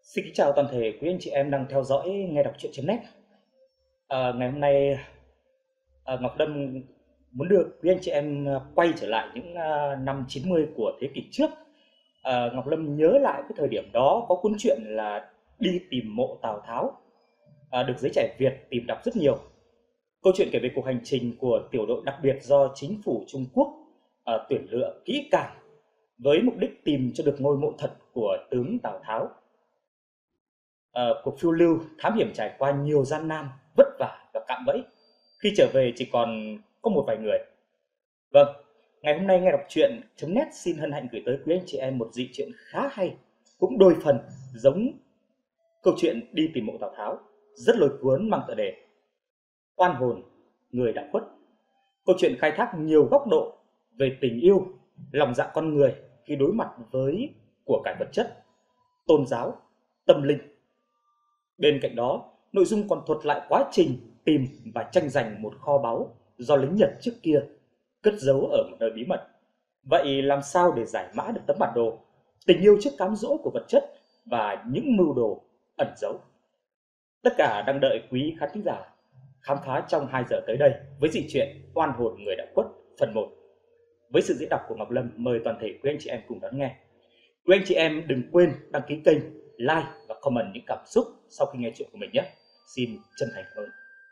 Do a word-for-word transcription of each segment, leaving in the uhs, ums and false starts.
Xin kính chào toàn thể quý anh chị em đang theo dõi nghe đọc truyện.net. À, ngày hôm nay à, Ngọc Lâm muốn đưa quý anh chị em à, quay trở lại những à, năm chín mươi của thế kỷ trước. À, Ngọc Lâm nhớ lại cái thời điểm đó có cuốn truyện là Đi tìm mộ Tào Tháo, à, được giới trẻ Việt tìm đọc rất nhiều. Câu chuyện kể về cuộc hành trình của tiểu đội đặc biệt do chính phủ Trung Quốc à, tuyển lựa kỹ càng với mục đích tìm cho được ngôi mộ thật của tướng Tào Tháo. Ờ, cuộc phiêu lưu thám hiểm trải qua nhiều gian nan, vất vả và cạm bẫy. Khi trở về chỉ còn có một vài người. Vâng, ngày hôm nay nghe đọc truyện.net xin hân hạnh gửi tới quý anh chị em một dị truyện khá hay, cũng đôi phần giống câu chuyện Đi tìm mộ Tào Tháo, rất lôi cuốn mang tựa đề Oan hồn người đã khuất. Câu chuyện khai thác nhiều góc độ về tình yêu, lòng dạ con người khi đối mặt với của cải vật chất, tôn giáo, tâm linh. Bên cạnh đó, nội dung còn thuật lại quá trình tìm và tranh giành một kho báu do lính Nhật trước kia cất giấu ở một nơi bí mật. Vậy làm sao để giải mã được tấm bản đồ, tình yêu trước cám dỗ của vật chất và những mưu đồ ẩn giấu? Tất cả đang đợi quý khán thính giả khám phá trong hai giờ tới đây với dị truyện Oan hồn người đã khuất phần một. Với sự diễn đọc của Ngọc Lâm, mời toàn thể quý anh chị em cùng đón nghe. Quý anh chị em đừng quên đăng ký kênh, like và comment những cảm xúc sau khi nghe chuyện của mình nhé. Xin chân thành cảm ơn.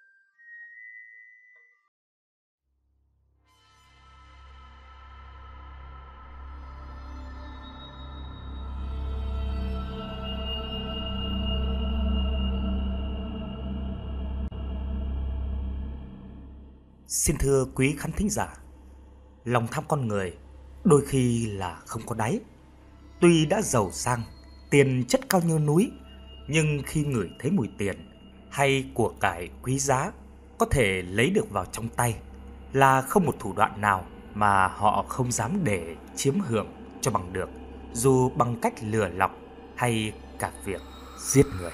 Xin thưa quý khán thính giả, lòng tham con người đôi khi là không có đáy. Tuy đã giàu sang, tiền chất cao như núi, nhưng khi ngửi thấy mùi tiền hay của cải quý giá có thể lấy được vào trong tay là không một thủ đoạn nào mà họ không dám để chiếm hưởng cho bằng được, dù bằng cách lừa lọc hay cả việc giết người.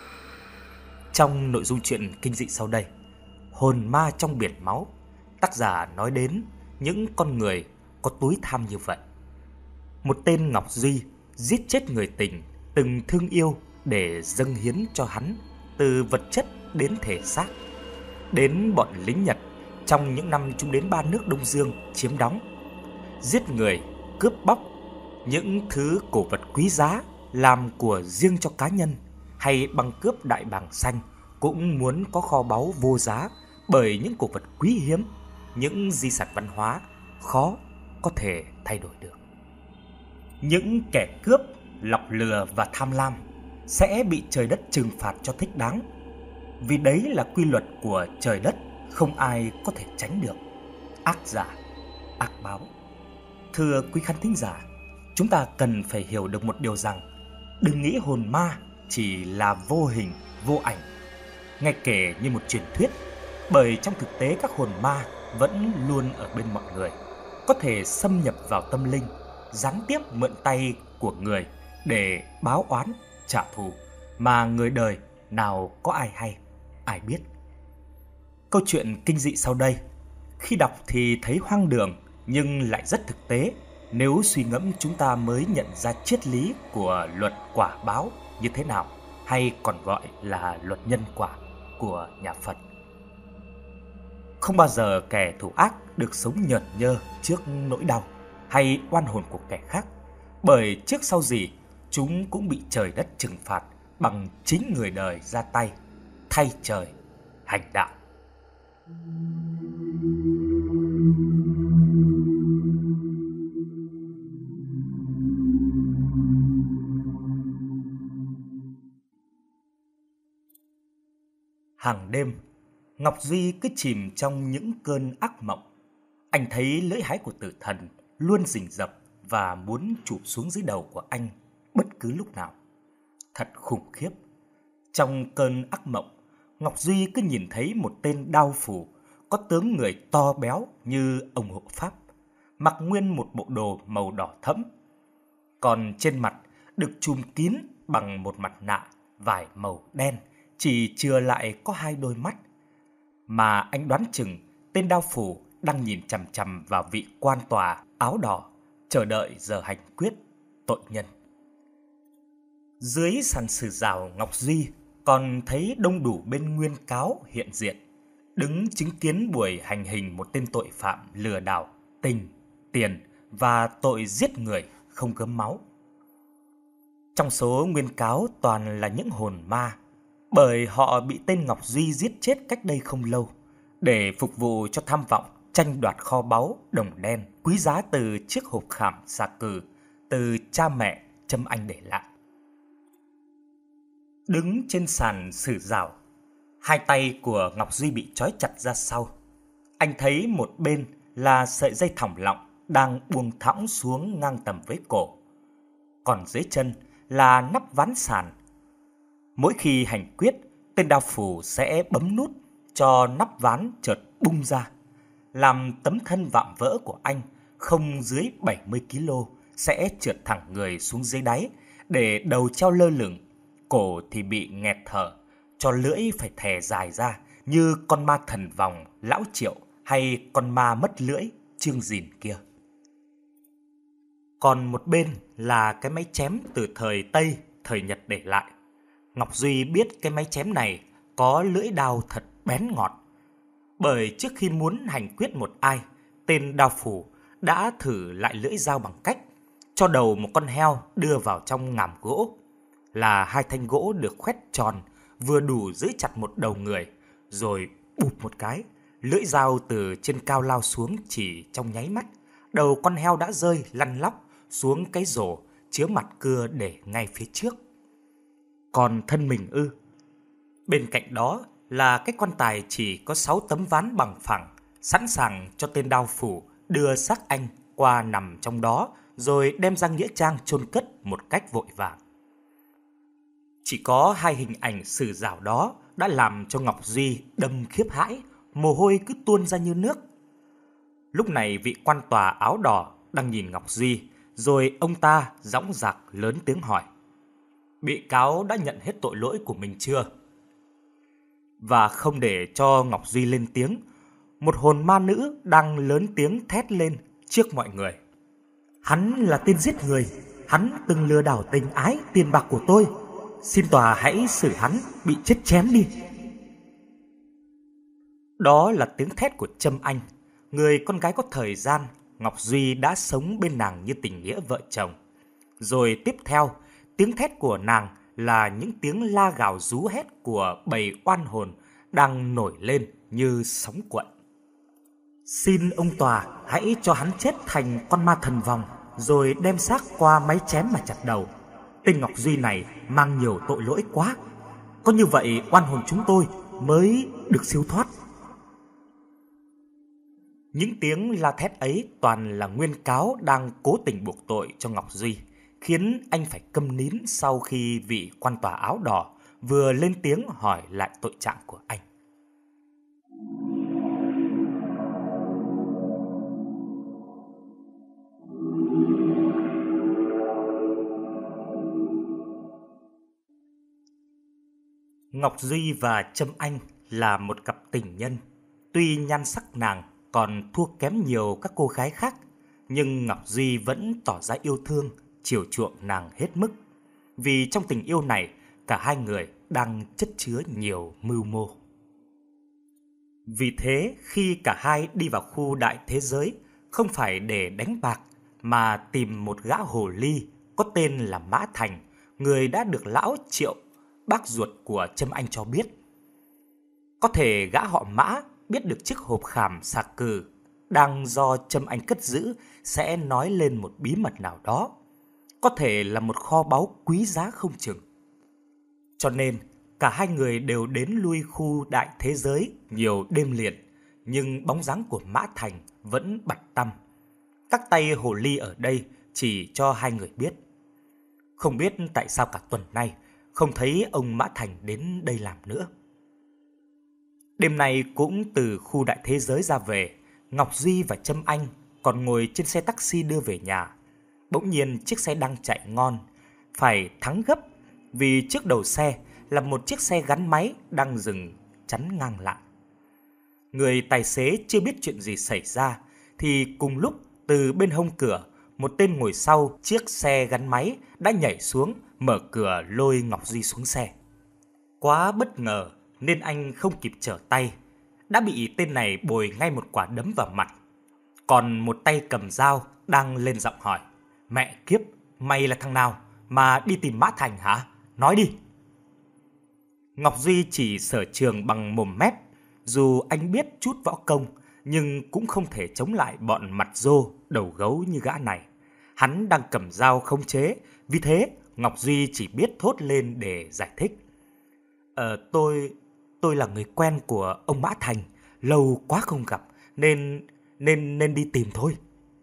Trong nội dung truyện kinh dị sau đây, Hồn ma trong biển máu, tác giả nói đến những con người có túi tham như vậy. Một tên Ngọc Duy giết chết người tình từng thương yêu để dâng hiến cho hắn, từ vật chất đến thể xác. Đến bọn lính Nhật trong những năm chúng đến ba nước Đông Dương chiếm đóng, giết người, cướp bóc những thứ cổ vật quý giá làm của riêng cho cá nhân, hay băng cướp đại bàng xanh cũng muốn có kho báu vô giá bởi những cổ vật quý hiếm, những di sản văn hóa khó có thể thay đổi được. Những kẻ cướp, lọc lừa và tham lam sẽ bị trời đất trừng phạt cho thích đáng, vì đấy là quy luật của trời đất, không ai có thể tránh được. Ác giả, ác báo. Thưa quý khán thính giả, chúng ta cần phải hiểu được một điều rằng đừng nghĩ hồn ma chỉ là vô hình, vô ảnh, nghe kể như một truyền thuyết, bởi trong thực tế các hồn ma vẫn luôn ở bên mọi người, có thể xâm nhập vào tâm linh, gián tiếp mượn tay của người để báo oán, trả thù, mà người đời nào có ai hay, ai biết. Câu chuyện kinh dị sau đây, khi đọc thì thấy hoang đường nhưng lại rất thực tế. Nếu suy ngẫm chúng ta mới nhận ra triết lý của luật quả báo như thế nào, hay còn gọi là luật nhân quả của nhà Phật. Không bao giờ kẻ thủ ác được sống nhởn nhơ trước nỗi đau hay oan hồn của kẻ khác, bởi trước sau gì chúng cũng bị trời đất trừng phạt bằng chính người đời ra tay thay trời hành đạo. Hàng đêm, Ngọc Duy cứ chìm trong những cơn ác mộng. Anh thấy lưỡi hái của tử thần luôn rình rập và muốn chụp xuống dưới đầu của anh bất cứ lúc nào. Thật khủng khiếp. Trong cơn ác mộng, Ngọc Duy cứ nhìn thấy một tên đao phủ có tướng người to béo như ông hộ pháp, mặc nguyên một bộ đồ màu đỏ thẫm, còn trên mặt được trùm kín bằng một mặt nạ vải màu đen, chỉ chừa lại có hai đôi mắt, mà anh đoán chừng tên đao phủ đang nhìn chằm chằm vào vị quan tòa áo đỏ chờ đợi giờ hành quyết tội nhân. Dưới sàn sử rào Ngọc Duy còn thấy đông đủ bên Nguyên Cáo hiện diện, đứng chứng kiến buổi hành hình một tên tội phạm lừa đảo, tình, tiền và tội giết người không gớm máu. Trong số Nguyên Cáo toàn là những hồn ma, bởi họ bị tên Ngọc Duy giết chết cách đây không lâu, để phục vụ cho tham vọng tranh đoạt kho báu đồng đen quý giá từ chiếc hộp khảm xà cừ từ cha mẹ Trâm Anh để lại. Đứng trên sàn sử rào, hai tay của Ngọc Duy bị trói chặt ra sau. Anh thấy một bên là sợi dây thòng lọng đang buông thõng xuống ngang tầm với cổ, còn dưới chân là nắp ván sàn. Mỗi khi hành quyết, tên đao phủ sẽ bấm nút cho nắp ván chợt bung ra, làm tấm thân vạm vỡ của anh không dưới bảy mươi ki lô sẽ trượt thẳng người xuống dưới đáy, để đầu treo lơ lửng, cổ thì bị nghẹt thở, cho lưỡi phải thè dài ra như con ma thần vòng Lão Triệu hay con ma mất lưỡi Trương Dìn kia. Còn một bên là cái máy chém từ thời Tây, thời Nhật để lại. Ngọc Duy biết cái máy chém này có lưỡi đao thật bén ngọt, bởi trước khi muốn hành quyết một ai, tên đao phủ đã thử lại lưỡi dao bằng cách cho đầu một con heo đưa vào trong ngàm gỗ, là hai thanh gỗ được khoét tròn vừa đủ giữ chặt một đầu người, rồi bụp một cái, lưỡi dao từ trên cao lao xuống chỉ trong nháy mắt. Đầu con heo đã rơi lăn lóc xuống cái rổ chứa mặt cưa để ngay phía trước. Còn thân mình ư? Bên cạnh đó là cái quan tài chỉ có sáu tấm ván bằng phẳng, sẵn sàng cho tên đao phủ đưa xác anh qua nằm trong đó, rồi đem ra nghĩa trang chôn cất một cách vội vàng. Chỉ có hai hình ảnh sử rào đó đã làm cho Ngọc Duy đâm khiếp hãi, mồ hôi cứ tuôn ra như nước. Lúc này vị quan tòa áo đỏ đang nhìn Ngọc Duy, rồi ông ta dõng dạc lớn tiếng hỏi: "Bị cáo đã nhận hết tội lỗi của mình chưa?" Và không để cho Ngọc Duy lên tiếng, một hồn ma nữ đang lớn tiếng thét lên trước mọi người: "Hắn là tên giết người, hắn từng lừa đảo tình ái tiền bạc của tôi. Xin tòa hãy xử hắn bị chết chém đi." Đó là tiếng thét của Trâm Anh, người con gái có thời gian Ngọc Duy đã sống bên nàng như tình nghĩa vợ chồng. Rồi tiếp theo, tiếng thét của nàng là những tiếng la gào rú hét của bầy oan hồn đang nổi lên như sóng cuộn. "Xin ông tòa hãy cho hắn chết thành con ma thần vòng, rồi đem xác qua máy chém mà chặt đầu. Tên Ngọc Duy này mang nhiều tội lỗi quá. Có như vậy oan hồn chúng tôi mới được siêu thoát." Những tiếng la thét ấy toàn là Nguyên Cáo đang cố tình buộc tội cho Ngọc Duy, khiến anh phải câm nín sau khi vị quan tòa áo đỏ vừa lên tiếng hỏi lại tội trạng của anh. Ngọc Duy và Trâm Anh là một cặp tình nhân. Tuy nhan sắc nàng còn thua kém nhiều các cô gái khác, nhưng Ngọc Duy vẫn tỏ ra yêu thương, chiều chuộng nàng hết mức. Vì trong tình yêu này, cả hai người đang chất chứa nhiều mưu mô. Vì thế, khi cả hai đi vào khu đại thế giới, không phải để đánh bạc, mà tìm một gã hồ ly có tên là Mã Thành, người đã được lão Triệu, bác ruột của Trâm Anh cho biết. Có thể gã họ Mã biết được chiếc hộp khảm xà cừ đang do Trâm Anh cất giữ sẽ nói lên một bí mật nào đó, có thể là một kho báu quý giá không chừng. Cho nên cả hai người đều đến lui khu đại thế giới nhiều đêm liền, nhưng bóng dáng của Mã Thành vẫn bặt tăm. Các tay hồ ly ở đây chỉ cho hai người biết. Không biết tại sao cả tuần nay không thấy ông Mã Thành đến đây làm nữa. Đêm nay cũng từ khu đại thế giới ra về, Ngọc Duy và Trâm Anh còn ngồi trên xe taxi đưa về nhà. Bỗng nhiên chiếc xe đang chạy ngon phải thắng gấp, vì trước đầu xe là một chiếc xe gắn máy đang dừng chắn ngang lại. Người tài xế chưa biết chuyện gì xảy ra thì cùng lúc từ bên hông cửa, một tên ngồi sau chiếc xe gắn máy đã nhảy xuống, mở cửa lôi Ngọc Duy xuống xe. Quá bất ngờ nên anh không kịp trở tay, đã bị tên này bồi ngay một quả đấm vào mặt. Còn một tay cầm dao đang lên giọng hỏi: "Mẹ kiếp, mày là thằng nào mà đi tìm Mã Thành hả? Nói đi." Ngọc Duy chỉ sở trường bằng mồm mép, dù anh biết chút võ công nhưng cũng không thể chống lại bọn mặt rô, đầu gấu như gã này. Hắn đang cầm dao khống chế, vì thế Ngọc Duy chỉ biết thốt lên để giải thích. Ờ, tôi, tôi là người quen của ông Mã Thành, lâu quá không gặp, nên, nên, nên đi tìm thôi.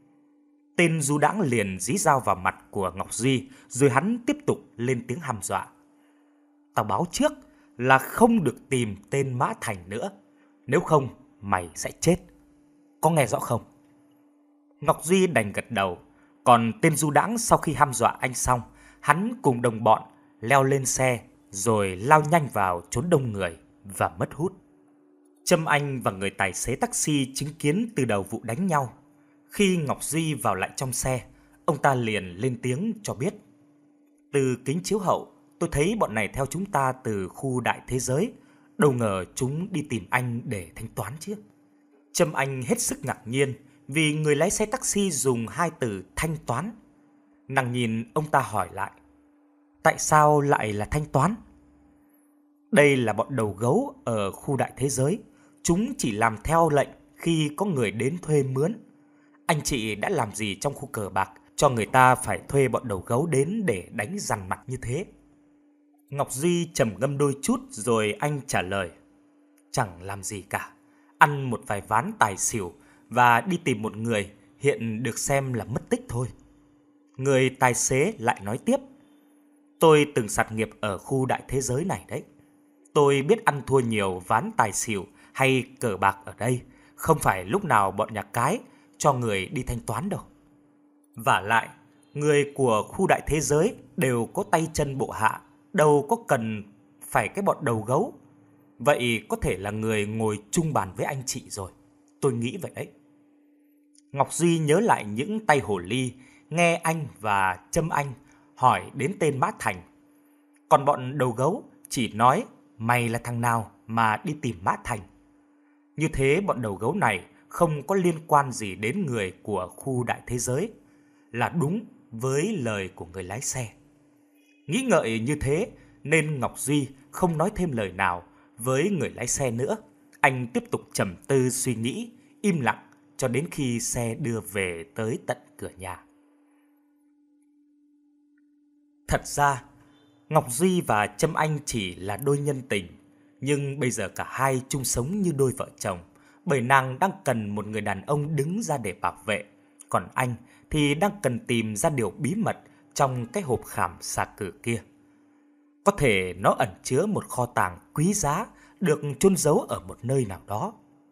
Tên du đãng liền dí dao vào mặt của Ngọc Duy, rồi hắn tiếp tục lên tiếng hăm dọa. Tao báo trước là không được tìm tên Mã Thành nữa, nếu không mày sẽ chết. Có nghe rõ không? Ngọc Duy đành gật đầu. Còn tên du đãng sau khi hăm dọa anh xong, hắn cùng đồng bọn leo lên xe rồi lao nhanh vào chốn đông người và mất hút. Trâm Anh và người tài xế taxi chứng kiến từ đầu vụ đánh nhau. Khi Ngọc Duy vào lại trong xe, ông ta liền lên tiếng cho biết: "Từ kính chiếu hậu, tôi thấy bọn này theo chúng ta từ khu đại thế giới. Đâu ngờ chúng đi tìm anh để thanh toán chứ." Trâm Anh hết sức ngạc nhiên vì người lái xe taxi dùng hai từ thanh toán. Nàng nhìn ông ta hỏi lại: "Tại sao lại là thanh toán?" "Đây là bọn đầu gấu ở khu đại thế giới. Chúng chỉ làm theo lệnh khi có người đến thuê mướn. Anh chị đã làm gì trong khu cờ bạc cho người ta phải thuê bọn đầu gấu đến để đánh dằn mặt như thế?" Ngọc Duy trầm ngâm đôi chút rồi anh trả lời: "Chẳng làm gì cả. Ăn một vài ván tài xỉu và đi tìm một người hiện được xem là mất tích thôi." Người tài xế lại nói tiếp: "Tôi từng sạt nghiệp ở khu đại thế giới này đấy. Tôi biết ăn thua nhiều ván tài xỉu hay cờ bạc ở đây, không phải lúc nào bọn nhà cái cho người đi thanh toán đâu. Vả lại, người của khu đại thế giới đều có tay chân bộ hạ, đâu có cần phải cái bọn đầu gấu. Vậy có thể là người ngồi chung bàn với anh chị rồi. Tôi nghĩ vậy đấy." Ngọc Duy nhớ lại những tay hồ ly, nghe anh và Trâm Anh hỏi đến tên Mã Thành. Còn bọn đầu gấu chỉ nói: "Mày là thằng nào mà đi tìm Mã Thành?" Như thế bọn đầu gấu này không có liên quan gì đến người của khu đại thế giới, là đúng với lời của người lái xe. Nghĩ ngợi như thế nên Ngọc Duy không nói thêm lời nào với người lái xe nữa. Anh tiếp tục trầm tư suy nghĩ, im lặng cho đến khi xe đưa về tới tận cửa nhà. Thật ra, Ngọc Duy và Trâm Anh chỉ là đôi nhân tình, nhưng bây giờ cả hai chung sống như đôi vợ chồng, bởi nàng đang cần một người đàn ông đứng ra để bảo vệ, còn anh thì đang cần tìm ra điều bí mật trong cái hộp khảm xà cừ kia. Có thể nó ẩn chứa một kho tàng quý giá được chôn giấu ở một nơi nào đó.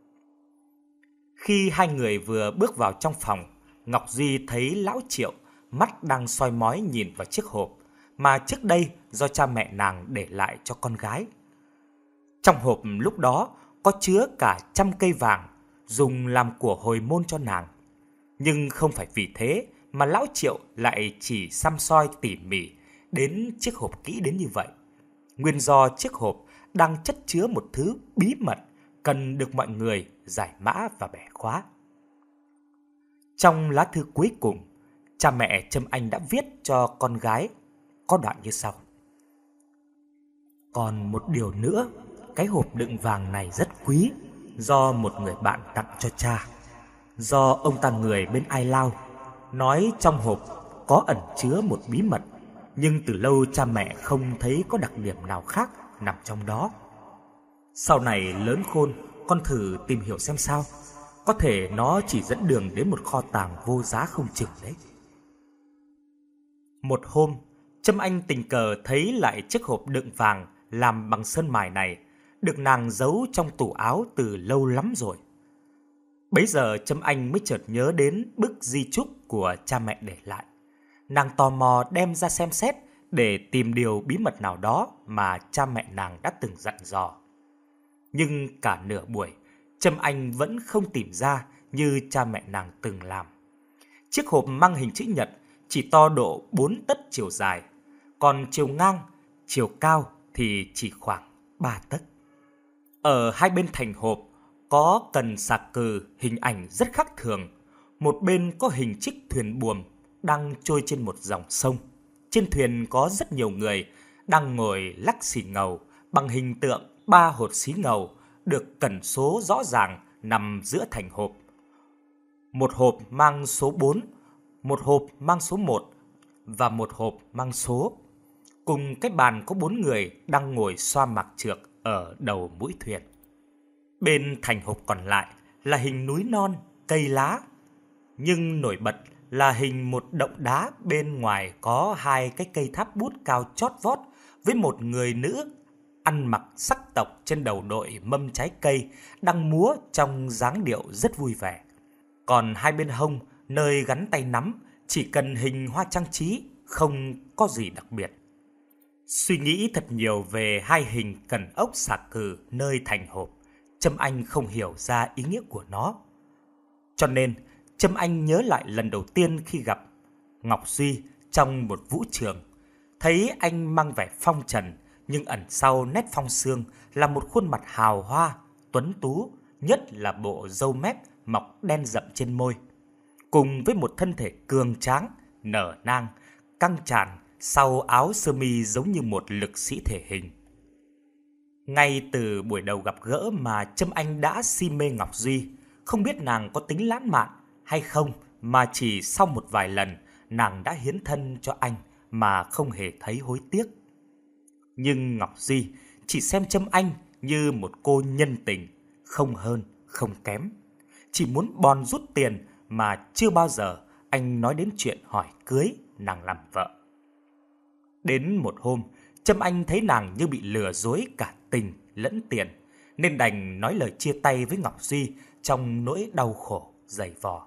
Khi hai người vừa bước vào trong phòng, Ngọc Duy thấy lão Triệu mắt đang soi mói nhìn vào chiếc hộp mà trước đây do cha mẹ nàng để lại cho con gái. Trong hộp lúc đó có chứa cả trăm cây vàng dùng làm của hồi môn cho nàng. Nhưng không phải vì thế mà lão Triệu lại chỉ săm soi tỉ mỉ đến chiếc hộp kỹ đến như vậy. Nguyên do chiếc hộp đang chất chứa một thứ bí mật cần được mọi người giải mã và bẻ khóa. Trong lá thư cuối cùng, cha mẹ Trâm Anh đã viết cho con gái có đoạn như sau: "Còn một điều nữa, cái hộp đựng vàng này rất quý, do một người bạn tặng cho cha. Do ông ta người bên Ai Lao, nói trong hộp có ẩn chứa một bí mật, nhưng từ lâu cha mẹ không thấy có đặc điểm nào khác nằm trong đó. Sau này lớn khôn, con thử tìm hiểu xem sao. Có thể nó chỉ dẫn đường đến một kho tàng vô giá không chừng đấy." Một hôm, Trâm Anh tình cờ thấy lại chiếc hộp đựng vàng làm bằng sơn mài này, được nàng giấu trong tủ áo từ lâu lắm rồi. Bấy giờ Trâm Anh mới chợt nhớ đến bức di chúc của cha mẹ để lại. Nàng tò mò đem ra xem xét để tìm điều bí mật nào đó mà cha mẹ nàng đã từng dặn dò. Nhưng cả nửa buổi, Trâm Anh vẫn không tìm ra như cha mẹ nàng từng làm. Chiếc hộp mang hình chữ nhật chỉ to độ bốn tấc chiều dài, còn chiều ngang, chiều cao thì chỉ khoảng ba tấc. Ở hai bên thành hộp có cần sạc cừ hình ảnh rất khác thường. Một bên có hình chiếc thuyền buồm đang trôi trên một dòng sông. Trên thuyền có rất nhiều người đang ngồi lắc xì ngầu bằng hình tượng ba hột xí ngầu được cẩn số rõ ràng nằm giữa thành hộp. Một hộp mang số bốn, một hộp mang số một và một hộp mang số. Cùng cái bàn có bốn người đang ngồi xoa mạc trược ở đầu mũi thuyền. Bên thành hộp còn lại là hình núi non, cây lá. Nhưng nổi bật là hình một động đá bên ngoài có hai cái cây tháp bút cao chót vót với một người nữ ăn mặc sắc tộc trên đầu đội mâm trái cây đang múa trong dáng điệu rất vui vẻ. Còn hai bên hông nơi gắn tay nắm chỉ cần hình hoa trang trí, không có gì đặc biệt. Suy nghĩ thật nhiều về hai hình cần ốc sạc cừ nơi thành hộp, Trâm Anh không hiểu ra ý nghĩa của nó. Cho nên Trâm Anh nhớ lại lần đầu tiên khi gặp Ngọc Duy trong một vũ trường. Thấy anh mang vẻ phong trần, nhưng ẩn sau nét phong sương là một khuôn mặt hào hoa, tuấn tú, nhất là bộ râu mép mọc đen rậm trên môi, cùng với một thân thể cường tráng, nở nang, căng tràn sau áo sơ mi giống như một lực sĩ thể hình. Ngay từ buổi đầu gặp gỡ mà Trâm Anh đã si mê Ngọc Duy, không biết nàng có tính lãng mạn hay không mà chỉ sau một vài lần nàng đã hiến thân cho anh mà không hề thấy hối tiếc. Nhưng Ngọc Duy chỉ xem Trâm Anh như một cô nhân tình, không hơn không kém. Chỉ muốn bòn rút tiền mà chưa bao giờ anh nói đến chuyện hỏi cưới nàng làm vợ. Đến một hôm, Trâm Anh thấy nàng như bị lừa dối cả tình lẫn tiền, nên đành nói lời chia tay với Ngọc Duy trong nỗi đau khổ dày vò.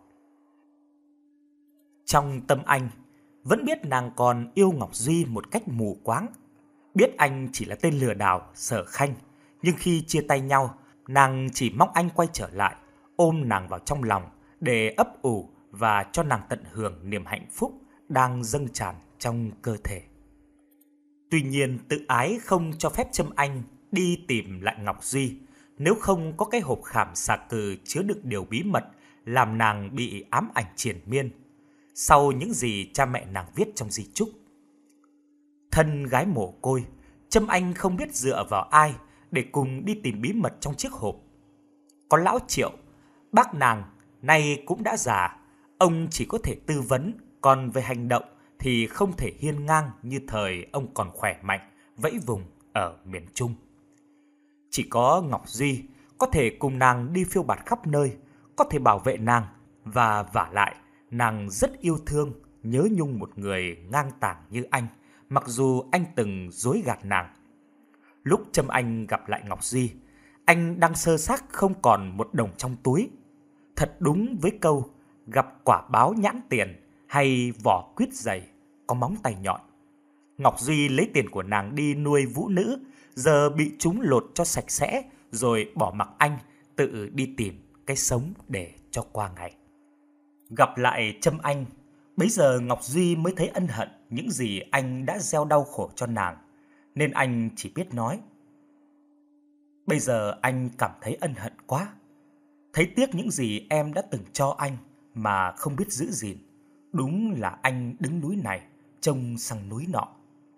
Trong tâm anh vẫn biết nàng còn yêu Ngọc Duy một cách mù quáng, biết anh chỉ là tên lừa đảo sở khanh, nhưng khi chia tay nhau, nàng chỉ mong anh quay trở lại, ôm nàng vào trong lòng để ấp ủ và cho nàng tận hưởng niềm hạnh phúc đang dâng tràn trong cơ thể. Tuy nhiên, tự ái không cho phép Trâm Anh đi tìm lại Ngọc Duy, nếu không có cái hộp khảm sạc cừ chứa đựng điều bí mật làm nàng bị ám ảnh triền miên, sau những gì cha mẹ nàng viết trong di chúc. Thân gái mồ côi, Trâm Anh không biết dựa vào ai để cùng đi tìm bí mật trong chiếc hộp. Có lão Triệu, bác nàng nay cũng đã già, ông chỉ có thể tư vấn, còn về hành động thì không thể hiên ngang như thời ông còn khỏe mạnh, vẫy vùng ở miền Trung. Chỉ có Ngọc Duy có thể cùng nàng đi phiêu bạt khắp nơi, có thể bảo vệ nàng, và vả lại nàng rất yêu thương, nhớ nhung một người ngang tàng như anh, mặc dù anh từng dối gạt nàng. Lúc Trâm Anh gặp lại Ngọc Duy, anh đang sơ xác không còn một đồng trong túi. Thật đúng với câu gặp quả báo nhãn tiền hay vỏ quýt dày có móng tay nhọn. Ngọc Duy lấy tiền của nàng đi nuôi vũ nữ, giờ bị chúng lột cho sạch sẽ rồi bỏ mặc anh tự đi tìm cái sống để cho qua ngày. Gặp lại Trâm Anh, bấy giờ Ngọc Duy mới thấy ân hận những gì anh đã gieo đau khổ cho nàng, nên anh chỉ biết nói: bây giờ anh cảm thấy ân hận quá, thấy tiếc những gì em đã từng cho anh mà không biết giữ gìn. Đúng là anh đứng núi này trông sang núi nọ.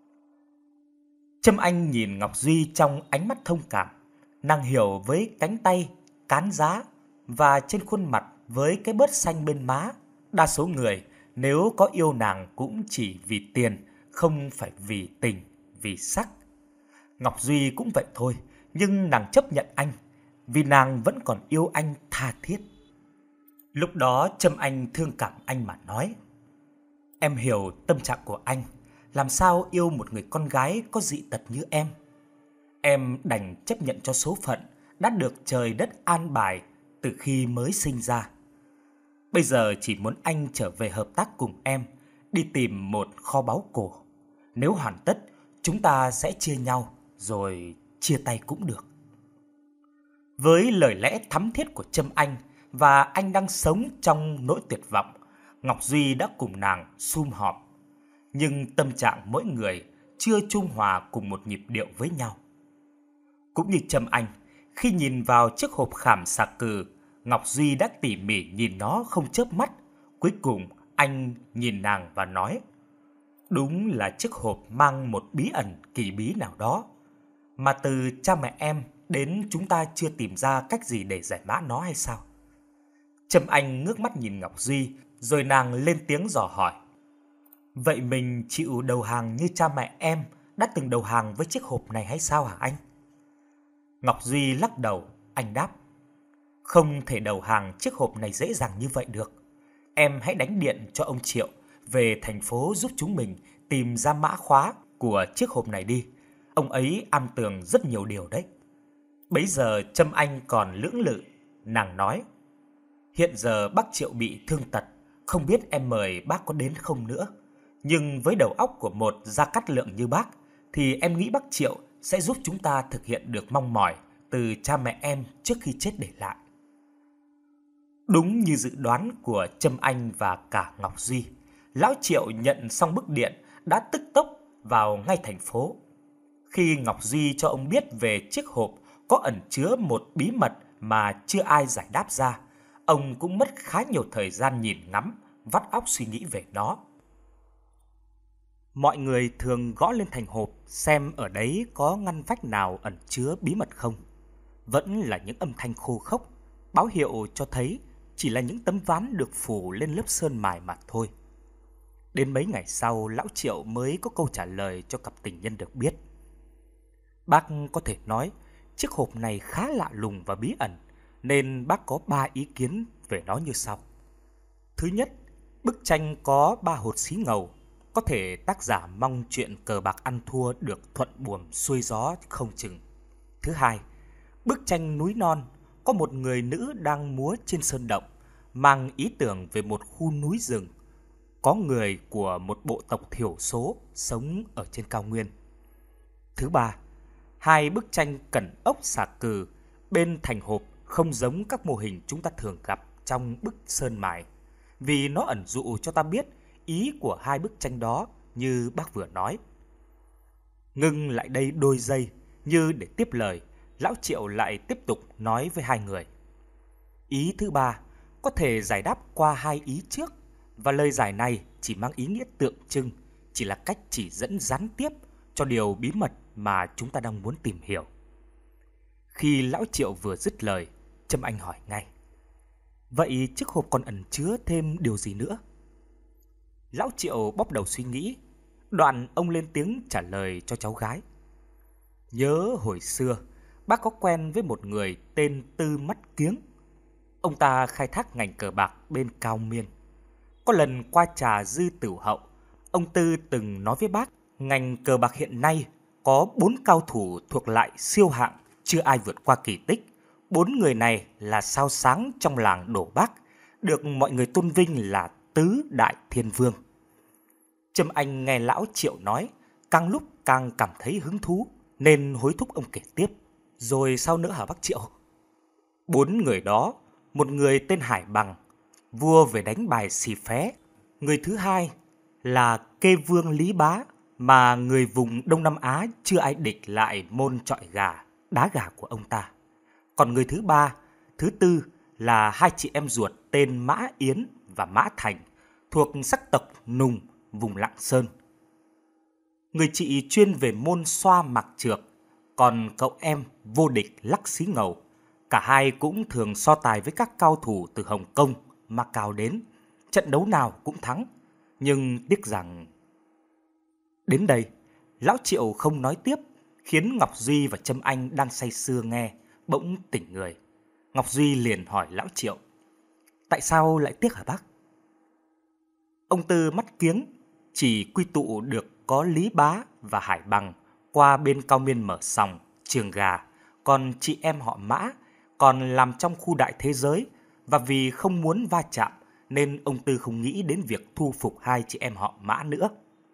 Trâm Anh nhìn Ngọc Duy trong ánh mắt thông cảm, nàng hiểu với cánh tay cán giá và trên khuôn mặt với cái bớt xanh bên má. Đa số người nếu có yêu nàng cũng chỉ vì tiền, không phải vì tình, vì sắc. Ngọc Duy cũng vậy thôi, nhưng nàng chấp nhận anh vì nàng vẫn còn yêu anh tha thiết. Lúc đó Trâm Anh thương cảm anh mà nói: em hiểu tâm trạng của anh, làm sao yêu một người con gái có dị tật như em. Em đành chấp nhận cho số phận đã được trời đất an bài từ khi mới sinh ra. Bây giờ chỉ muốn anh trở về hợp tác cùng em, đi tìm một kho báu cổ. Nếu hoàn tất, chúng ta sẽ chia nhau, rồi chia tay cũng được. Với lời lẽ thắm thiết của Trâm Anh, và anh đang sống trong nỗi tuyệt vọng, Ngọc Duy đã cùng nàng sum họp, nhưng tâm trạng mỗi người chưa trung hòa cùng một nhịp điệu với nhau. Cũng như Trâm Anh, khi nhìn vào chiếc hộp khảm xà cừ, Ngọc Duy đã tỉ mỉ nhìn nó không chớp mắt. Cuối cùng anh nhìn nàng và nói: đúng là chiếc hộp mang một bí ẩn kỳ bí nào đó, mà từ cha mẹ em đến chúng ta chưa tìm ra cách gì để giải mã nó hay sao? Trâm Anh ngước mắt nhìn Ngọc Duy, rồi nàng lên tiếng dò hỏi: vậy mình chịu đầu hàng như cha mẹ em đã từng đầu hàng với chiếc hộp này hay sao hả anh? Ngọc Duy lắc đầu, anh đáp: không thể đầu hàng chiếc hộp này dễ dàng như vậy được. Em hãy đánh điện cho ông Triệu về thành phố giúp chúng mình tìm ra mã khóa của chiếc hộp này đi. Ông ấy am tường rất nhiều điều đấy. Bấy giờ Trâm Anh còn lưỡng lự, nàng nói: hiện giờ bác Triệu bị thương tật, không biết em mời bác có đến không nữa. Nhưng với đầu óc của một Gia Cát Lượng như bác, thì em nghĩ bác Triệu sẽ giúp chúng ta thực hiện được mong mỏi từ cha mẹ em trước khi chết để lại. Đúng như dự đoán của Trâm Anh và cả Ngọc Duy, lão Triệu nhận xong bức điện đã tức tốc vào ngay thành phố. Khi Ngọc Duy cho ông biết về chiếc hộp có ẩn chứa một bí mật mà chưa ai giải đáp ra, ông cũng mất khá nhiều thời gian nhìn ngắm, vắt óc suy nghĩ về nó. Mọi người thường gõ lên thành hộp xem ở đấy có ngăn vách nào ẩn chứa bí mật không. Vẫn là những âm thanh khô khốc, báo hiệu cho thấy chỉ là những tấm ván được phủ lên lớp sơn mài mà thôi. Đến mấy ngày sau, lão Triệu mới có câu trả lời cho cặp tình nhân được biết. Bác có thể nói chiếc hộp này khá lạ lùng và bí ẩn, nên bác có ba ý kiến về nó như sau. Thứ nhất, bức tranh có ba hột xí ngầu, có thể tác giả mong chuyện cờ bạc ăn thua được thuận buồm xuôi gió không chừng. Thứ hai, bức tranh núi non có một người nữ đang múa trên sơn động, mang ý tưởng về một khu núi rừng, có người của một bộ tộc thiểu số sống ở trên cao nguyên. Thứ ba, hai bức tranh cẩn ốc xà cừ bên thành hộp không giống các mô hình chúng ta thường gặp trong bức sơn mài, vì nó ẩn dụ cho ta biết ý của hai bức tranh đó như bác vừa nói. Ngưng lại đây đôi giây như để tiếp lời, lão Triệu lại tiếp tục nói với hai người. Ý thứ ba có thể giải đáp qua hai ý trước, và lời giải này chỉ mang ý nghĩa tượng trưng, chỉ là cách chỉ dẫn gián tiếp cho điều bí mật mà chúng ta đang muốn tìm hiểu. Khi lão Triệu vừa dứt lời, Trâm Anh hỏi ngay: vậy chiếc hộp còn ẩn chứa thêm điều gì nữa? Lão Triệu bóp đầu suy nghĩ, đoạn ông lên tiếng trả lời cho cháu gái. Nhớ hồi xưa, bác có quen với một người tên Tư Mắt Kiếng. Ông ta khai thác ngành cờ bạc bên Cao Miên. Có lần qua trà Dư Tửu Hậu, ông Tư từng nói với bác, ngành cờ bạc hiện nay có bốn cao thủ thuộc lại siêu hạng chưa ai vượt qua kỳ tích. Bốn người này là sao sáng trong làng Đổ Bác, được mọi người tôn vinh là Tứ Đại Thiên Vương. Trâm Anh nghe lão Triệu nói, càng lúc càng cảm thấy hứng thú, nên hối thúc ông kể tiếp. Rồi sao nữa hả bác Triệu? Bốn người đó, một người tên Hải Bằng, vua về đánh bài xì phé. Người thứ hai là Kê Vương Lý Bá, mà người vùng Đông Nam Á chưa ai địch lại môn chọi gà, đá gà của ông ta. Còn người thứ ba, thứ tư là hai chị em ruột tên Mã Yến và Mã Thành, thuộc sắc tộc Nùng, vùng Lạng Sơn. Người chị chuyên về môn xoa mặc trược, còn cậu em vô địch lắc xí ngầu. Cả hai cũng thường so tài với các cao thủ từ Hồng Kông, Macau đến. Trận đấu nào cũng thắng, nhưng tiếc rằng... Đến đây, lão Triệu không nói tiếp, khiến Ngọc Duy và Trâm Anh đang say sưa nghe bỗng tỉnh người. Ngọc Duy liền hỏi lão Triệu: tại sao lại tiếc hả bác? Ông Tư Mắt Kiếng chỉ quy tụ được có Lý Bá và Hải Bằng qua bên Cao Miên mở sòng, trường gà, còn chị em họ Mã còn làm trong khu đại thế giới, và vì không muốn va chạm nên ông Tư không nghĩ đến việc thu phục hai chị em họ Mã nữa.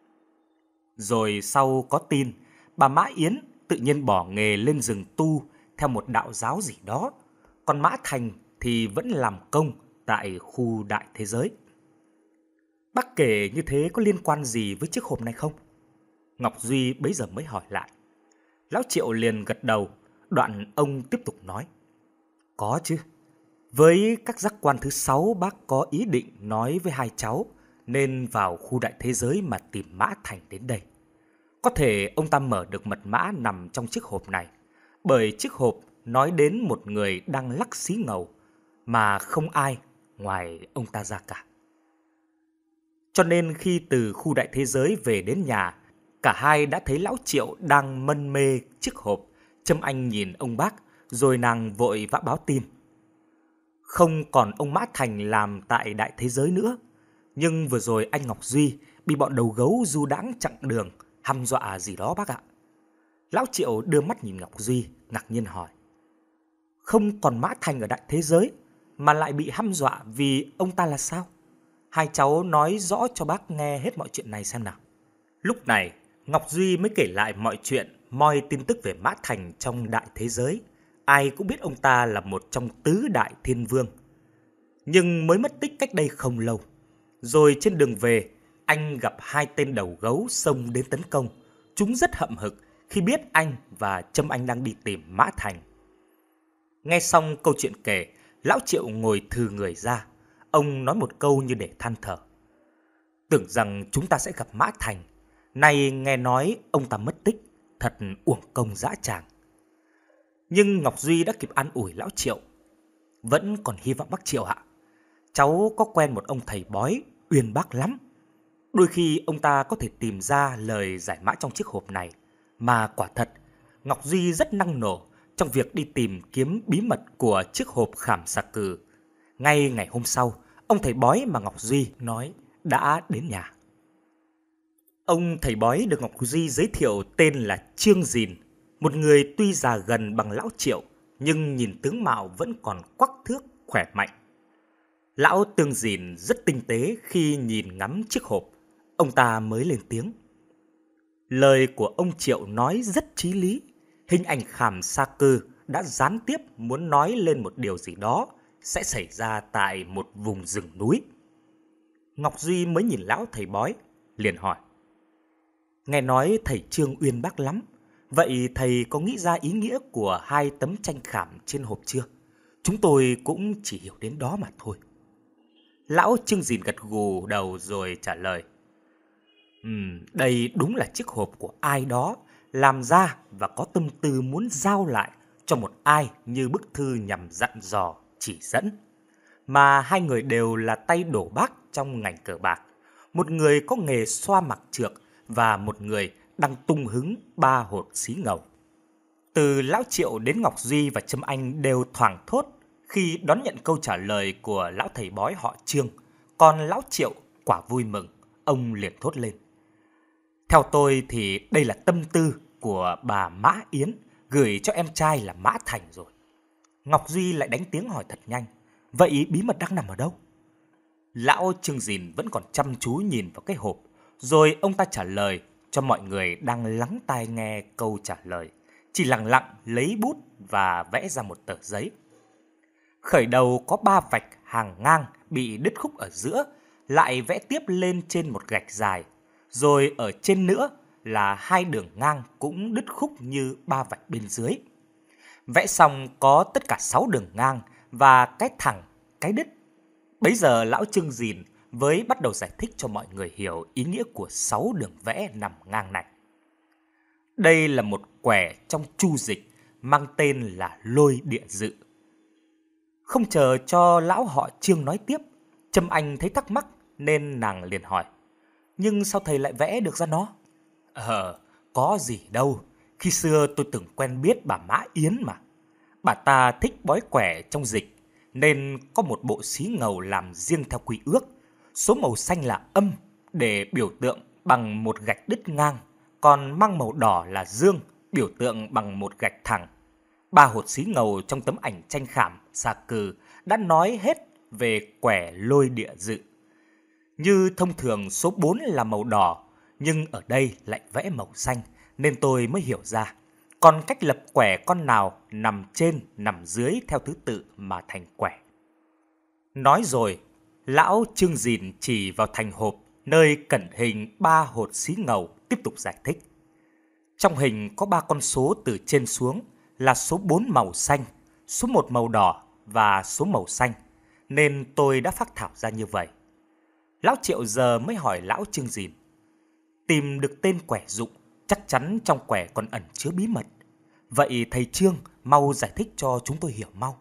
Rồi sau có tin bà Mã Yến tự nhiên bỏ nghề lên rừng tu theo một đạo giáo gì đó, còn Mã Thành thì vẫn làm công tại khu đại thế giới. Bác kể như thế có liên quan gì với chiếc hộp này không? Ngọc Duy bấy giờ mới hỏi lại. Lão Triệu liền gật đầu, đoạn ông tiếp tục nói. Có chứ. Với các giác quan thứ sáu bác có ý định nói với hai cháu nên vào khu đại thế giới mà tìm Mã Thành đến đây. Có thể ông ta mở được mật mã nằm trong chiếc hộp này, bởi chiếc hộp nói đến một người đang lắc xí ngầu mà không ai ngoài ông ta ra cả. Cho nên khi từ khu đại thế giới về đến nhà, cả hai đã thấy lão Triệu đang mân mê chiếc hộp. Trâm Anh nhìn ông bác, rồi nàng vội vã báo tin. Không còn ông Mã Thành làm tại đại thế giới nữa, nhưng vừa rồi anh Ngọc Duy bị bọn đầu gấu du đãng chặn đường, hăm dọa gì đó bác ạ. Lão Triệu đưa mắt nhìn Ngọc Duy, ngạc nhiên hỏi. Không còn Mã Thành ở đại thế giới, mà lại bị hăm dọa vì ông ta là sao? Hai cháu nói rõ cho bác nghe hết mọi chuyện này xem nào. Lúc này, Ngọc Duy mới kể lại mọi chuyện, moi tin tức về Mã Thành trong đại thế giới. Ai cũng biết ông ta là một trong tứ đại thiên vương, nhưng mới mất tích cách đây không lâu. Rồi trên đường về, anh gặp hai tên đầu gấu xông đến tấn công. Chúng rất hậm hực khi biết anh và Trâm Anh đang đi tìm Mã Thành. Nghe xong câu chuyện kể, lão Triệu ngồi thừ người ra. Ông nói một câu như để than thở. Tưởng rằng chúng ta sẽ gặp Mã Thành, nay nghe nói ông ta mất tích, thật uổng công dã tràng. Nhưng Ngọc Duy đã kịp an ủi lão Triệu. Vẫn còn hy vọng bác Triệu ạ. Cháu có quen một ông thầy bói uyên bác lắm. Đôi khi ông ta có thể tìm ra lời giải mã trong chiếc hộp này. Mà quả thật, Ngọc Duy rất năng nổ trong việc đi tìm kiếm bí mật của chiếc hộp khảm xà cừ. Ngay ngày hôm sau, ông thầy bói mà Ngọc Duy nói đã đến nhà. Ông thầy bói được Ngọc Duy giới thiệu tên là Trương Dìn, một người tuy già gần bằng lão Triệu, nhưng nhìn tướng mạo vẫn còn quắc thước, khỏe mạnh. Lão Tương Dìn rất tinh tế khi nhìn ngắm chiếc hộp. Ông ta mới lên tiếng. Lời của ông Triệu nói rất chí lý. Hình ảnh khảm sa cư đã gián tiếp muốn nói lên một điều gì đó sẽ xảy ra tại một vùng rừng núi. Ngọc Duy mới nhìn lão thầy bói, liền hỏi. Nghe nói thầy Trương uyên bác lắm. Vậy thầy có nghĩ ra ý nghĩa của hai tấm tranh khảm trên hộp chưa? Chúng tôi cũng chỉ hiểu đến đó mà thôi. Lão Trương Dìn gật gù đầu rồi trả lời. Ừm, đây đúng là chiếc hộp của ai đó làm ra và có tâm tư muốn giao lại cho một ai như bức thư nhằm dặn dò, chỉ dẫn. Mà hai người đều là tay đổ bác trong ngành cờ bạc. Một người có nghề xoa mặt trược và một người đang tung hứng ba hột xí ngầu. Từ lão Triệu đến Ngọc Duy và Trâm Anh đều thoảng thốt khi đón nhận câu trả lời của lão thầy bói họ Trương. Còn lão Triệu quả vui mừng, ông liền thốt lên. Theo tôi thì đây là tâm tư của bà Mã Yến gửi cho em trai là Mã Thành rồi. Ngọc Duy lại đánh tiếng hỏi thật nhanh. Vậy bí mật đang nằm ở đâu? Lão Trương Dìn vẫn còn chăm chú nhìn vào cái hộp, rồi ông ta trả lời cho mọi người đang lắng tai nghe câu trả lời. Chỉ lặng lặng lấy bút và vẽ ra một tờ giấy. Khởi đầu có ba vạch hàng ngang bị đứt khúc ở giữa, lại vẽ tiếp lên trên một gạch dài. Rồi ở trên nữa là hai đường ngang cũng đứt khúc như ba vạch bên dưới. Vẽ xong có tất cả sáu đường ngang và cái thẳng, cái đứt. Bấy giờ lão Trương Dìn với bắt đầu giải thích cho mọi người hiểu ý nghĩa của sáu đường vẽ nằm ngang này. Đây là một quẻ trong chu dịch mang tên là lôi địa dự. Không chờ cho lão họ Trương nói tiếp, Trâm Anh thấy thắc mắc nên nàng liền hỏi. Nhưng sao thầy lại vẽ được ra nó? Ờ, có gì đâu. Khi xưa tôi từng quen biết bà Mã Yến mà. Bà ta thích bói quẻ trong dịch, nên có một bộ xí ngầu làm riêng theo quy ước. Số màu xanh là âm để biểu tượng bằng một gạch đứt ngang, còn mang màu đỏ là dương biểu tượng bằng một gạch thẳng. Ba hột xí ngầu trong tấm ảnh tranh khảm xà cừ đã nói hết về quẻ lôi địa dự. Như thông thường số bốn là màu đỏ, nhưng ở đây lại vẽ màu xanh, nên tôi mới hiểu ra. Còn cách lập quẻ con nào nằm trên, nằm dưới theo thứ tự mà thành quẻ. Nói rồi, lão Trương Dìn chỉ vào thành hộp nơi cẩn hình ba hột xí ngầu tiếp tục giải thích. Trong hình có ba con số từ trên xuống là số bốn màu xanh, số một màu đỏ và số màu xanh, nên tôi đã phác thảo ra như vậy. Lão Triệu giờ mới hỏi lão Chương Dìn. Tìm được tên quẻ dụng, chắc chắn trong quẻ còn ẩn chứa bí mật. Vậy thầy Trương mau giải thích cho chúng tôi hiểu mau.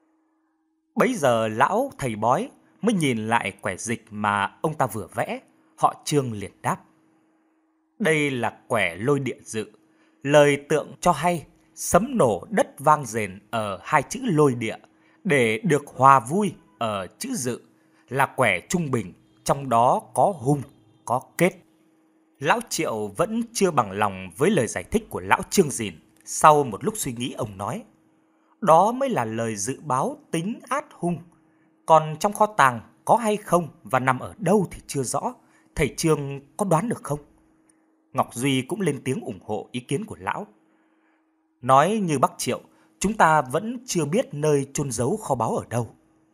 Bấy giờ lão thầy bói mới nhìn lại quẻ dịch mà ông ta vừa vẽ. Họ Trương liền đáp. Đây là quẻ lôi địa dự. Lời tượng cho hay sấm nổ đất vang rền ở hai chữ lôi địa, để được hòa vui ở chữ dự, là quẻ trung bình, trong đó có hung, có kết. Lão Triệu vẫn chưa bằng lòng với lời giải thích của lão Chương Dìn. Sau một lúc suy nghĩ, ông nói, đó mới là lời dự báo tính át hung. Còn trong kho tàng có hay không và nằm ở đâu thì chưa rõ. Thầy Trương có đoán được không? Ngọc Duy cũng lên tiếng ủng hộ ý kiến của lão. Nói như bác Triệu, chúng ta vẫn chưa biết nơi chôn giấu kho báu ở đâu.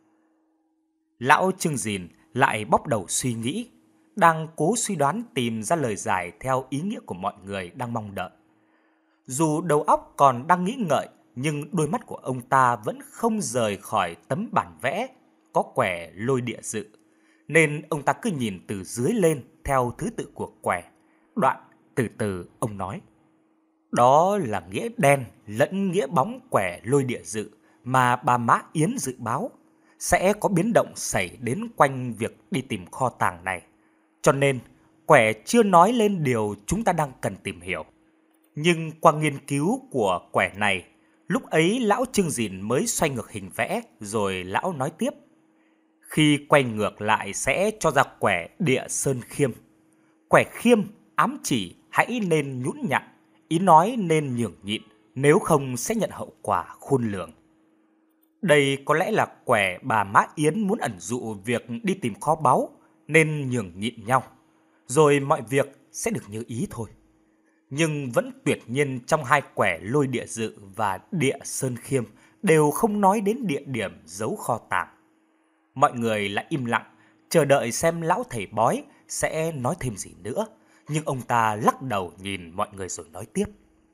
Lão Chương Dìn lại bóc đầu suy nghĩ, đang cố suy đoán tìm ra lời giải theo ý nghĩa của mọi người đang mong đợi. Dù đầu óc còn đang nghĩ ngợi, nhưng đôi mắt của ông ta vẫn không rời khỏi tấm bản vẽ có quẻ lôi địa dự, nên ông ta cứ nhìn từ dưới lên theo thứ tự của quẻ. Đoạn từ từ ông nói, đó là nghĩa đen lẫn nghĩa bóng quẻ lôi địa dự mà bà Mã Yến dự báo sẽ có biến động xảy đến quanh việc đi tìm kho tàng này. Cho nên quẻ chưa nói lên điều chúng ta đang cần tìm hiểu. Nhưng qua nghiên cứu của quẻ này, lúc ấy lão Chương Dìn mới xoay ngược hình vẽ, rồi lão nói tiếp. Khi quay ngược lại sẽ cho ra quẻ địa sơn khiêm. Quẻ khiêm ám chỉ hãy nên nhũn nhặn, ý nói nên nhường nhịn, nếu không sẽ nhận hậu quả khôn lường. Đây có lẽ là quẻ bà Mã Yến muốn ẩn dụ việc đi tìm kho báu, nên nhường nhịn nhau, rồi mọi việc sẽ được như ý thôi. Nhưng vẫn tuyệt nhiên trong hai quẻ lôi địa dự và địa sơn khiêm đều không nói đến địa điểm giấu kho tàng. Mọi người lại im lặng, chờ đợi xem lão thầy bói sẽ nói thêm gì nữa. Nhưng ông ta lắc đầu nhìn mọi người rồi nói tiếp.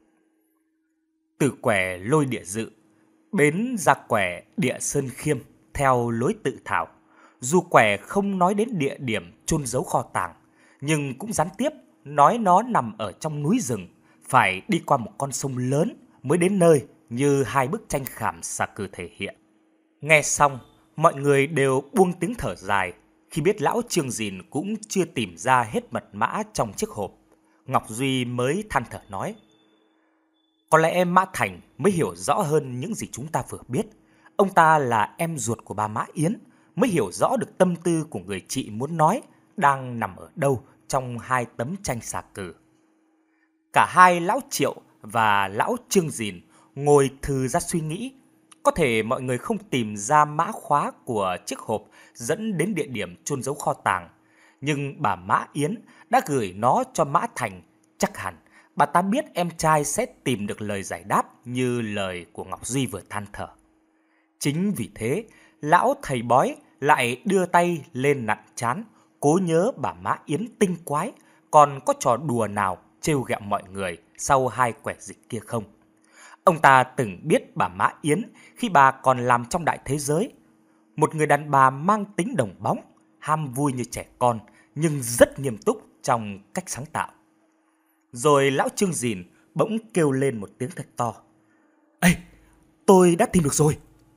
Từ quẻ lôi địa dự, bến ra quẻ địa sơn khiêm theo lối tự thảo. Dù quẻ không nói đến địa điểm chôn giấu kho tàng, nhưng cũng gián tiếp nói nó nằm ở trong núi rừng, phải đi qua một con sông lớn mới đến nơi, như hai bức tranh khảm xà cừ thể hiện. Nghe xong, mọi người đều buông tiếng thở dài khi biết lão Chương Dìn cũng chưa tìm ra hết mật mã trong chiếc hộp. Ngọc Duy mới than thở nói, có lẽ em Mã Thành mới hiểu rõ hơn những gì chúng ta vừa biết. Ông ta là em ruột của bà Mã Yến, mới hiểu rõ được tâm tư của người chị muốn nói đang nằm ở đâu trong hai tấm tranh xà cừ. Cả hai lão Triệu và lão Chương Dìn ngồi thừ ra suy nghĩ. Có thể mọi người không tìm ra mã khóa của chiếc hộp dẫn đến địa điểm chôn giấu kho tàng, nhưng bà Mã Yến đã gửi nó cho Mã Thành. Chắc hẳn bà ta biết em trai sẽ tìm được lời giải đáp như lời của Ngọc Duy vừa than thở. Chính vì thế, lão thầy bói lại đưa tay lên nặn trán, cố nhớ bà Mã Yến tinh quái còn có trò đùa nào trêu ghẹo mọi người sau hai quẻ dịch kia không. Ông ta từng biết bà Mã Yến khi bà còn làm trong đại thế giới. Một người đàn bà mang tính đồng bóng, ham vui như trẻ con, nhưng rất nghiêm túc trong cách sáng tạo. Rồi lão Chương Dìn bỗng kêu lên một tiếng thật to. Ê, tôi đã tìm được rồi.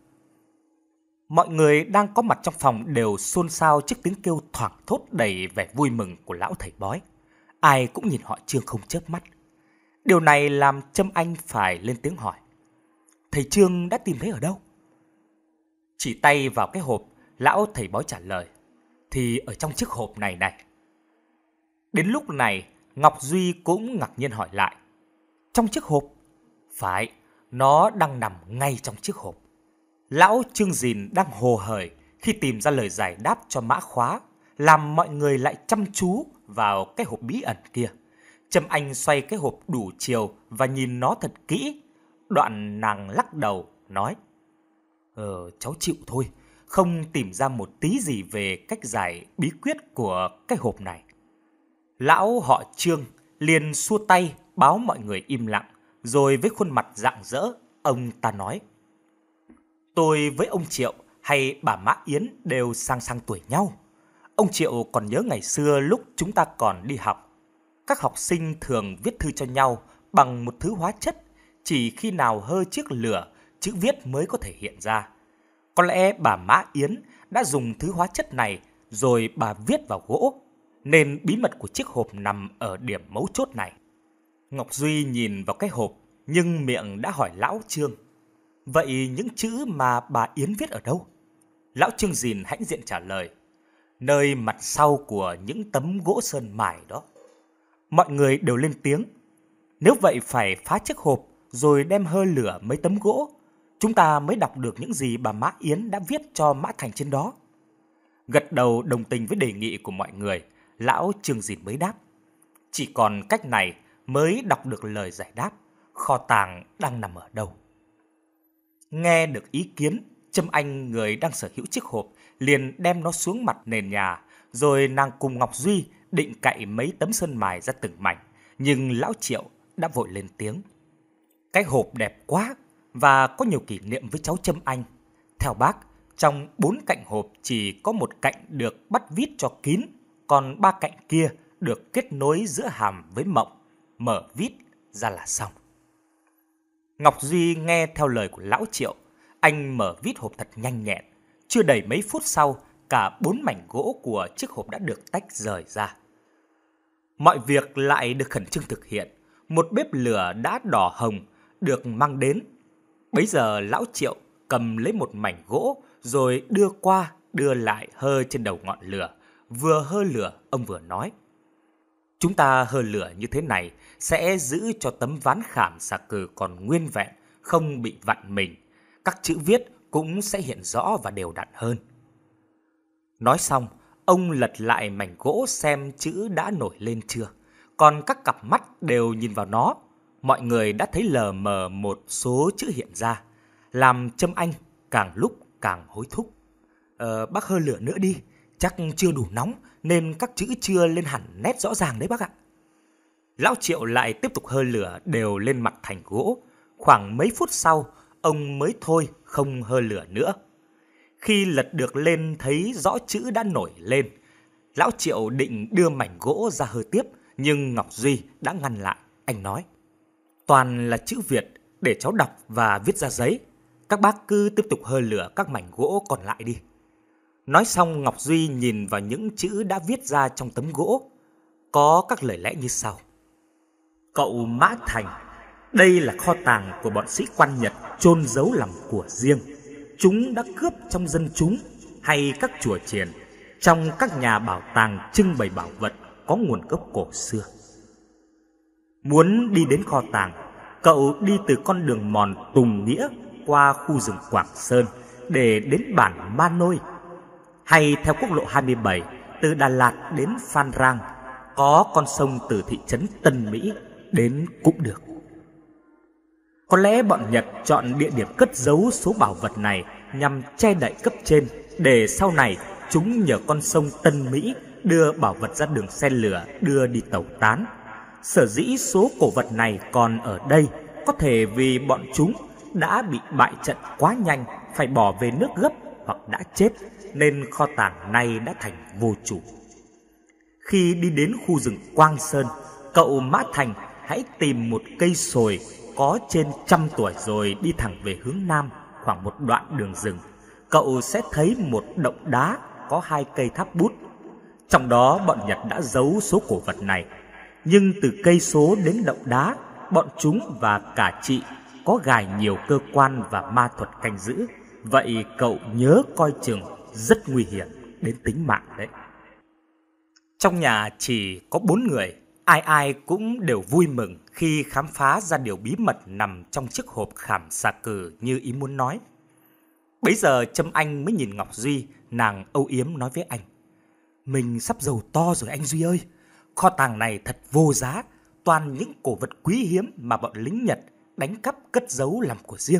Mọi người đang có mặt trong phòng đều xôn xao trước tiếng kêu thoảng thốt đầy vẻ vui mừng của lão thầy bói. Ai cũng nhìn họ Trương không chớp mắt. Điều này làm Trâm Anh phải lên tiếng hỏi. Thầy Trương đã tìm thấy ở đâu? Chỉ tay vào cái hộp, lão thầy bói trả lời. Thì ở trong chiếc hộp này này. Đến lúc này, Ngọc Duy cũng ngạc nhiên hỏi lại. Trong chiếc hộp? Phải, nó đang nằm ngay trong chiếc hộp. Lão Chương Dìn đang hồ hởi khi tìm ra lời giải đáp cho mã khóa, làm mọi người lại chăm chú vào cái hộp bí ẩn kia. Trâm Anh xoay cái hộp đủ chiều và nhìn nó thật kỹ. Đoạn nàng lắc đầu, nói. Ờ, cháu chịu thôi, không tìm ra một tí gì về cách giải bí quyết của cái hộp này. Lão họ Trương liền xua tay báo mọi người im lặng, rồi với khuôn mặt rạng rỡ, ông ta nói: Tôi với ông Triệu hay bà Mã Yến đều sang sang tuổi nhau. Ông Triệu còn nhớ ngày xưa lúc chúng ta còn đi học, các học sinh thường viết thư cho nhau bằng một thứ hóa chất, chỉ khi nào hơi chiếc lửa, chữ viết mới có thể hiện ra. Có lẽ bà Mã Yến đã dùng thứ hóa chất này rồi bà viết vào gỗ, nên bí mật của chiếc hộp nằm ở điểm mấu chốt này. Ngọc Duy nhìn vào cái hộp, nhưng miệng đã hỏi lão Trương: Vậy những chữ mà bà Yến viết ở đâu? Lão Trương Dìn hãnh diện trả lời: Nơi mặt sau của những tấm gỗ sơn mài đó. Mọi người đều lên tiếng: Nếu vậy phải phá chiếc hộp rồi đem hơ lửa mấy tấm gỗ, chúng ta mới đọc được những gì bà Mã Yến đã viết cho Mã Thành trên đó. Gật đầu đồng tình với đề nghị của mọi người, lão Trương Dìn mới đáp: Chỉ còn cách này mới đọc được lời giải đáp, kho tàng đang nằm ở đâu. Nghe được ý kiến, Trâm Anh, người đang sở hữu chiếc hộp, liền đem nó xuống mặt nền nhà, rồi nàng cùng Ngọc Duy định cạy mấy tấm sơn mài ra từng mảnh, nhưng lão Triệu đã vội lên tiếng: Cái hộp đẹp quá và có nhiều kỷ niệm với cháu Trâm Anh. Theo bác, trong bốn cạnh hộp chỉ có một cạnh được bắt vít cho kín, còn ba cạnh kia được kết nối giữa hàm với mộng, mở vít ra là xong. Ngọc Duy nghe theo lời của lão Triệu, anh mở vít hộp thật nhanh nhẹn. Chưa đầy mấy phút sau, cả bốn mảnh gỗ của chiếc hộp đã được tách rời ra. Mọi việc lại được khẩn trương thực hiện. Một bếp lửa đã đỏ hồng được mang đến. Bấy giờ lão Triệu cầm lấy một mảnh gỗ rồi đưa qua đưa lại hơ trên đầu ngọn lửa. Vừa hơ lửa, ông vừa nói: Chúng ta hơ lửa như thế này sẽ giữ cho tấm ván khảm xà cừ còn nguyên vẹn, không bị vặn mình. Các chữ viết cũng sẽ hiện rõ và đều đặn hơn. Nói xong, ông lật lại mảnh gỗ xem chữ đã nổi lên chưa. Còn các cặp mắt đều nhìn vào nó. Mọi người đã thấy lờ mờ một số chữ hiện ra, làm Trâm Anh càng lúc càng hối thúc. Ờ, bác hơ lửa nữa đi, chắc chưa đủ nóng nên các chữ chưa lên hẳn nét rõ ràng đấy bác ạ. Lão Triệu lại tiếp tục hơ lửa đều lên mặt thành gỗ. Khoảng mấy phút sau, ông mới thôi không hơ lửa nữa. Khi lật được lên thấy rõ chữ đã nổi lên, lão Triệu định đưa mảnh gỗ ra hơ tiếp, nhưng Ngọc Duy đã ngăn lại. Anh nói: Toàn là chữ Việt, để cháu đọc và viết ra giấy. Các bác cứ tiếp tục hơ lửa các mảnh gỗ còn lại đi. Nói xong, Ngọc Duy nhìn vào những chữ đã viết ra trong tấm gỗ. Có các lời lẽ như sau: Cậu Mã Thành, đây là kho tàng của bọn sĩ quan Nhật chôn giấu làm của riêng. Chúng đã cướp trong dân chúng hay các chùa chiền, trong các nhà bảo tàng trưng bày bảo vật có nguồn gốc cổ xưa. Muốn đi đến kho tàng, cậu đi từ con đường mòn Tùng Nghĩa qua khu rừng Quảng Sơn để đến bản Ma Nôi, hay theo quốc lộ hai mươi bảy từ Đà Lạt đến Phan Rang, có con sông từ thị trấn Tân Mỹ đến cũng được. Có lẽ bọn Nhật chọn địa điểm cất giấu số bảo vật này nhằm che đậy cấp trên, để sau này chúng nhờ con sông Tân Mỹ đưa bảo vật ra đường xe lửa đưa đi tẩu tán. Sở dĩ số cổ vật này còn ở đây có thể vì bọn chúng đã bị bại trận quá nhanh, phải bỏ về nước gấp hoặc đã chết, nên kho tàng này đã thành vô chủ. Khi đi đến khu rừng Quang Sơn, cậu Mã Thành hãy tìm một cây sồi có trên trăm tuổi rồi đi thẳng về hướng nam khoảng một đoạn đường rừng. Cậu sẽ thấy một động đá có hai cây tháp bút. Trong đó bọn Nhật đã giấu số cổ vật này. Nhưng từ cây số đến động đá, bọn chúng và cả chị có gài nhiều cơ quan và ma thuật canh giữ. Vậy cậu nhớ coi chừng, rất nguy hiểm đến tính mạng đấy. Trong nhà chỉ có bốn người, ai ai cũng đều vui mừng khi khám phá ra điều bí mật nằm trong chiếc hộp khảm xà cừ như ý muốn nói. Bấy giờ Trâm Anh mới nhìn Ngọc Duy, nàng âu yếm nói với anh: Mình sắp giàu to rồi anh Duy ơi. Kho tàng này thật vô giá, toàn những cổ vật quý hiếm mà bọn lính Nhật đánh cắp cất giấu làm của riêng.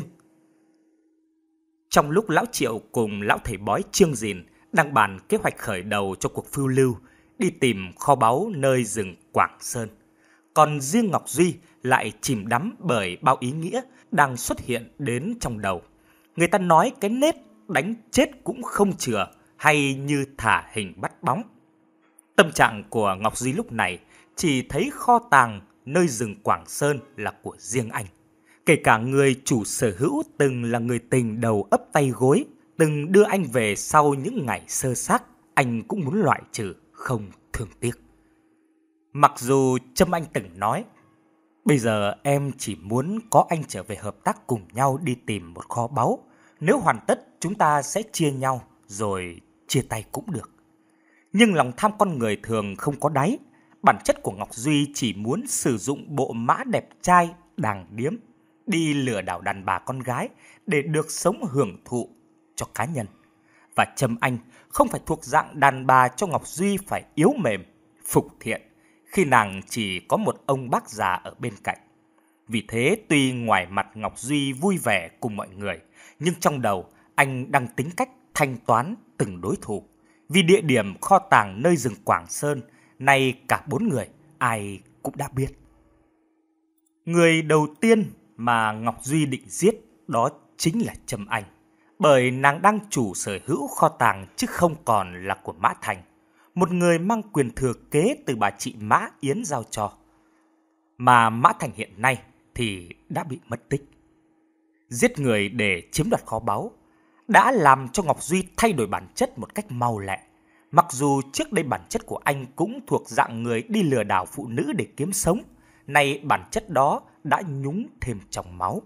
Trong lúc lão Triệu cùng lão thầy bói Trương Dìn đang bàn kế hoạch khởi đầu cho cuộc phiêu lưu, đi tìm kho báu nơi rừng Quảng Sơn. Còn riêng Ngọc Duy lại chìm đắm bởi bao ý nghĩa đang xuất hiện đến trong đầu. Người ta nói cái nết đánh chết cũng không chừa, hay như thả hình bắt bóng. Tâm trạng của Ngọc Duy lúc này chỉ thấy kho tàng nơi rừng Quảng Sơn là của riêng anh. Kể cả người chủ sở hữu từng là người tình đầu ấp tay gối, từng đưa anh về sau những ngày sơ xác, anh cũng muốn loại trừ, không thương tiếc. Mặc dù Trâm Anh từng nói, bây giờ em chỉ muốn có anh trở về hợp tác cùng nhau đi tìm một kho báu. Nếu hoàn tất chúng ta sẽ chia nhau rồi chia tay cũng được. Nhưng lòng tham con người thường không có đáy. Bản chất của Ngọc Duy chỉ muốn sử dụng bộ mã đẹp trai, đàng điếm, đi lừa đảo đàn bà con gái để được sống hưởng thụ cho cá nhân. Và Trâm Anh không phải thuộc dạng đàn bà cho Ngọc Duy phải yếu mềm, phục thiện, khi nàng chỉ có một ông bác già ở bên cạnh. Vì thế tuy ngoài mặt Ngọc Duy vui vẻ cùng mọi người, nhưng trong đầu anh đang tính cách thanh toán từng đối thủ. Vì địa điểm kho tàng nơi rừng Quảng Sơn, nay cả bốn người ai cũng đã biết. Người đầu tiên mà Ngọc Duy định giết đó chính là Trâm Anh, bởi nàng đang chủ sở hữu kho tàng chứ không còn là của Mã Thành, một người mang quyền thừa kế từ bà chị Mã Yến giao cho. Mà Mã Thành hiện nay thì đã bị mất tích. Giết người để chiếm đoạt kho báu đã làm cho Ngọc Duy thay đổi bản chất một cách mau lẹ. Mặc dù trước đây bản chất của anh cũng thuộc dạng người đi lừa đảo phụ nữ để kiếm sống, nay bản chất đó đã nhúng thêm trong máu.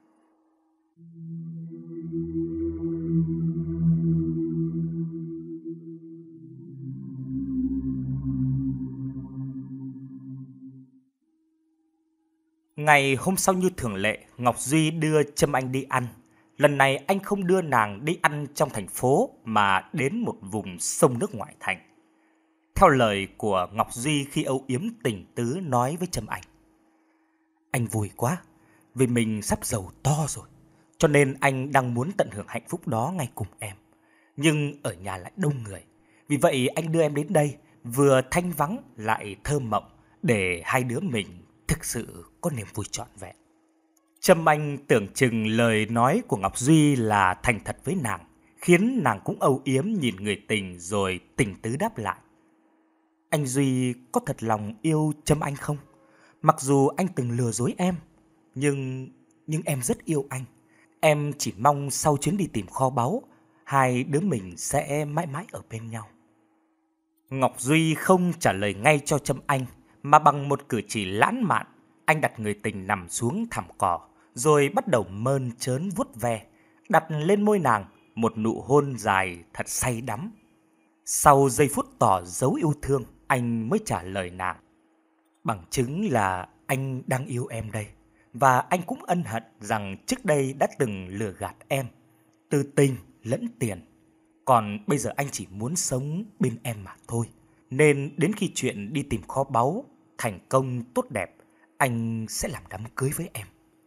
Ngày hôm sau như thường lệ, Ngọc Duy đưa Trâm Anh đi ăn. Lần này anh không đưa nàng đi ăn trong thành phố mà đến một vùng sông nước ngoại thành. Theo lời của Ngọc Duy khi âu yếm tình tứ nói với Trâm Anh, anh vui quá vì mình sắp giàu to rồi, cho nên anh đang muốn tận hưởng hạnh phúc đó ngay cùng em. Nhưng ở nhà lại đông người, vì vậy anh đưa em đến đây, vừa thanh vắng lại thơ mộng, để hai đứa mình thực sự có niềm vui trọn vẹn. Trâm Anh tưởng chừng lời nói của Ngọc Duy là thành thật với nàng, khiến nàng cũng âu yếm nhìn người tình rồi tình tứ đáp lại. Anh Duy có thật lòng yêu Trâm Anh không? Mặc dù anh từng lừa dối em, nhưng nhưng em rất yêu anh. Em chỉ mong sau chuyến đi tìm kho báu, hai đứa mình sẽ mãi mãi ở bên nhau. Ngọc Duy không trả lời ngay cho Trâm Anh, mà bằng một cử chỉ lãng mạn, anh đặt người tình nằm xuống thảm cỏ, rồi bắt đầu mơn trớn vuốt ve, đặt lên môi nàng một nụ hôn dài thật say đắm. Sau giây phút tỏ dấu yêu thương, anh mới trả lời nàng. Bằng chứng là anh đang yêu em đây, và anh cũng ân hận rằng trước đây đã từng lừa gạt em, từ tình lẫn tiền. Còn bây giờ anh chỉ muốn sống bên em mà thôi. Nên đến khi chuyện đi tìm kho báu thành công tốt đẹp, anh sẽ làm đám cưới với em.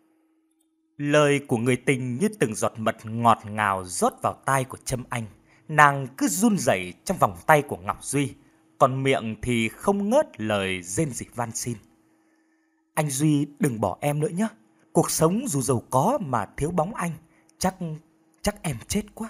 Lời của người tình như từng giọt mật ngọt ngào rót vào tai của Trâm Anh. Nàng cứ run rẩy trong vòng tay của Ngọc Duy, còn miệng thì không ngớt lời rên rỉ van xin. Anh Duy đừng bỏ em nữa nhé. Cuộc sống dù giàu có mà thiếu bóng anh, chắc chắc em chết quá.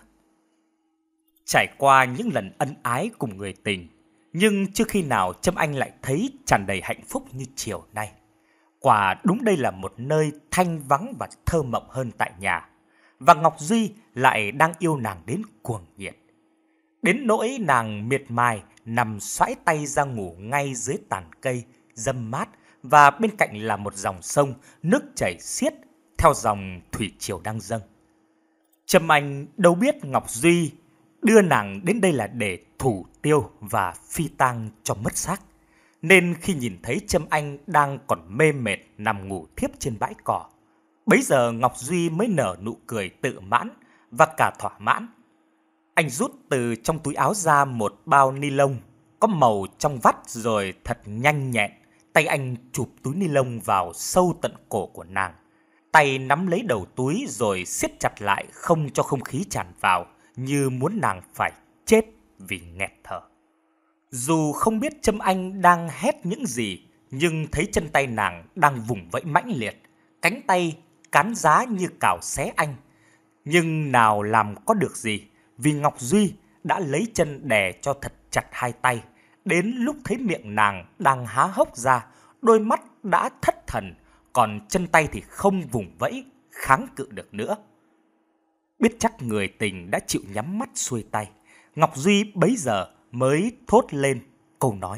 Trải qua những lần ân ái cùng người tình, nhưng chưa khi nào Trâm Anh lại thấy tràn đầy hạnh phúc như chiều nay. Quả đúng đây là một nơi thanh vắng và thơ mộng hơn tại nhà. Và Ngọc Duy lại đang yêu nàng đến cuồng nhiệt. Đến nỗi nàng miệt mài nằm xoãi tay ra ngủ ngay dưới tàn cây, râm mát, và bên cạnh là một dòng sông, nước chảy xiết theo dòng thủy triều đang dâng. Trâm Anh đâu biết Ngọc Duy đưa nàng đến đây là để thủ tiêu và phi tang cho mất xác. Nên khi nhìn thấy Trâm Anh đang còn mê mệt nằm ngủ thiếp trên bãi cỏ, bấy giờ Ngọc Duy mới nở nụ cười tự mãn và cả thỏa mãn. Anh rút từ trong túi áo ra một bao ni lông có màu trong vắt, rồi thật nhanh nhẹn, tay anh chụp túi ni lông vào sâu tận cổ của nàng. Tay nắm lấy đầu túi rồi siết chặt lại không cho không khí tràn vào, như muốn nàng phải chết vì nghẹt thở. Dù không biết Trâm Anh đang hét những gì, nhưng thấy chân tay nàng đang vùng vẫy mãnh liệt, cánh tay cán giá như cào xé anh. Nhưng nào làm có được gì, vì Ngọc Duy đã lấy chân đè cho thật chặt hai tay. Đến lúc thấy miệng nàng đang há hốc ra, đôi mắt đã thất thần, còn chân tay thì không vùng vẫy, kháng cự được nữa. Biết chắc người tình đã chịu nhắm mắt xuôi tay, Ngọc Duy bấy giờ mới thốt lên câu nói.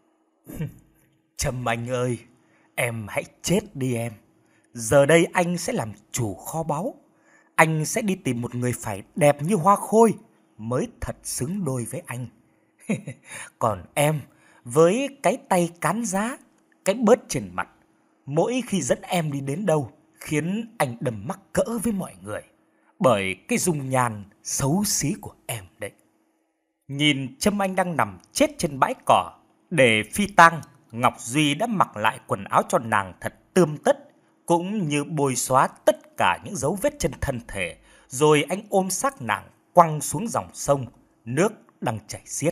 Trâm Anh ơi, em hãy chết đi em. Giờ đây anh sẽ làm chủ kho báu. Anh sẽ đi tìm một người phải đẹp như hoa khôi mới thật xứng đôi với anh. Còn em, với cái tay cán giá, cái bớt trên mặt, mỗi khi dẫn em đi đến đâu khiến anh đầm mắc cỡ với mọi người, bởi cái dung nhan xấu xí của em đấy. Nhìn Trâm Anh đang nằm chết trên bãi cỏ để phi tang, Ngọc Duy đã mặc lại quần áo cho nàng thật tươm tất, cũng như bôi xóa tất cả những dấu vết trên thân thể, rồi anh ôm xác nàng quăng xuống dòng sông, nước đang chảy xiết.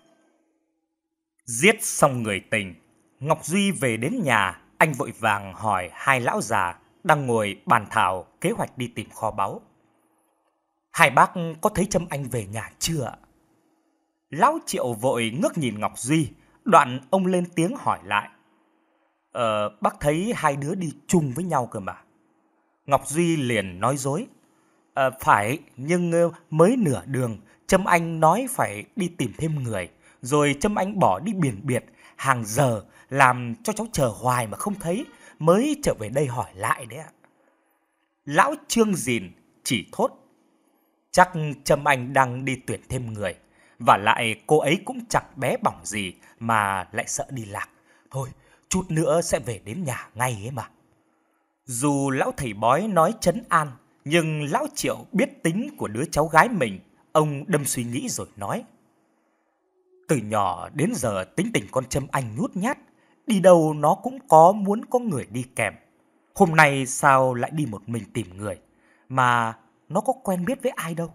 Giết xong người tình, Ngọc Duy về đến nhà, anh vội vàng hỏi hai lão già đang ngồi bàn thảo kế hoạch đi tìm kho báu. Hai bác có thấy Trâm Anh về nhà chưa ạ? Lão Triệu vội ngước nhìn Ngọc Duy, đoạn ông lên tiếng hỏi lại. Ờ, bác thấy hai đứa đi chung với nhau cơ mà. Ngọc Duy liền nói dối. Ờ, phải, nhưng mới nửa đường, Trâm Anh nói phải đi tìm thêm người. Rồi Trâm Anh bỏ đi biển biệt, hàng giờ, làm cho cháu chờ hoài mà không thấy, mới trở về đây hỏi lại đấy ạ. Lão Trương Dìn chỉ thốt. Chắc Trâm Anh đang đi tuyển thêm người. Và lại cô ấy cũng chẳng bé bỏng gì mà lại sợ đi lạc. Thôi, chút nữa sẽ về đến nhà ngay ấy mà. Dù lão thầy bói nói trấn an, nhưng lão Triệu biết tính của đứa cháu gái mình. Ông đâm suy nghĩ rồi nói. Từ nhỏ đến giờ tính tình con Trâm Anh nhút nhát, đi đâu nó cũng có muốn có người đi kèm. Hôm nay sao lại đi một mình tìm người, mà nó có quen biết với ai đâu.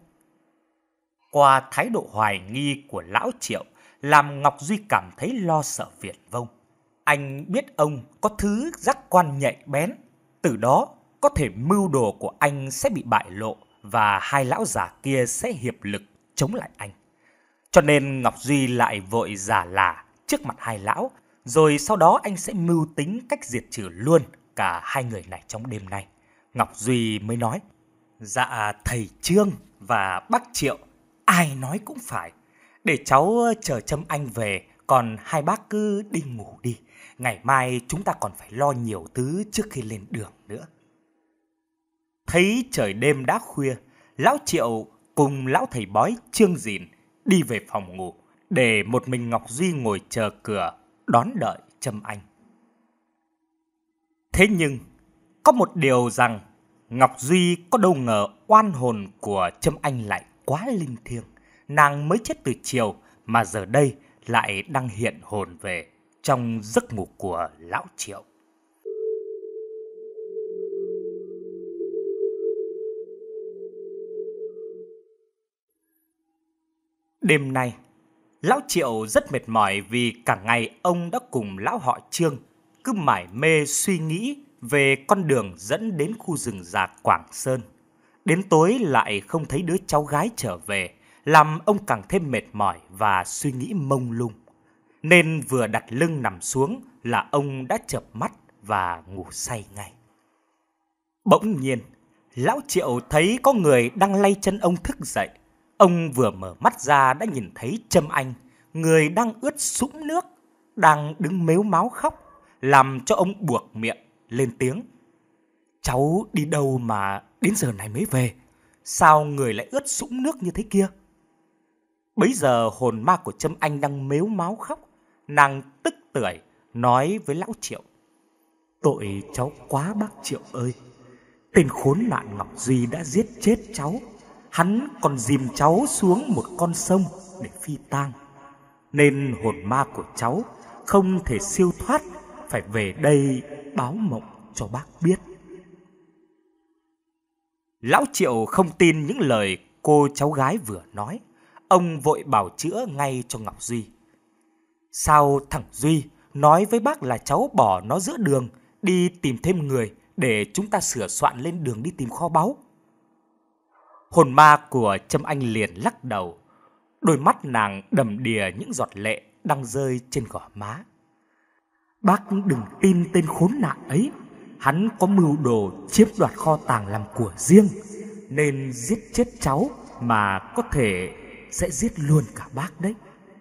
Qua thái độ hoài nghi của lão Triệu, làm Ngọc Duy cảm thấy lo sợ viển vông. Anh biết ông có thứ giác quan nhạy bén, từ đó có thể mưu đồ của anh sẽ bị bại lộ và hai lão già kia sẽ hiệp lực chống lại anh. Cho nên Ngọc Duy lại vội giả lả trước mặt hai lão, rồi sau đó anh sẽ mưu tính cách diệt trừ luôn cả hai người này trong đêm nay. Ngọc Duy mới nói, dạ thầy Trương và bác Triệu, ai nói cũng phải. Để cháu chờ Trâm Anh về, còn hai bác cứ đi ngủ đi. Ngày mai chúng ta còn phải lo nhiều thứ trước khi lên đường nữa. Thấy trời đêm đã khuya, lão Triệu cùng lão thầy bói Trương Dìn đi về phòng ngủ, để một mình Ngọc Duy ngồi chờ cửa đón đợi Trâm Anh. Thế nhưng, có một điều rằng, Ngọc Duy có đâu ngờ oan hồn của Trâm Anh lại quá linh thiêng. Nàng mới chết từ chiều mà giờ đây lại đang hiện hồn về trong giấc ngủ của lão Triệu. Đêm nay, lão Triệu rất mệt mỏi vì cả ngày ông đã cùng lão họ Trương cứ mải mê suy nghĩ về con đường dẫn đến khu rừng già Quảng Sơn. Đến tối lại không thấy đứa cháu gái trở về, làm ông càng thêm mệt mỏi và suy nghĩ mông lung. Nên vừa đặt lưng nằm xuống là ông đã chợp mắt và ngủ say ngay. Bỗng nhiên, lão Triệu thấy có người đang lay chân ông thức dậy. Ông vừa mở mắt ra đã nhìn thấy Trâm Anh, người đang ướt sũng nước, đang đứng mếu máo khóc, làm cho ông buộc miệng lên tiếng. Cháu đi đâu mà đến giờ này mới về? Sao người lại ướt sũng nước như thế kia? Bấy giờ hồn ma của Trâm Anh đang mếu máo khóc. Nàng tức tưởi nói với lão Triệu. Tội cháu quá bác Triệu ơi. Tên khốn nạn Ngọc Duy đã giết chết cháu. Hắn còn dìm cháu xuống một con sông để phi tang. Nên hồn ma của cháu không thể siêu thoát, phải về đây báo mộng cho bác biết. Lão Triệu không tin những lời cô cháu gái vừa nói. Ông vội bào chữa ngay cho Ngọc Duy. Sao thằng Duy nói với bác là cháu bỏ nó giữa đường, đi tìm thêm người để chúng ta sửa soạn lên đường đi tìm kho báu? Hồn ma của Trâm Anh liền lắc đầu, đôi mắt nàng đầm đìa những giọt lệ đang rơi trên gò má. Bác đừng tin tên khốn nạn ấy, hắn có mưu đồ chiếm đoạt kho tàng làm của riêng, nên giết chết cháu mà có thể sẽ giết luôn cả bác đấy.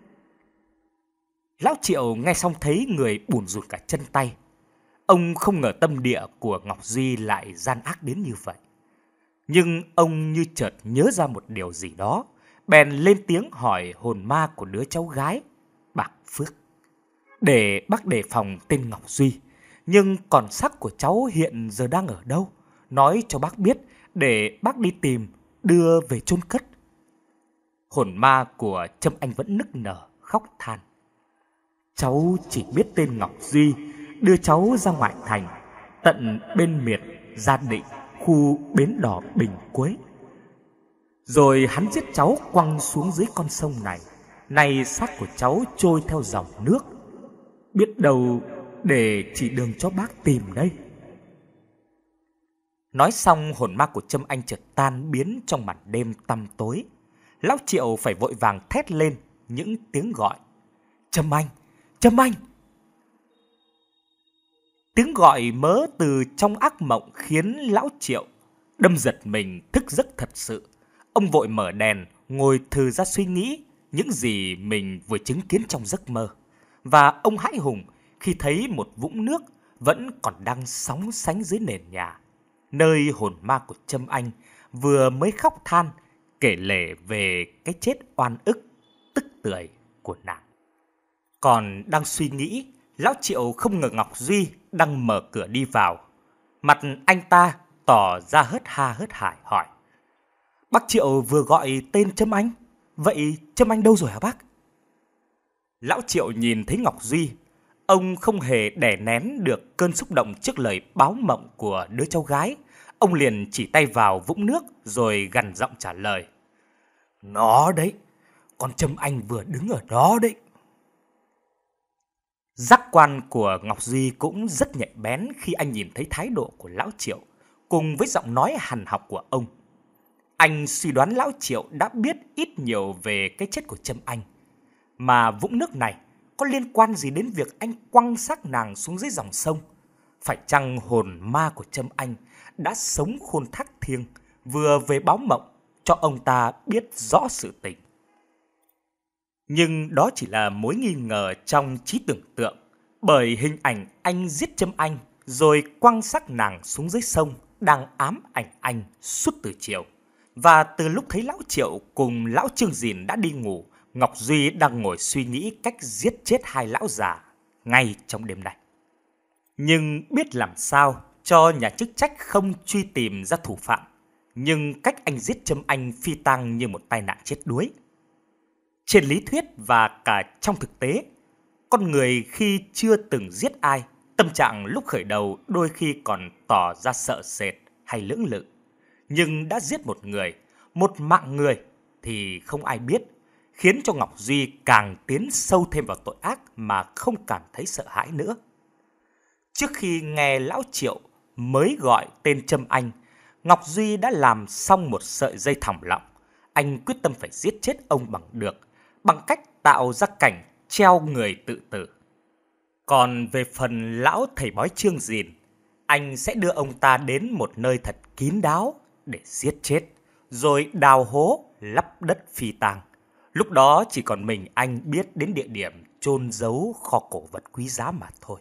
Lão Triệu nghe xong thấy người bủn rủn cả chân tay. Ông không ngờ tâm địa của Ngọc Duy lại gian ác đến như vậy. Nhưng ông như chợt nhớ ra một điều gì đó, bèn lên tiếng hỏi hồn ma của đứa cháu gái, Bạc Phước, để bác đề phòng tên Ngọc Duy. Nhưng còn xác của cháu hiện giờ đang ở đâu? Nói cho bác biết để bác đi tìm, đưa về chôn cất. Hồn ma của Trâm Anh vẫn nức nở khóc than. Cháu chỉ biết tên Ngọc Duy đưa cháu ra ngoại thành, tận bên miệt Gia Định, khu bến đò Bình Quế. Rồi hắn giết cháu quăng xuống dưới con sông này. Nay xác của cháu trôi theo dòng nước, biết đâu để chỉ đường cho bác tìm đây. Nói xong, hồn ma của Trâm Anh chợt tan biến trong màn đêm tăm tối. Lão Triệu phải vội vàng thét lên những tiếng gọi. Trâm Anh! Trâm Anh! Tiếng gọi mớ từ trong ác mộng khiến lão Triệu đâm giật mình thức giấc thật sự. Ông vội mở đèn, ngồi thừ ra suy nghĩ những gì mình vừa chứng kiến trong giấc mơ. Và ông hãi hùng khi thấy một vũng nước vẫn còn đang sóng sánh dưới nền nhà, nơi hồn ma của Trâm Anh vừa mới khóc than kể lể về cái chết oan ức tức tưởi của nàng. Còn đang suy nghĩ, lão Triệu không ngờ Ngọc Duy đang mở cửa đi vào. Mặt anh ta tỏ ra hớt ha hớt hải hỏi: Bác Triệu vừa gọi tên Trâm Anh, vậy Trâm Anh đâu rồi hả bác? Lão Triệu nhìn thấy Ngọc Duy, ông không hề đè nén được cơn xúc động trước lời báo mộng của đứa cháu gái. Ông liền chỉ tay vào vũng nước rồi gằn giọng trả lời: Nó đấy, con Trâm Anh vừa đứng ở đó đấy. Giác quan của Ngọc Duy cũng rất nhạy bén khi anh nhìn thấy thái độ của lão Triệu cùng với giọng nói hằn học của ông. Anh suy đoán lão Triệu đã biết ít nhiều về cái chết của Trâm Anh. Mà vũng nước này có liên quan gì đến việc anh quăng xác nàng xuống dưới dòng sông? Phải chăng hồn ma của Trâm Anh đã sống khôn thác thiêng, vừa về báo mộng cho ông ta biết rõ sự tình? Nhưng đó chỉ là mối nghi ngờ trong trí tưởng tượng, bởi hình ảnh anh giết Trâm Anh rồi quăng xác nàng xuống dưới sông đang ám ảnh anh suốt từ chiều. Và từ lúc thấy lão Triệu cùng lão Trương Dìn đã đi ngủ, Ngọc Duy đang ngồi suy nghĩ cách giết chết hai lão già ngay trong đêm nay. Nhưng biết làm sao cho nhà chức trách không truy tìm ra thủ phạm, nhưng cách anh giết Trâm Anh phi tang như một tai nạn chết đuối. Trên lý thuyết và cả trong thực tế, con người khi chưa từng giết ai, tâm trạng lúc khởi đầu đôi khi còn tỏ ra sợ sệt hay lưỡng lự. Nhưng đã giết một người, một mạng người thì không ai biết, khiến cho Ngọc Duy càng tiến sâu thêm vào tội ác mà không cảm thấy sợ hãi nữa. Trước khi nghe lão Triệu mới gọi tên Trâm Anh, Ngọc Duy đã làm xong một sợi dây thòng lọng. Anh quyết tâm phải giết chết ông bằng được, bằng cách tạo ra cảnh treo người tự tử. Còn về phần lão thầy bói Trương Dìn, anh sẽ đưa ông ta đến một nơi thật kín đáo để giết chết, rồi đào hố lấp đất phi tang. Lúc đó chỉ còn mình anh biết đến địa điểm chôn giấu kho cổ vật quý giá mà thôi.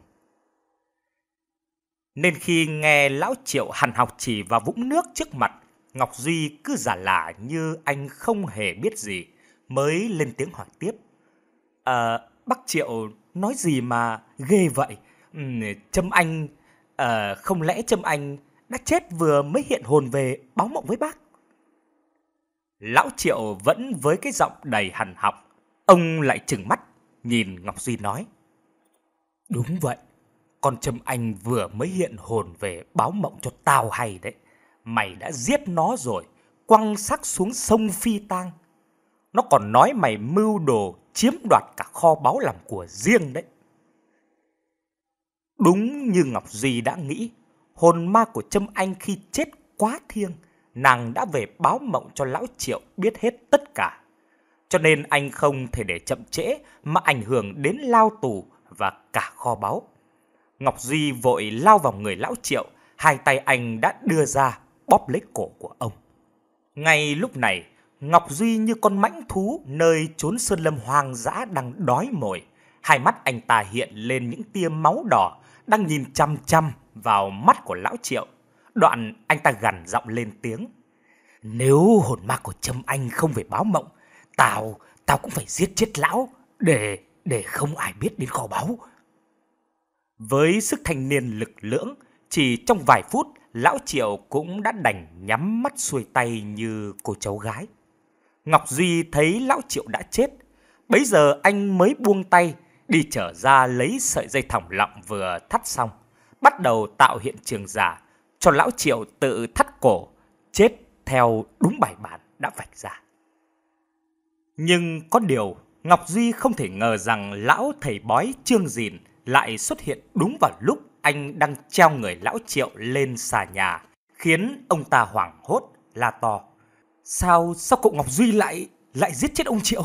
Nên khi nghe lão Triệu hằn học chỉ vào vũng nước trước mặt, Ngọc Duy cứ giả lả như anh không hề biết gì, mới lên tiếng hỏi tiếp. À, bác Triệu nói gì mà ghê vậy? Ừ, Trâm Anh, à, không lẽ Trâm Anh đã chết vừa mới hiện hồn về báo mộng với bác? Lão Triệu vẫn với cái giọng đầy hằn học. Ông lại trừng mắt nhìn Ngọc Duy nói: Đúng vậy, con Trâm Anh vừa mới hiện hồn về báo mộng cho tao hay đấy. Mày đã giết nó rồi, quăng xác xuống sông phi tang. Nó còn nói mày mưu đồ chiếm đoạt cả kho báu làm của riêng đấy. Đúng như Ngọc Duy đã nghĩ, hồn ma của Trâm Anh khi chết quá thiêng, nàng đã về báo mộng cho lão Triệu biết hết tất cả. Cho nên anh không thể để chậm trễ mà ảnh hưởng đến lao tù và cả kho báu. Ngọc Duy vội lao vào người lão Triệu, hai tay anh đã đưa ra bóp lấy cổ của ông. Ngay lúc này, Ngọc Duy như con mãnh thú nơi chốn sơn lâm hoang dã đang đói mồi. Hai mắt anh ta hiện lên những tia máu đỏ, đang nhìn chăm chăm vào mắt của lão Triệu. Đoạn anh ta gằn giọng lên tiếng: "Nếu hồn ma của Trâm Anh không về báo mộng, tao, tao cũng phải giết chết lão để, để không ai biết đến kho báu." Với sức thanh niên lực lưỡng, chỉ trong vài phút, lão Triệu cũng đã đành nhắm mắt xuôi tay như cô cháu gái. Ngọc Duy thấy lão Triệu đã chết, bấy giờ anh mới buông tay, đi trở ra lấy sợi dây thòng lọng vừa thắt xong, bắt đầu tạo hiện trường giả cho lão Triệu tự thắt cổ, chết theo đúng bài bản đã vạch ra. Nhưng có điều, Ngọc Duy không thể ngờ rằng lão thầy bói Trương Dìn lại xuất hiện đúng vào lúc anh đang treo người lão Triệu lên xà nhà, khiến ông ta hoảng hốt la to: Sao, sao cậu Ngọc Duy lại, lại giết chết ông Triệu?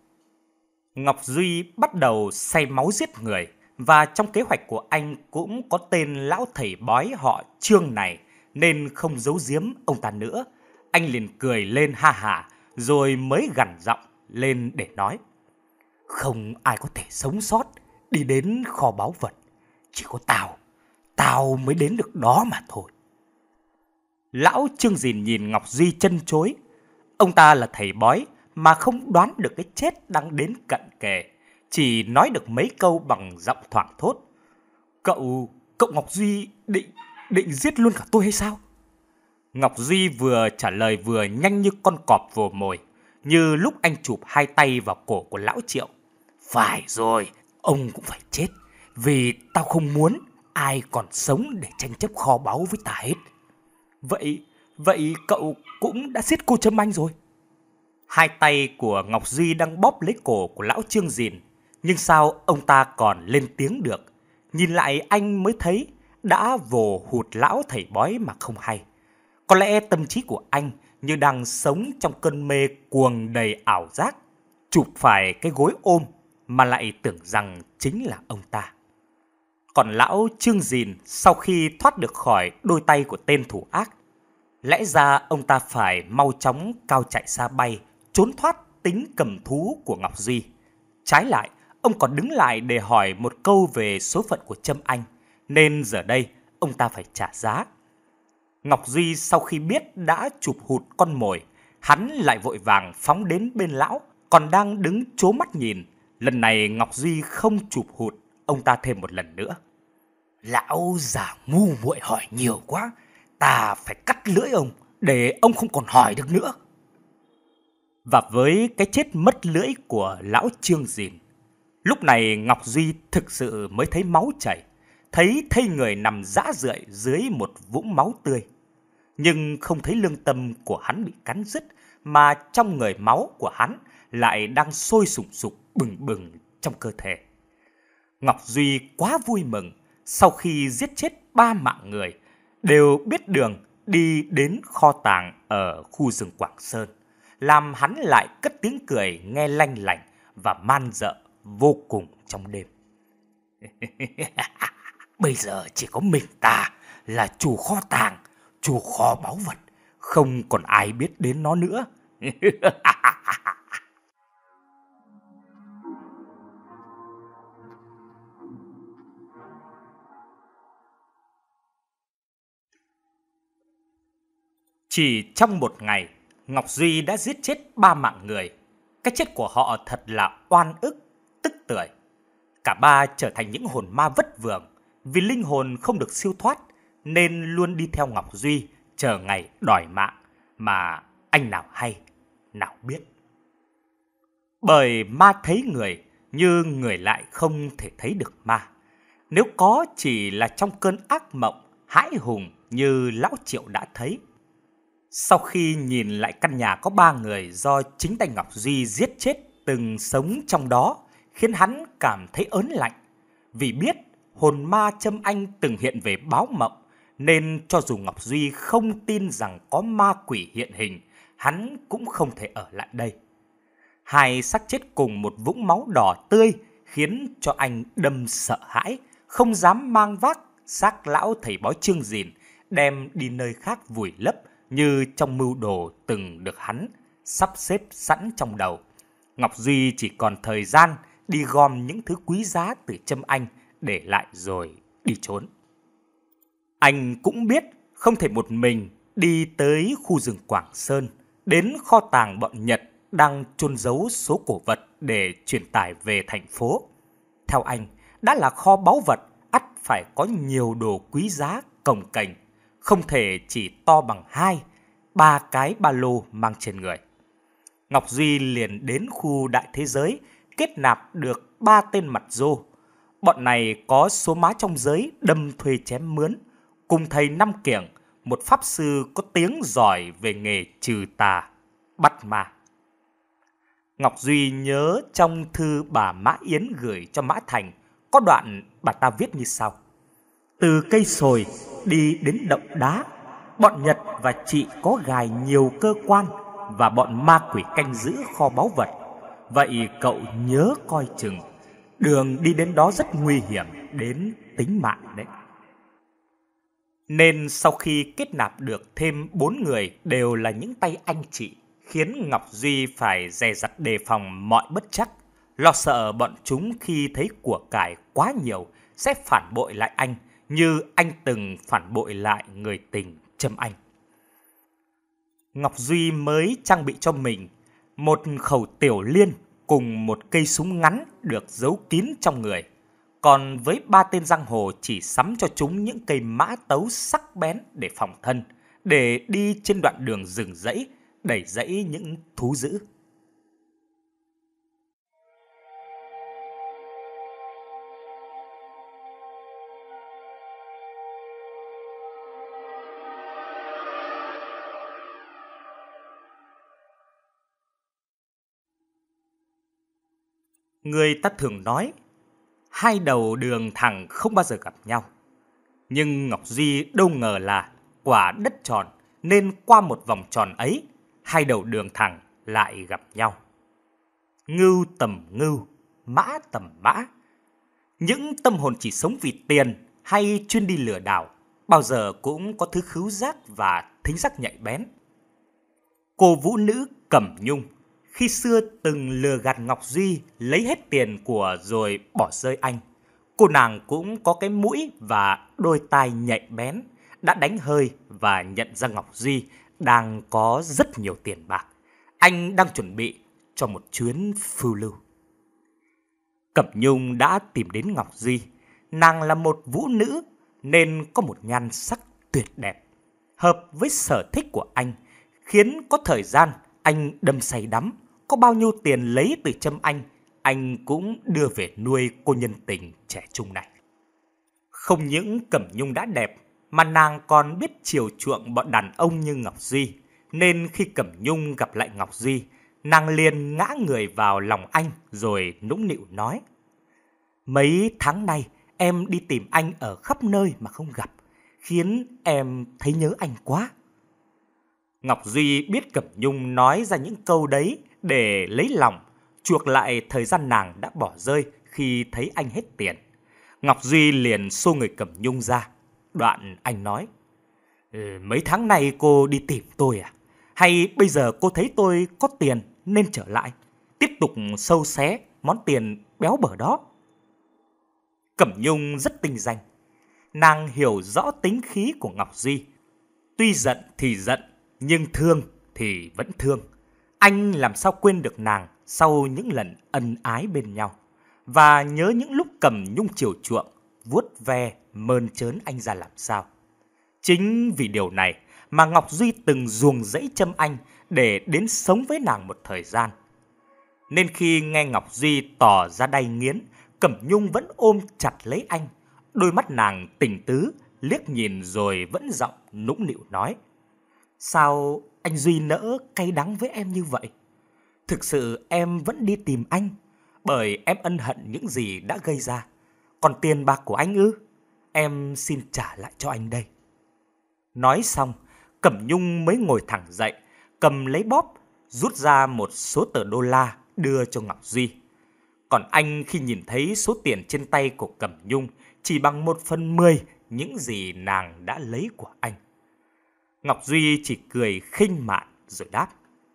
Ngọc Duy bắt đầu say máu giết người, và trong kế hoạch của anh cũng có tên lão thầy bói họ Trương này, nên không giấu giếm ông ta nữa. Anh liền cười lên ha hả, rồi mới gằn giọng lên để nói: Không ai có thể sống sót đi đến kho báu vật, chỉ có tao, tao mới đến được đó mà thôi. Lão Trương Dìn nhìn Ngọc Duy chân chối. Ông ta là thầy bói mà không đoán được cái chết đang đến cận kề, chỉ nói được mấy câu bằng giọng thoảng thốt: Cậu, cậu Ngọc Duy định, định giết luôn cả tôi hay sao? Ngọc Duy vừa trả lời vừa nhanh như con cọp vồ mồi, như lúc anh chụp hai tay vào cổ của lão Triệu. Phải rồi, ông cũng phải chết, vì tao không muốn ai còn sống để tranh chấp kho báu với ta hết. Vậy, vậy cậu cũng đã giết cô Trâm Anh rồi? Hai tay của Ngọc Duy đang bóp lấy cổ của lão Trương Dìn, nhưng sao ông ta còn lên tiếng được? Nhìn lại anh mới thấy đã vồ hụt lão thầy bói mà không hay. Có lẽ tâm trí của anh như đang sống trong cơn mê cuồng đầy ảo giác, chụp phải cái gối ôm mà lại tưởng rằng chính là ông ta. Còn lão Trương Dìn sau khi thoát được khỏi đôi tay của tên thủ ác, lẽ ra ông ta phải mau chóng cao chạy xa bay, trốn thoát tính cầm thú của Ngọc Duy. Trái lại, ông còn đứng lại để hỏi một câu về số phận của Trâm Anh, nên giờ đây ông ta phải trả giá. Ngọc Duy sau khi biết đã chụp hụt con mồi, hắn lại vội vàng phóng đến bên lão, còn đang đứng trố mắt nhìn. Lần này Ngọc Duy không chụp hụt ông ta thêm một lần nữa. Lão già ngu muội hỏi nhiều quá, ta phải cắt lưỡi ông để ông không còn hỏi được nữa. Và với cái chết mất lưỡi của lão Trương Dìn, lúc này Ngọc Duy thực sự mới thấy máu chảy, thấy thây người nằm rã rượi dưới một vũng máu tươi. Nhưng không thấy lương tâm của hắn bị cắn rứt, mà trong người máu của hắn lại đang sôi sùng sục bừng bừng trong cơ thể. Ngọc Duy quá vui mừng, sau khi giết chết ba mạng người, đều biết đường đi đến kho tàng ở khu rừng Quảng Sơn, làm hắn lại cất tiếng cười nghe lanh lảnh và man dợ vô cùng trong đêm. Bây giờ chỉ có mình ta là chủ kho tàng, chủ kho báu vật, không còn ai biết đến nó nữa. Chỉ trong một ngày, Ngọc Duy đã giết chết ba mạng người. Cái chết của họ thật là oan ức, tức tưởi. Cả ba trở thành những hồn ma vất vưởng, vì linh hồn không được siêu thoát nên luôn đi theo Ngọc Duy chờ ngày đòi mạng, mà anh nào hay, nào biết. Bởi ma thấy người, như người lại không thể thấy được ma. Nếu có chỉ là trong cơn ác mộng, hãi hùng như lão Triệu đã thấy. Sau khi nhìn lại căn nhà có ba người do chính tay Ngọc Duy giết chết từng sống trong đó khiến hắn cảm thấy ớn lạnh. Vì biết hồn ma Trâm Anh từng hiện về báo mộng, nên cho dù Ngọc Duy không tin rằng có ma quỷ hiện hình, hắn cũng không thể ở lại đây. Hai xác chết cùng một vũng máu đỏ tươi khiến cho anh đâm sợ hãi, không dám mang vác xác lão thầy bói Trương Dìn đem đi nơi khác vùi lấp như trong mưu đồ từng được hắn sắp xếp sẵn trong đầu. Ngọc Duy chỉ còn thời gian đi gom những thứ quý giá từ Trâm Anh để lại rồi đi trốn. Anh cũng biết không thể một mình đi tới khu rừng Quảng Sơn, đến kho tàng bọn Nhật đang chôn giấu số cổ vật để truyền tải về thành phố. Theo anh, đã là kho báu vật, ắt phải có nhiều đồ quý giá cồng kềnh, không thể chỉ to bằng hai, ba cái ba lô mang trên người. Ngọc Duy liền đến khu Đại Thế Giới, kết nạp được ba tên mặt rô. Bọn này có số má trong giới đâm thuê chém mướn, cùng thầy Năm Kiểng, một pháp sư có tiếng giỏi về nghề trừ tà, bắt ma. Ngọc Duy nhớ trong thư bà Mã Yến gửi cho Mã Thành, có đoạn bà ta viết như sau: từ cây sồi đi đến động đá, bọn Nhật và chị có gài nhiều cơ quan và bọn ma quỷ canh giữ kho báu vật. Vậy cậu nhớ coi chừng, đường đi đến đó rất nguy hiểm đến tính mạng đấy. Nên sau khi kết nạp được thêm bốn người đều là những tay anh chị, khiến Ngọc Duy phải dè dặt đề phòng mọi bất trắc, lo sợ bọn chúng khi thấy của cải quá nhiều sẽ phản bội lại anh, như anh từng phản bội lại người tình Trâm Anh. Ngọc Duy mới trang bị cho mình một khẩu tiểu liên cùng một cây súng ngắn được giấu kín trong người. Còn với ba tên giang hồ chỉ sắm cho chúng những cây mã tấu sắc bén để phòng thân, để đi trên đoạn đường rừng rẫy, đẩy rẫy những thú dữ. Người ta thường nói, hai đầu đường thẳng không bao giờ gặp nhau. Nhưng Ngọc Duy đâu ngờ là quả đất tròn, nên qua một vòng tròn ấy, hai đầu đường thẳng lại gặp nhau. Ngưu tầm ngưu, mã tầm mã. Những tâm hồn chỉ sống vì tiền hay chuyên đi lừa đảo, bao giờ cũng có thứ khứu giác và thính giác nhạy bén. Cô vũ nữ Cẩm Nhung khi xưa từng lừa gạt Ngọc Duy lấy hết tiền của rồi bỏ rơi anh. Cô nàng cũng có cái mũi và đôi tai nhạy bén, đã đánh hơi và nhận ra Ngọc Duy đang có rất nhiều tiền bạc. Anh đang chuẩn bị cho một chuyến phiêu lưu. Cẩm Nhung đã tìm đến Ngọc Duy. Nàng là một vũ nữ nên có một nhan sắc tuyệt đẹp, hợp với sở thích của anh, khiến có thời gian anh đâm say đắm. Có bao nhiêu tiền lấy từ Trâm Anh, anh cũng đưa về nuôi cô nhân tình trẻ trung này. Không những Cẩm Nhung đã đẹp, mà nàng còn biết chiều chuộng bọn đàn ông như Ngọc Duy. Nên khi Cẩm Nhung gặp lại Ngọc Duy, nàng liền ngã người vào lòng anh rồi nũng nịu nói: mấy tháng nay em đi tìm anh ở khắp nơi mà không gặp, khiến em thấy nhớ anh quá. Ngọc Duy biết Cẩm Nhung nói ra những câu đấy để lấy lòng, chuộc lại thời gian nàng đã bỏ rơi khi thấy anh hết tiền. Ngọc Duy liền xô người Cẩm Nhung ra. Đoạn anh nói: ừ, mấy tháng nay cô đi tìm tôi à? Hay bây giờ cô thấy tôi có tiền nên trở lại, tiếp tục sâu xé món tiền béo bở đó? Cẩm Nhung rất tinh danh. Nàng hiểu rõ tính khí của Ngọc Duy. Tuy giận thì giận, nhưng thương thì vẫn thương. Anh làm sao quên được nàng sau những lần ân ái bên nhau, và nhớ những lúc Cẩm Nhung chiều chuộng, vuốt ve, mơn trớn anh ra làm sao. Chính vì điều này mà Ngọc Duy từng ruồng rẫy Trâm Anh để đến sống với nàng một thời gian. Nên khi nghe Ngọc Duy tỏ ra đay nghiến, Cẩm Nhung vẫn ôm chặt lấy anh. Đôi mắt nàng tình tứ, liếc nhìn rồi vẫn giọng nũng nịu nói: sao anh Duy nỡ cay đắng với em như vậy? Thực sự em vẫn đi tìm anh, bởi em ân hận những gì đã gây ra. Còn tiền bạc của anh ư? Em xin trả lại cho anh đây. Nói xong, Cẩm Nhung mới ngồi thẳng dậy, cầm lấy bóp, rút ra một số tờ đô la đưa cho Ngọc Duy. Còn anh khi nhìn thấy số tiền trên tay của Cẩm Nhung chỉ bằng một phần mười những gì nàng đã lấy của anh. Ngọc Duy chỉ cười khinh mạn rồi đáp: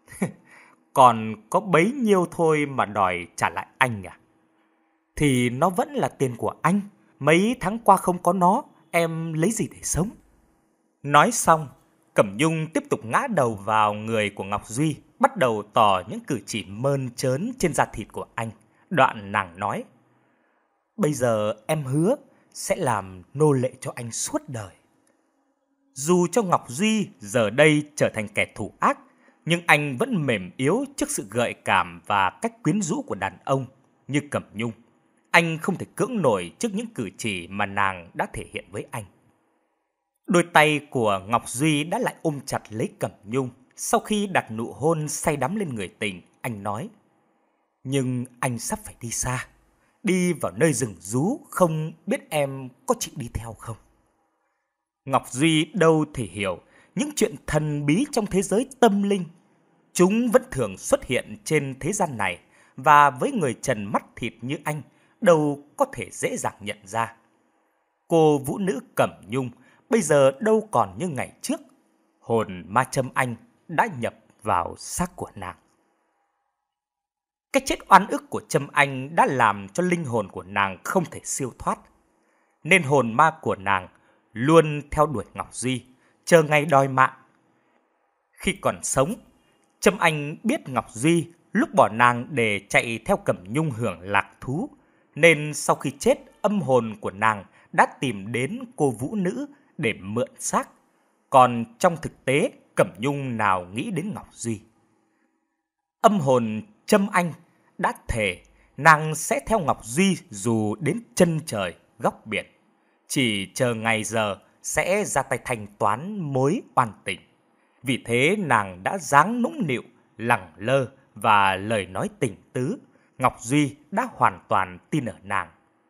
Còn có bấy nhiêu thôi mà đòi trả lại anh à? Thì nó vẫn là tiền của anh. Mấy tháng qua không có nó, em lấy gì để sống? Nói xong, Cẩm Nhung tiếp tục ngã đầu vào người của Ngọc Duy, bắt đầu tỏ những cử chỉ mơn trớn trên da thịt của anh. Đoạn nàng nói: Bây giờ em hứa sẽ làm nô lệ cho anh suốt đời. Dù cho Ngọc Duy giờ đây trở thành kẻ thủ ác, nhưng anh vẫn mềm yếu trước sự gợi cảm và cách quyến rũ của đàn ông như Cẩm Nhung. Anh không thể cưỡng nổi trước những cử chỉ mà nàng đã thể hiện với anh. Đôi tay của Ngọc Duy đã lại ôm chặt lấy Cẩm Nhung. Sau khi đặt nụ hôn say đắm lên người tình, anh nói: Nhưng anh sắp phải đi xa, đi vào nơi rừng rú, không biết em có chịu đi theo không? Ngọc Duy đâu thể hiểu những chuyện thần bí trong thế giới tâm linh. Chúng vẫn thường xuất hiện trên thế gian này, và với người trần mắt thịt như anh, đâu có thể dễ dàng nhận ra. Cô vũ nữ Cẩm Nhung bây giờ đâu còn như ngày trước. Hồn ma châm anh đã nhập vào xác của nàng. Cái chết oan ức của Trâm Anh đã làm cho linh hồn của nàng không thể siêu thoát, nên hồn ma của nàng luôn theo đuổi Ngọc Duy, chờ ngày đòi mạng. Khi còn sống, Trâm Anh biết Ngọc Duy lúc bỏ nàng để chạy theo Cẩm Nhung hưởng lạc thú, nên sau khi chết, âm hồn của nàng đã tìm đến cô vũ nữ để mượn xác. Còn trong thực tế, Cẩm Nhung nào nghĩ đến Ngọc Duy. Âm hồn Trâm Anh đã thề nàng sẽ theo Ngọc Duy dù đến chân trời góc biển, chỉ chờ ngày giờ sẽ ra tay thanh toán mối oan tình. Vì thế nàng đã dáng nũng nịu, lẳng lơ và lời nói tình tứ. Ngọc Duy đã hoàn toàn tin ở nàng.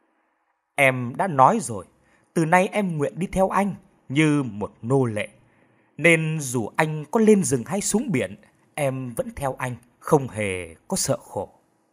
Em đã nói rồi, từ nay em nguyện đi theo anh như một nô lệ. Nên dù anh có lên rừng hay xuống biển, em vẫn theo anh, không hề có sợ khổ.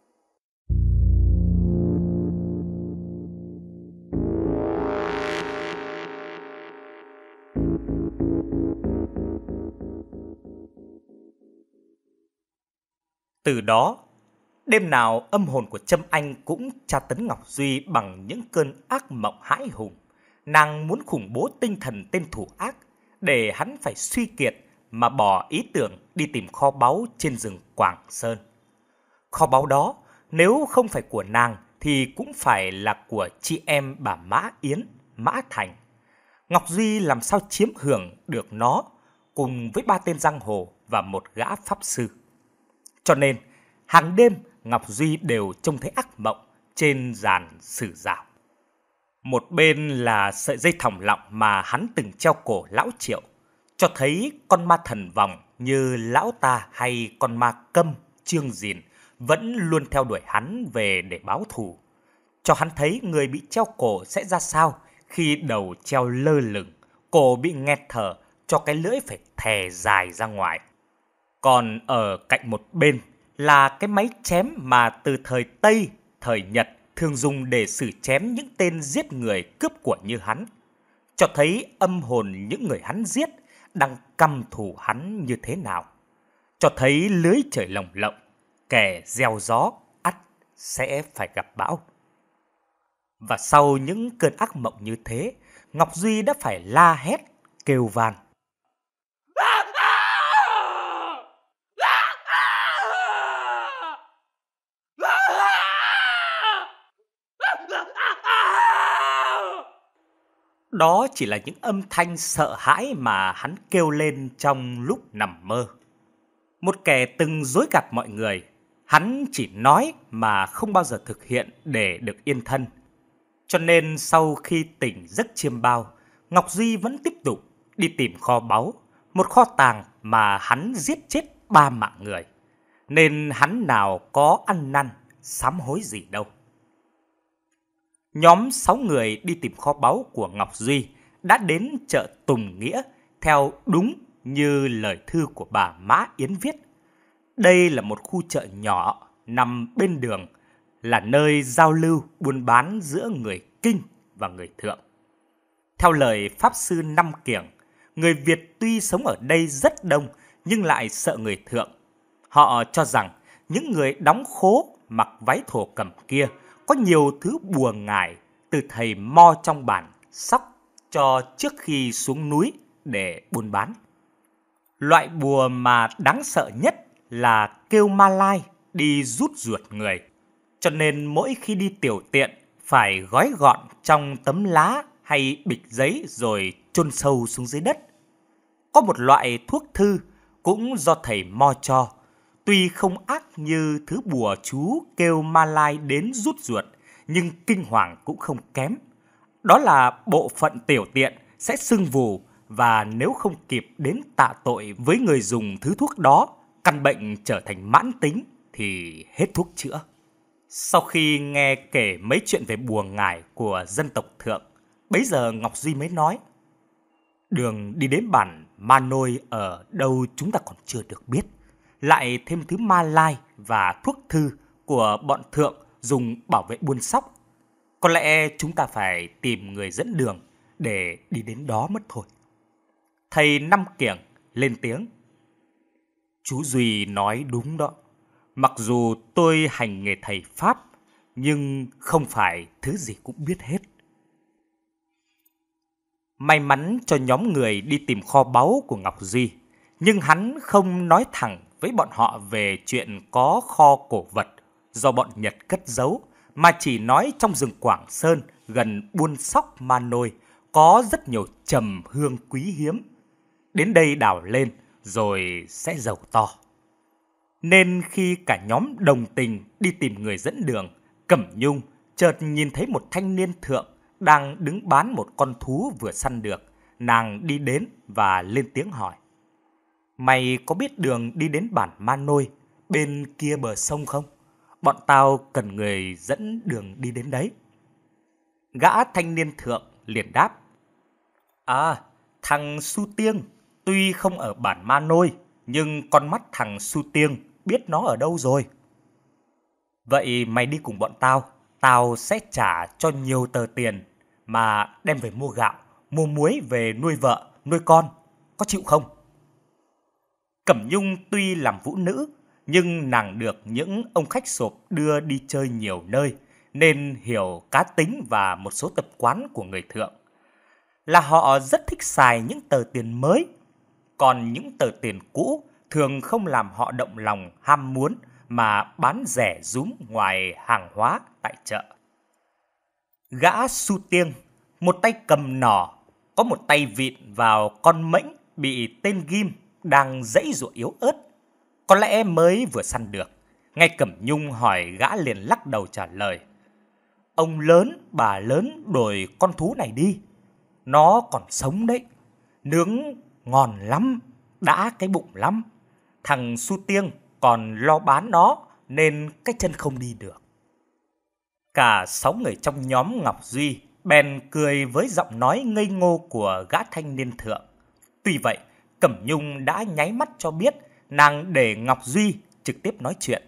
Từ đó, đêm nào âm hồn của Trâm Anh cũng tra tấn Ngọc Duy bằng những cơn ác mộng hãi hùng. Nàng muốn khủng bố tinh thần tên thủ ác, để hắn phải suy kiệt mà bỏ ý tưởng đi tìm kho báu trên rừng Quảng Sơn. Kho báu đó, nếu không phải của nàng thì cũng phải là của chị em bà Mã Yến, Mã Thành. Ngọc Duy làm sao chiếm hưởng được nó cùng với ba tên giang hồ và một gã pháp sư. Cho nên, hàng đêm Ngọc Duy đều trông thấy ác mộng trên giàn sử dạo. Một bên là sợi dây thòng lọng mà hắn từng treo cổ lão Triệu, cho thấy con ma thần vòng như lão ta hay con ma Câm, Trương Dìn vẫn luôn theo đuổi hắn về để báo thù. Cho hắn thấy người bị treo cổ sẽ ra sao khi đầu treo lơ lửng, cổ bị nghẹt thở, cho cái lưỡi phải thè dài ra ngoài. Còn ở cạnh một bên là cái máy chém mà từ thời Tây, thời Nhật thường dùng để xử chém những tên giết người cướp của như hắn, cho thấy âm hồn những người hắn giết đang căm thù hắn như thế nào, cho thấy lưới trời lồng lộng, kẻ gieo gió ắt sẽ phải gặp bão. Và sau những cơn ác mộng như thế, Ngọc Duy đã phải la hét, kêu van. Đó chỉ là những âm thanh sợ hãi mà hắn kêu lên trong lúc nằm mơ. Một kẻ từng dối gạt mọi người, hắn chỉ nói mà không bao giờ thực hiện để được yên thân. Cho nên sau khi tỉnh giấc chiêm bao, Ngọc Duy vẫn tiếp tục đi tìm kho báu, một kho tàng mà hắn giết chết ba mạng người. nên hắn nào có ăn năn, sám hối gì đâu. Nhóm sáu người đi tìm kho báu của Ngọc Duy đã đến chợ Tùng Nghĩa theo đúng như lời thư của bà Mã Yến viết. Đây là một khu chợ nhỏ nằm bên đường, là nơi giao lưu buôn bán giữa người Kinh và người Thượng. Theo lời Pháp Sư Năm Kiểng, người Việt tuy sống ở đây rất đông nhưng lại sợ người Thượng. Họ cho rằng những người đóng khố mặc váy thổ cẩm kia có nhiều thứ bùa ngải từ thầy mo trong bản sóc cho trước khi xuống núi để buôn bán. Loại bùa mà đáng sợ nhất là kêu ma lai đi rút ruột người. Cho nên mỗi khi đi tiểu tiện phải gói gọn trong tấm lá hay bịch giấy rồi chôn sâu xuống dưới đất. Có một loại thuốc thư cũng do thầy mo cho, tuy không ác như thứ bùa chú kêu ma lai đến rút ruột, nhưng kinh hoàng cũng không kém. Đó là bộ phận tiểu tiện sẽ sưng vù, và nếu không kịp đến tạ tội với người dùng thứ thuốc đó, căn bệnh trở thành mãn tính thì hết thuốc chữa. Sau khi nghe kể mấy chuyện về bùa ngải của dân tộc Thượng, bấy giờ Ngọc Duy mới nói: đường đi đến bản Ma Nôi ở đâu chúng ta còn chưa được biết, lại thêm thứ ma lai và thuốc thư của bọn Thượng dùng bảo vệ buôn sóc. Có lẽ chúng ta phải tìm người dẫn đường để đi đến đó mất thôi. Thầy Năm Kiểng lên tiếng: chú Duy nói đúng đó. Mặc dù tôi hành nghề thầy Pháp, nhưng không phải thứ gì cũng biết hết. May mắn cho nhóm người đi tìm kho báu của Ngọc Duy, nhưng hắn không nói thẳng với bọn họ về chuyện có kho cổ vật do bọn Nhật cất giấu, mà chỉ nói trong rừng Quảng Sơn gần buôn sóc Ma Nôi có rất nhiều trầm hương quý hiếm. Đến đây đào lên rồi sẽ giàu to. Nên khi cả nhóm đồng tình đi tìm người dẫn đường, Cẩm Nhung chợt nhìn thấy một thanh niên Thượng đang đứng bán một con thú vừa săn được. Nàng đi đến và lên tiếng hỏi: mày có biết đường đi đến bản Ma Nôi bên kia bờ sông không? Bọn tao cần người dẫn đường đi đến đấy. Gã thanh niên Thượng liền đáp: à, thằng Su Tiêng tuy không ở bản Ma Nôi, nhưng con mắt thằng Su Tiêng biết nó ở đâu rồi. Vậy mày đi cùng bọn tao, tao sẽ trả cho nhiều tờ tiền mà đem về mua gạo, mua muối về nuôi vợ, nuôi con, có chịu không? Cẩm Nhung tuy làm vũ nữ, nhưng nàng được những ông khách sộp đưa đi chơi nhiều nơi, nên hiểu cá tính và một số tập quán của người Thượng. Là họ rất thích xài những tờ tiền mới, còn những tờ tiền cũ thường không làm họ động lòng ham muốn mà bán rẻ rúm ngoài hàng hóa tại chợ. Gã Su Tiêng, một tay cầm nỏ, có một tay vịn vào con mễnh bị tên ghim đang giãy giụa yếu ớt, có lẽ mới vừa săn được. Ngay Cẩm Nhung hỏi, gã liền lắc đầu trả lời: ông lớn bà lớn đổi con thú này đi, nó còn sống đấy, nướng ngon lắm, đã cái bụng lắm. Thằng Su Tiêng còn lo bán nó nên cái chân không đi được. Cả sáu người trong nhóm Ngọc Duy bèn cười với giọng nói ngây ngô của gã thanh niên Thượng. Tuy vậy, Cẩm Nhung đã nháy mắt cho biết nàng để Ngọc Duy trực tiếp nói chuyện.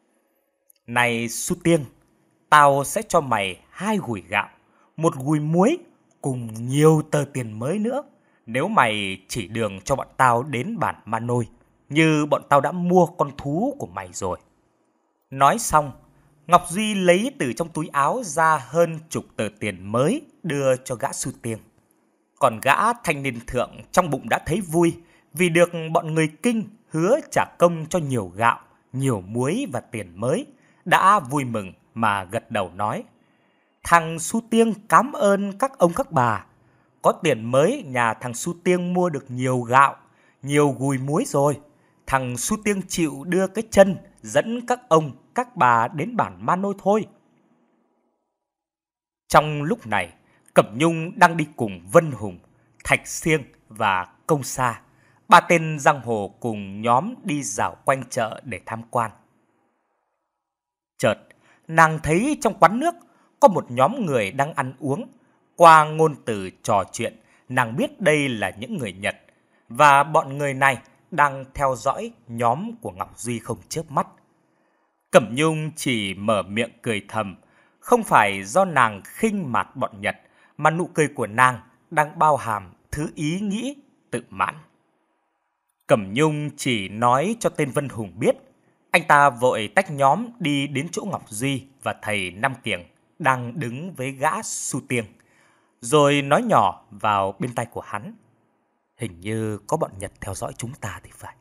Này Su Tiêng, tao sẽ cho mày hai gùi gạo, một gùi muối cùng nhiều tờ tiền mới nữa, nếu mày chỉ đường cho bọn tao đến bản Ma Nôi, như bọn tao đã mua con thú của mày rồi. Nói xong, Ngọc Duy lấy từ trong túi áo ra hơn chục tờ tiền mới đưa cho gã Su Tiêng. Còn gã thanh niên Thượng trong bụng đã thấy vui vì được bọn người Kinh hứa trả công cho nhiều gạo, nhiều muối và tiền mới, đã vui mừng mà gật đầu nói: thằng Su Tiêng cảm ơn các ông các bà. Có tiền mới, nhà thằng Su Tiêng mua được nhiều gạo, nhiều gùi muối rồi. Thằng Su Tiêng chịu đưa cái chân dẫn các ông các bà đến bản Ma Nôi thôi. Trong lúc này, Cẩm Nhung đang đi cùng Vân Hùng, Thạch Siêng và Công Sa Ba tên giang hồ cùng nhóm đi dạo quanh chợ để tham quan. Chợt, nàng thấy trong quán nước có một nhóm người đang ăn uống. Qua ngôn từ trò chuyện, nàng biết đây là những người Nhật, và bọn người này đang theo dõi nhóm của Ngọc Duy không chớp mắt. Cẩm Nhung chỉ mở miệng cười thầm, không phải do nàng khinh mạt bọn Nhật, mà nụ cười của nàng đang bao hàm thứ ý nghĩ tự mãn. Cẩm Nhung chỉ nói cho tên Vân Hùng biết. Anh ta vội tách nhóm đi đến chỗ Ngọc Duy và thầy Nam Kiểng đang đứng với gã Su Tiêng, rồi nói nhỏ vào bên tai của hắn. Hình như có bọn Nhật theo dõi chúng ta thì phải.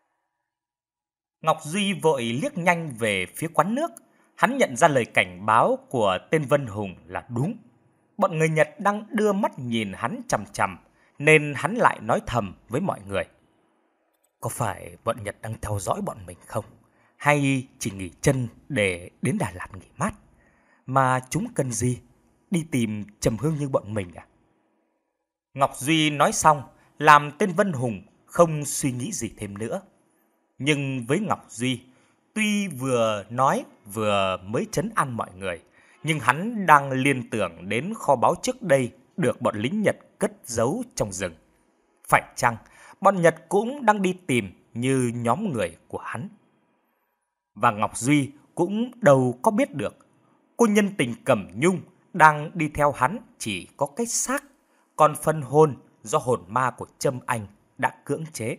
Ngọc Duy vội liếc nhanh về phía quán nước. Hắn nhận ra lời cảnh báo của tên Vân Hùng là đúng. Bọn người Nhật đang đưa mắt nhìn hắn chằm chằm, nên hắn lại nói thầm với mọi người. Có phải bọn Nhật đang theo dõi bọn mình không? Hay chỉ nghỉ chân để đến Đà Lạt nghỉ mát? Mà chúng cần gì? Đi tìm Trầm Hương như bọn mình à? Ngọc Duy nói xong, làm tên Vân Hùng không suy nghĩ gì thêm nữa. Nhưng với Ngọc Duy, tuy vừa nói vừa mới trấn an mọi người, nhưng hắn đang liên tưởng đến kho báu trước đây được bọn lính Nhật cất giấu trong rừng. Phải chăng bọn Nhật cũng đang đi tìm như nhóm người của hắn? Và Ngọc Duy cũng đâu có biết được, cô nhân tình Cẩm Nhung đang đi theo hắn chỉ có cái xác, còn phần hồn do hồn ma của Trâm Anh đã cưỡng chế.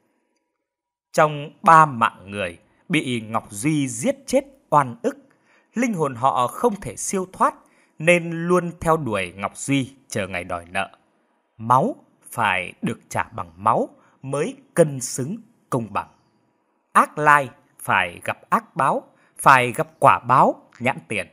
Trong ba mạng người bị Ngọc Duy giết chết oan ức, linh hồn họ không thể siêu thoát nên luôn theo đuổi Ngọc Duy chờ ngày đòi nợ. Máu phải được trả bằng máu mới cân xứng công bằng. Ác lai phải gặp ác báo, phải gặp quả báo nhãn tiền.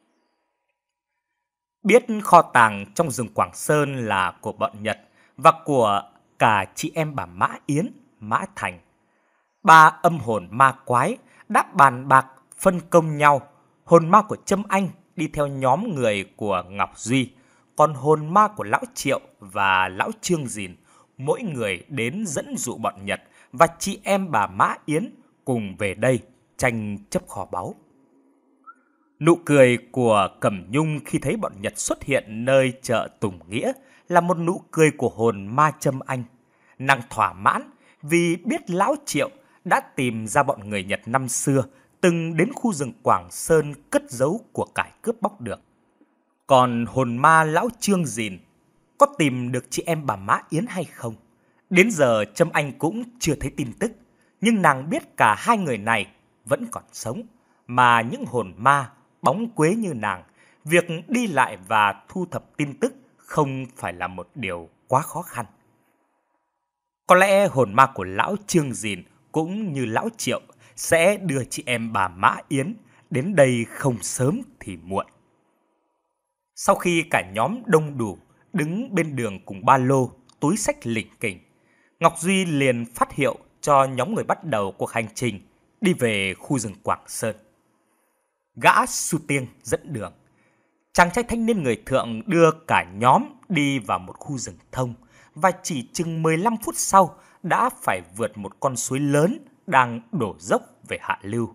Biết kho tàng trong rừng Quảng Sơn là của bọn Nhật và của cả chị em bà Mã Yến, Mã Thành, ba âm hồn ma quái đã bàn bạc phân công nhau. Hồn ma của Trâm Anh đi theo nhóm người của Ngọc Duy, còn hồn ma của Lão Triệu và Lão Trương Dìn mỗi người đến dẫn dụ bọn Nhật và chị em bà Mã Yến cùng về đây tranh chấp kho báu. Nụ cười của Cẩm Nhung khi thấy bọn Nhật xuất hiện nơi chợ Tùng Nghĩa là một nụ cười của hồn ma Trâm Anh. Nàng thỏa mãn vì biết Lão Triệu đã tìm ra bọn người Nhật năm xưa từng đến khu rừng Quảng Sơn cất giấu của cải cướp bóc được. Còn hồn ma Lão Trương Dìn có tìm được chị em bà Mã Yến hay không? Đến giờ Trâm Anh cũng chưa thấy tin tức, nhưng nàng biết cả hai người này vẫn còn sống, mà những hồn ma bóng quế như nàng, việc đi lại và thu thập tin tức không phải là một điều quá khó khăn. Có lẽ hồn ma của Lão Trương Dìn cũng như Lão Triệu sẽ đưa chị em bà Mã Yến đến đây không sớm thì muộn. Sau khi cả nhóm đông đủ đứng bên đường cùng ba lô, túi xách lỉnh kỉnh, Ngọc Duy liền phát hiệu cho nhóm người bắt đầu cuộc hành trình đi về khu rừng Quảng Sơn. Gã Su Tiêng dẫn đường. Chàng trai thanh niên người Thượng đưa cả nhóm đi vào một khu rừng thông và chỉ chừng mười lăm phút sau đã phải vượt một con suối lớn đang đổ dốc về hạ lưu.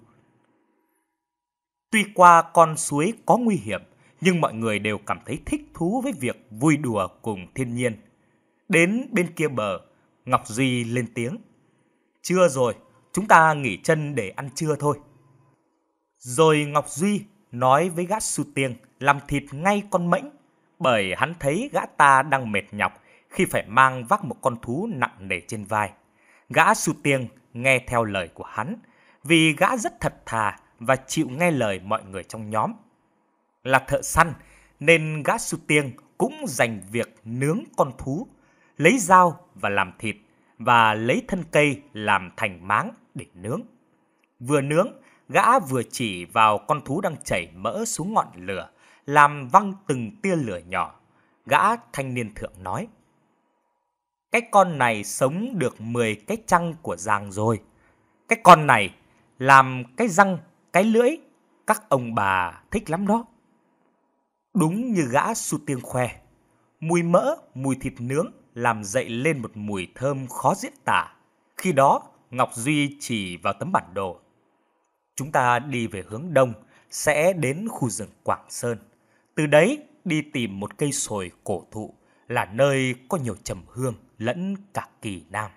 Tuy qua con suối có nguy hiểm, nhưng mọi người đều cảm thấy thích thú với việc vui đùa cùng thiên nhiên. Đến bên kia bờ, Ngọc Duy lên tiếng. Trưa rồi, chúng ta nghỉ chân để ăn trưa thôi. Rồi Ngọc Duy nói với gã Su Tiêng làm thịt ngay con mãnh, bởi hắn thấy gã ta đang mệt nhọc khi phải mang vác một con thú nặng nề trên vai. Gã Su Tiêng nghe theo lời của hắn, vì gã rất thật thà và chịu nghe lời mọi người trong nhóm. Là thợ săn nên gã Su Tiêng cũng dành việc nướng con thú, lấy dao và làm thịt, và lấy thân cây làm thành máng để nướng. Vừa nướng, gã vừa chỉ vào con thú đang chảy mỡ xuống ngọn lửa, làm văng từng tia lửa nhỏ. Gã thanh niên Thượng nói: Cái con này sống được mười cái trăng của Giàng rồi. Cái con này làm cái răng, cái lưỡi, các ông bà thích lắm đó. Đúng như gã Su Tiêng khoe, mùi mỡ, mùi thịt nướng làm dậy lên một mùi thơm khó diễn tả. Khi đó, Ngọc Duy chỉ vào tấm bản đồ. Chúng ta đi về hướng đông, sẽ đến khu rừng Quảng Sơn. Từ đấy đi tìm một cây sồi cổ thụ là nơi có nhiều trầm hương lẫn cả kỳ nam.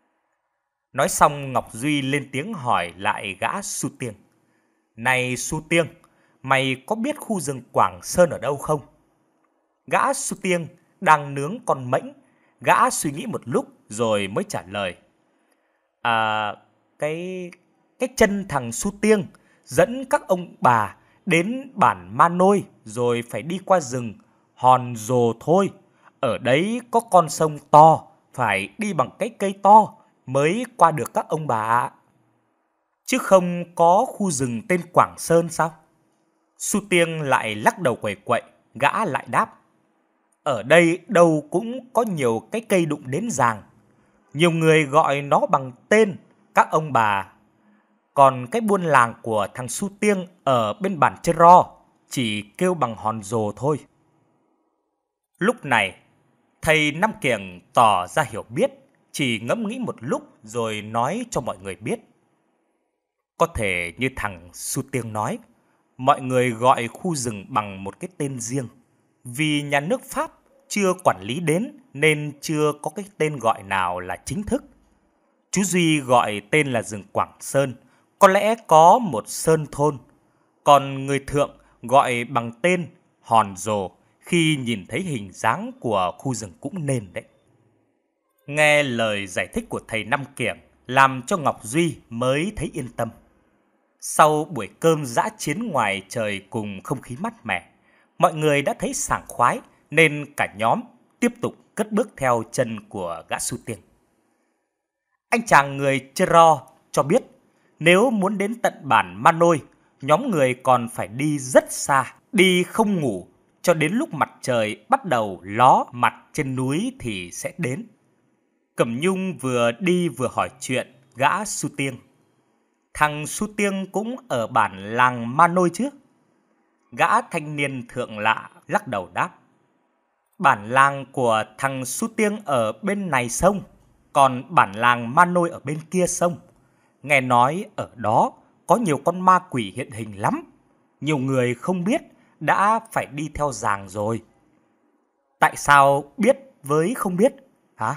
Nói xong, Ngọc Duy lên tiếng hỏi lại gã Su Tiêng. Này Su Tiêng, mày có biết khu rừng Quảng Sơn ở đâu không? Gã Su Tiêng đang nướng con mãnh. Gã suy nghĩ một lúc rồi mới trả lời. À, cái... cái chân thằng Su Tiêng dẫn các ông bà đến bản Ma Nôi rồi phải đi qua rừng Hòn Rồ thôi. Ở đấy có con sông to, phải đi bằng cái cây to mới qua được các ông bà ạ. Chứ không có khu rừng tên Quảng Sơn sao? Su Tiêng lại lắc đầu quẩy quậy, gã lại đáp. Ở đây đâu cũng có nhiều cái cây đụng đến giàng. Nhiều người gọi nó bằng tên các ông bà. Còn cái buôn làng của thằng Su Tiêng ở bên bản Chơ Ro chỉ kêu bằng Hòn Rồ thôi. Lúc này, thầy Năm Kiểng tỏ ra hiểu biết, chỉ ngẫm nghĩ một lúc rồi nói cho mọi người biết. Có thể như thằng Su Tiêng nói, mọi người gọi khu rừng bằng một cái tên riêng. Vì nhà nước Pháp chưa quản lý đến nên chưa có cái tên gọi nào là chính thức. Chú Duy gọi tên là rừng Quảng Sơn, có lẽ có một sơn thôn. Còn người thượng gọi bằng tên Hòn Rồ khi nhìn thấy hình dáng của khu rừng cũng nên đấy. Nghe lời giải thích của thầy Năm Kiểng làm cho Ngọc Duy mới thấy yên tâm. Sau buổi cơm dã chiến ngoài trời cùng không khí mát mẻ, mọi người đã thấy sảng khoái nên cả nhóm tiếp tục cất bước theo chân của gã Su Tiêng. Anh chàng người Chơ Ro cho biết nếu muốn đến tận bản Ma Nôi, nhóm người còn phải đi rất xa, đi không ngủ cho đến lúc mặt trời bắt đầu ló mặt trên núi thì sẽ đến. Cẩm Nhung vừa đi vừa hỏi chuyện gã Su Tiêng. Thằng Su Tiêng cũng ở bản làng Ma Nôi chứ? Gã thanh niên thượng lạ lắc đầu đáp. Bản làng của thằng Su Tiêng ở bên này sông, còn bản làng Ma Nôi ở bên kia sông. Nghe nói ở đó có nhiều con ma quỷ hiện hình lắm. Nhiều người không biết đã phải đi theo giàng rồi. Tại sao biết với không biết hả?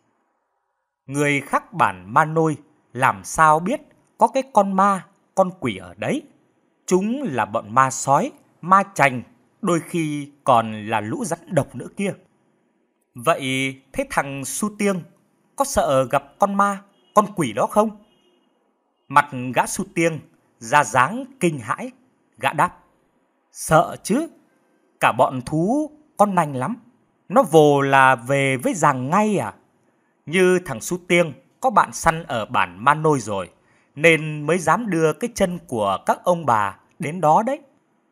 Người khác bản Ma Nôi làm sao biết có cái con ma, con quỷ ở đấy? Chúng là bọn ma sói, ma chành, đôi khi còn là lũ rắn độc nữa kia. Vậy thế thằng Su Tiêng có sợ gặp con ma, con quỷ đó không? Mặt gã Su Tiêng ra dáng kinh hãi, gã đáp. Sợ chứ, cả bọn thú con nanh lắm. Nó vồ là về với giàng ngay à? Như thằng Su Tiêng có bạn săn ở bản Ma Nôi rồi, nên mới dám đưa cái chân của các ông bà đến đó đấy.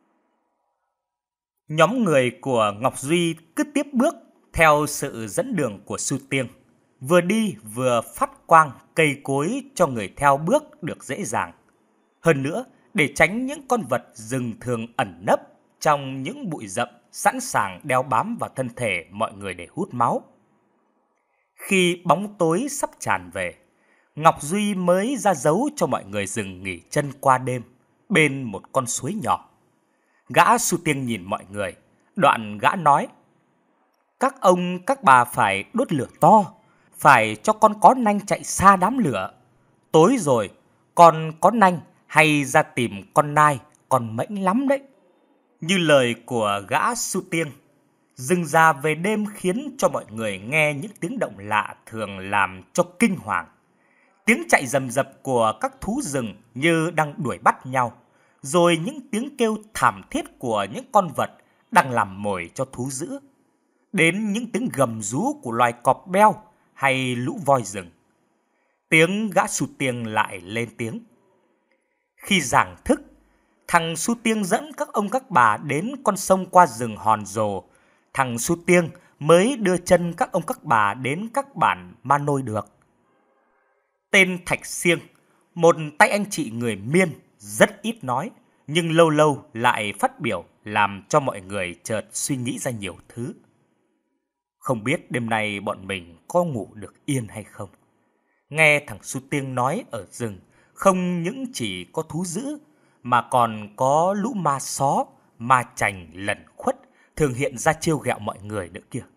Nhóm người của Ngọc Duy cứ tiếp bước theo sự dẫn đường của Su Tiêng, vừa đi vừa phát quang cây cối cho người theo bước được dễ dàng. Hơn nữa, để tránh những con vật rừng thường ẩn nấp trong những bụi rậm sẵn sàng đeo bám vào thân thể mọi người để hút máu. Khi bóng tối sắp tràn về, Ngọc Duy mới ra dấu cho mọi người dừng nghỉ chân qua đêm bên một con suối nhỏ. Gã Su Tiêng nhìn mọi người, đoạn gã nói. Các ông các bà phải đốt lửa to, phải cho con có nanh chạy xa đám lửa. Tối rồi, con có nanh hay ra tìm con nai, con mãnh lắm đấy. Như lời của gã Su Tiêng, rừng già về đêm khiến cho mọi người nghe những tiếng động lạ thường làm cho kinh hoàng. Tiếng chạy rầm rập của các thú rừng như đang đuổi bắt nhau, rồi những tiếng kêu thảm thiết của những con vật đang làm mồi cho thú dữ, đến những tiếng gầm rú của loài cọp beo hay lũ voi rừng. Tiếng gã Su Tiêng lại lên tiếng. Khi giảng thức, thằng Su Tiêng dẫn các ông các bà đến con sông qua rừng Hòn Rồ. Thằng Su Tiêng mới đưa chân các ông các bà đến các bản Ma Nôi được. Tên Thạch Siêng, một tay anh chị người Miên, rất ít nói, nhưng lâu lâu lại phát biểu làm cho mọi người chợt suy nghĩ ra nhiều thứ. Không biết đêm nay bọn mình có ngủ được yên hay không. Nghe thằng Su Tiêng nói ở rừng không những chỉ có thú dữ mà còn có lũ ma só, ma chành lẩn khuất thường hiện ra trêu ghẹo mọi người nữa kìa.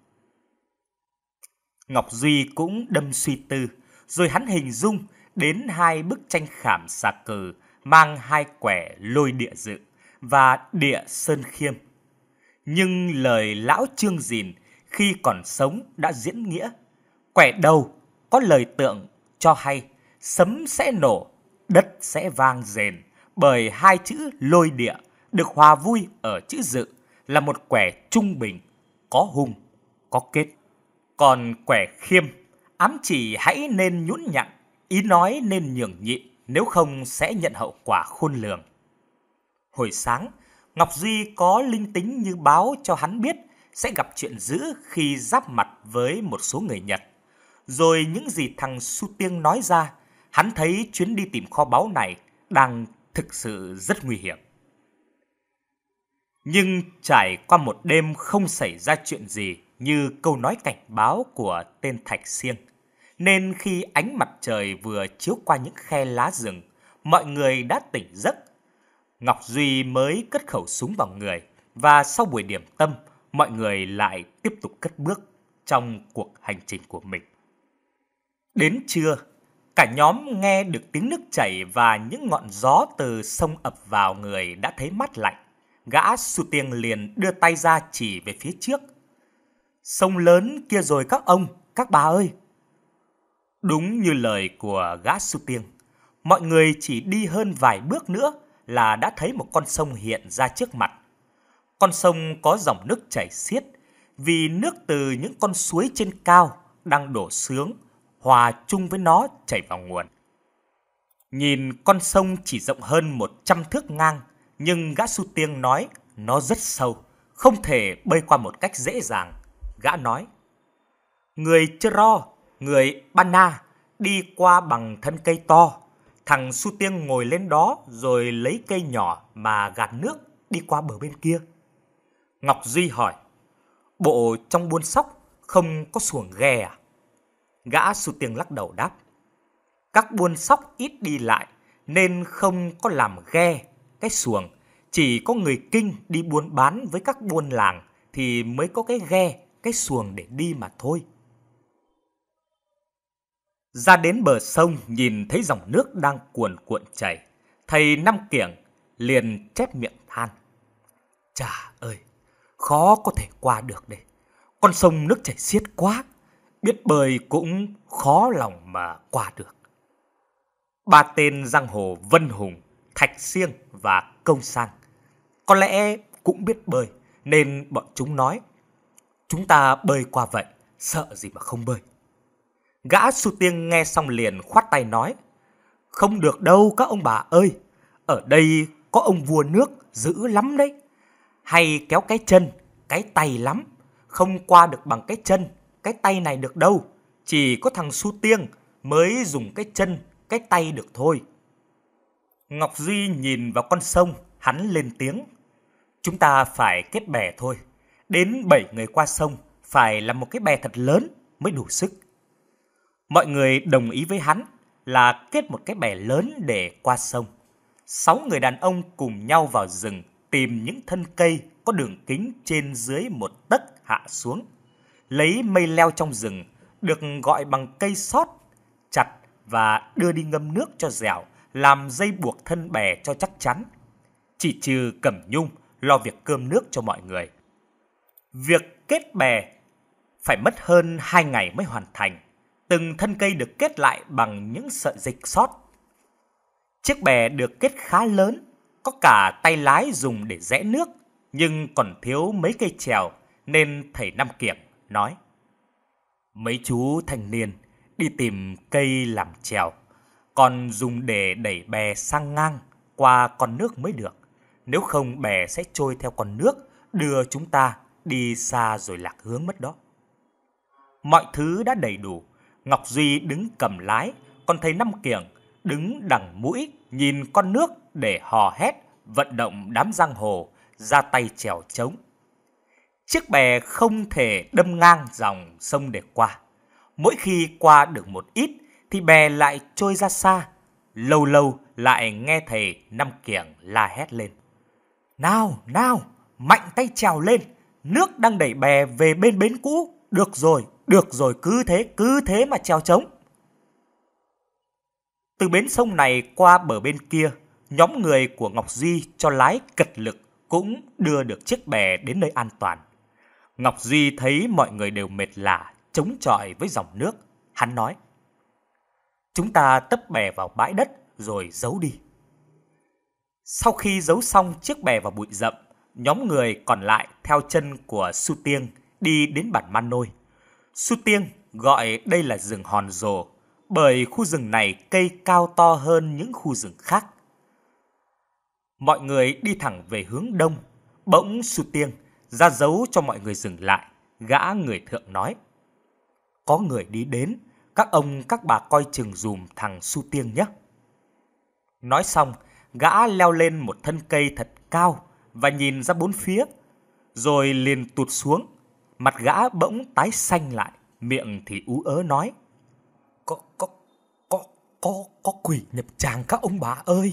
Ngọc Duy cũng đâm suy tư, rồi hắn hình dung đến hai bức tranh khảm xà cừ mang hai quẻ lôi địa dự và địa sơn khiêm. Nhưng lời lão Trương Dìn khi còn sống đã diễn nghĩa. Quẻ đầu có lời tượng cho hay sấm sẽ nổ, đất sẽ vang rền, bởi hai chữ lôi địa được hòa vui ở chữ dự là một quẻ trung bình, có hung, có kết. Còn quẻ khiêm ám chỉ hãy nên nhũn nhặn, ý nói nên nhường nhịn, nếu không sẽ nhận hậu quả khôn lường. Hồi sáng, Ngọc Duy có linh tính như báo cho hắn biết sẽ gặp chuyện dữ khi giáp mặt với một số người Nhật. Rồi những gì thằng Su Tiêng nói ra, hắn thấy chuyến đi tìm kho báu này đang thực sự rất nguy hiểm. Nhưng trải qua một đêm không xảy ra chuyện gì như câu nói cảnh báo của tên Thạch Siêng, nên khi ánh mặt trời vừa chiếu qua những khe lá rừng, mọi người đã tỉnh giấc. Ngọc Duy mới cất khẩu súng vào người, và sau buổi điểm tâm, mọi người lại tiếp tục cất bước trong cuộc hành trình của mình. Đến trưa, cả nhóm nghe được tiếng nước chảy và những ngọn gió từ sông ập vào người đã thấy mát lạnh. Gã Su Tiêng liền đưa tay ra chỉ về phía trước. Sông lớn kia rồi các ông, các bà ơi. Đúng như lời của gã Su Tiêng, mọi người chỉ đi hơn vài bước nữa là đã thấy một con sông hiện ra trước mặt. Con sông có dòng nước chảy xiết, vì nước từ những con suối trên cao đang đổ xuống, hòa chung với nó chảy vào nguồn. Nhìn con sông chỉ rộng hơn một trăm thước ngang, nhưng gã Su Tiêng nói nó rất sâu, không thể bơi qua một cách dễ dàng. Gã nói, người Chơ-ro, người Ba-na đi qua bằng thân cây to. Thằng Su Tiêng ngồi lên đó rồi lấy cây nhỏ mà gạt nước đi qua bờ bên kia. Ngọc Duy hỏi, bộ trong buôn sóc không có xuồng ghe à? Gã Su Tiêng lắc đầu đáp, các buôn sóc ít đi lại nên không có làm ghe, cái xuồng. Chỉ có người Kinh đi buôn bán với các buôn làng thì mới có cái ghe, cái xuồng để đi mà thôi. Ra đến bờ sông nhìn thấy dòng nước đang cuồn cuộn chảy, thầy Năm Kiểng liền chép miệng than, chà ơi, khó có thể qua được đây. Con sông nước chảy xiết quá, biết bơi cũng khó lòng mà qua được. Ba tên giang hồ Vân Hùng, Thạch Siêng và Công Sang có lẽ cũng biết bơi, nên bọn chúng nói, chúng ta bơi qua vậy, sợ gì mà không bơi. Gã Su Tiêng nghe xong liền khoát tay nói, không được đâu các ông bà ơi, ở đây có ông vua nước dữ lắm đấy. Hay kéo cái chân, cái tay lắm, không qua được bằng cái chân, cái tay này được đâu. Chỉ có thằng Su Tiêng mới dùng cái chân, cái tay được thôi. Ngọc Duy nhìn vào con sông, hắn lên tiếng, chúng ta phải kết bè thôi. Đến bảy người qua sông, phải là một cái bè thật lớn mới đủ sức. Mọi người đồng ý với hắn là kết một cái bè lớn để qua sông. Sáu người đàn ông cùng nhau vào rừng tìm những thân cây có đường kính trên dưới một tấc hạ xuống. Lấy mây leo trong rừng, được gọi bằng cây sót, chặt và đưa đi ngâm nước cho dẻo, làm dây buộc thân bè cho chắc chắn. Chỉ trừ Cẩm Nhung lo việc cơm nước cho mọi người. Việc kết bè phải mất hơn hai ngày mới hoàn thành. Từng thân cây được kết lại bằng những sợi dây sót. Chiếc bè được kết khá lớn, có cả tay lái dùng để rẽ nước, nhưng còn thiếu mấy cây chèo, nên thầy Năm Kiểng nói, mấy chú thanh niên đi tìm cây làm chèo, còn dùng để đẩy bè sang ngang qua con nước mới được. Nếu không bè sẽ trôi theo con nước, đưa chúng ta đi xa rồi lạc hướng mất đó. Mọi thứ đã đầy đủ. Ngọc Duy đứng cầm lái, còn thầy Năm Kiểng đứng đằng mũi nhìn con nước để hò hét vận động đám giang hồ ra tay chèo trống. Chiếc bè không thể đâm ngang dòng sông để qua. Mỗi khi qua được một ít thì bè lại trôi ra xa. Lâu lâu lại nghe thầy Năm Kiểng la hét lên: "Nào, nào, mạnh tay trèo lên, nước đang đẩy bè về bên bến cũ. Được rồi, được rồi, cứ thế, cứ thế mà trèo trống." Từ bến sông này qua bờ bên kia, nhóm người của Ngọc Duy cho lái cật lực cũng đưa được chiếc bè đến nơi an toàn. Ngọc Duy thấy mọi người đều mệt lả, chống chọi với dòng nước. Hắn nói: "Chúng ta tấp bè vào bãi đất rồi giấu đi." Sau khi giấu xong chiếc bè vào bụi rậm, nhóm người còn lại theo chân của Su Tiêng đi đến bản Man Nôi. Su Tiêng gọi đây là rừng Hòn Rồ, bởi khu rừng này cây cao to hơn những khu rừng khác. Mọi người đi thẳng về hướng đông, bỗng Su Tiêng ra dấu cho mọi người dừng lại. Gã người thượng nói: "Có người đi đến, các ông các bà coi chừng dùm thằng Su Tiêng nhé." Nói xong, gã leo lên một thân cây thật cao và nhìn ra bốn phía, rồi liền tụt xuống. Mặt gã bỗng tái xanh lại, miệng thì ú ớ nói: Có, có, có, có, có quỷ nhập tràng các ông bà ơi."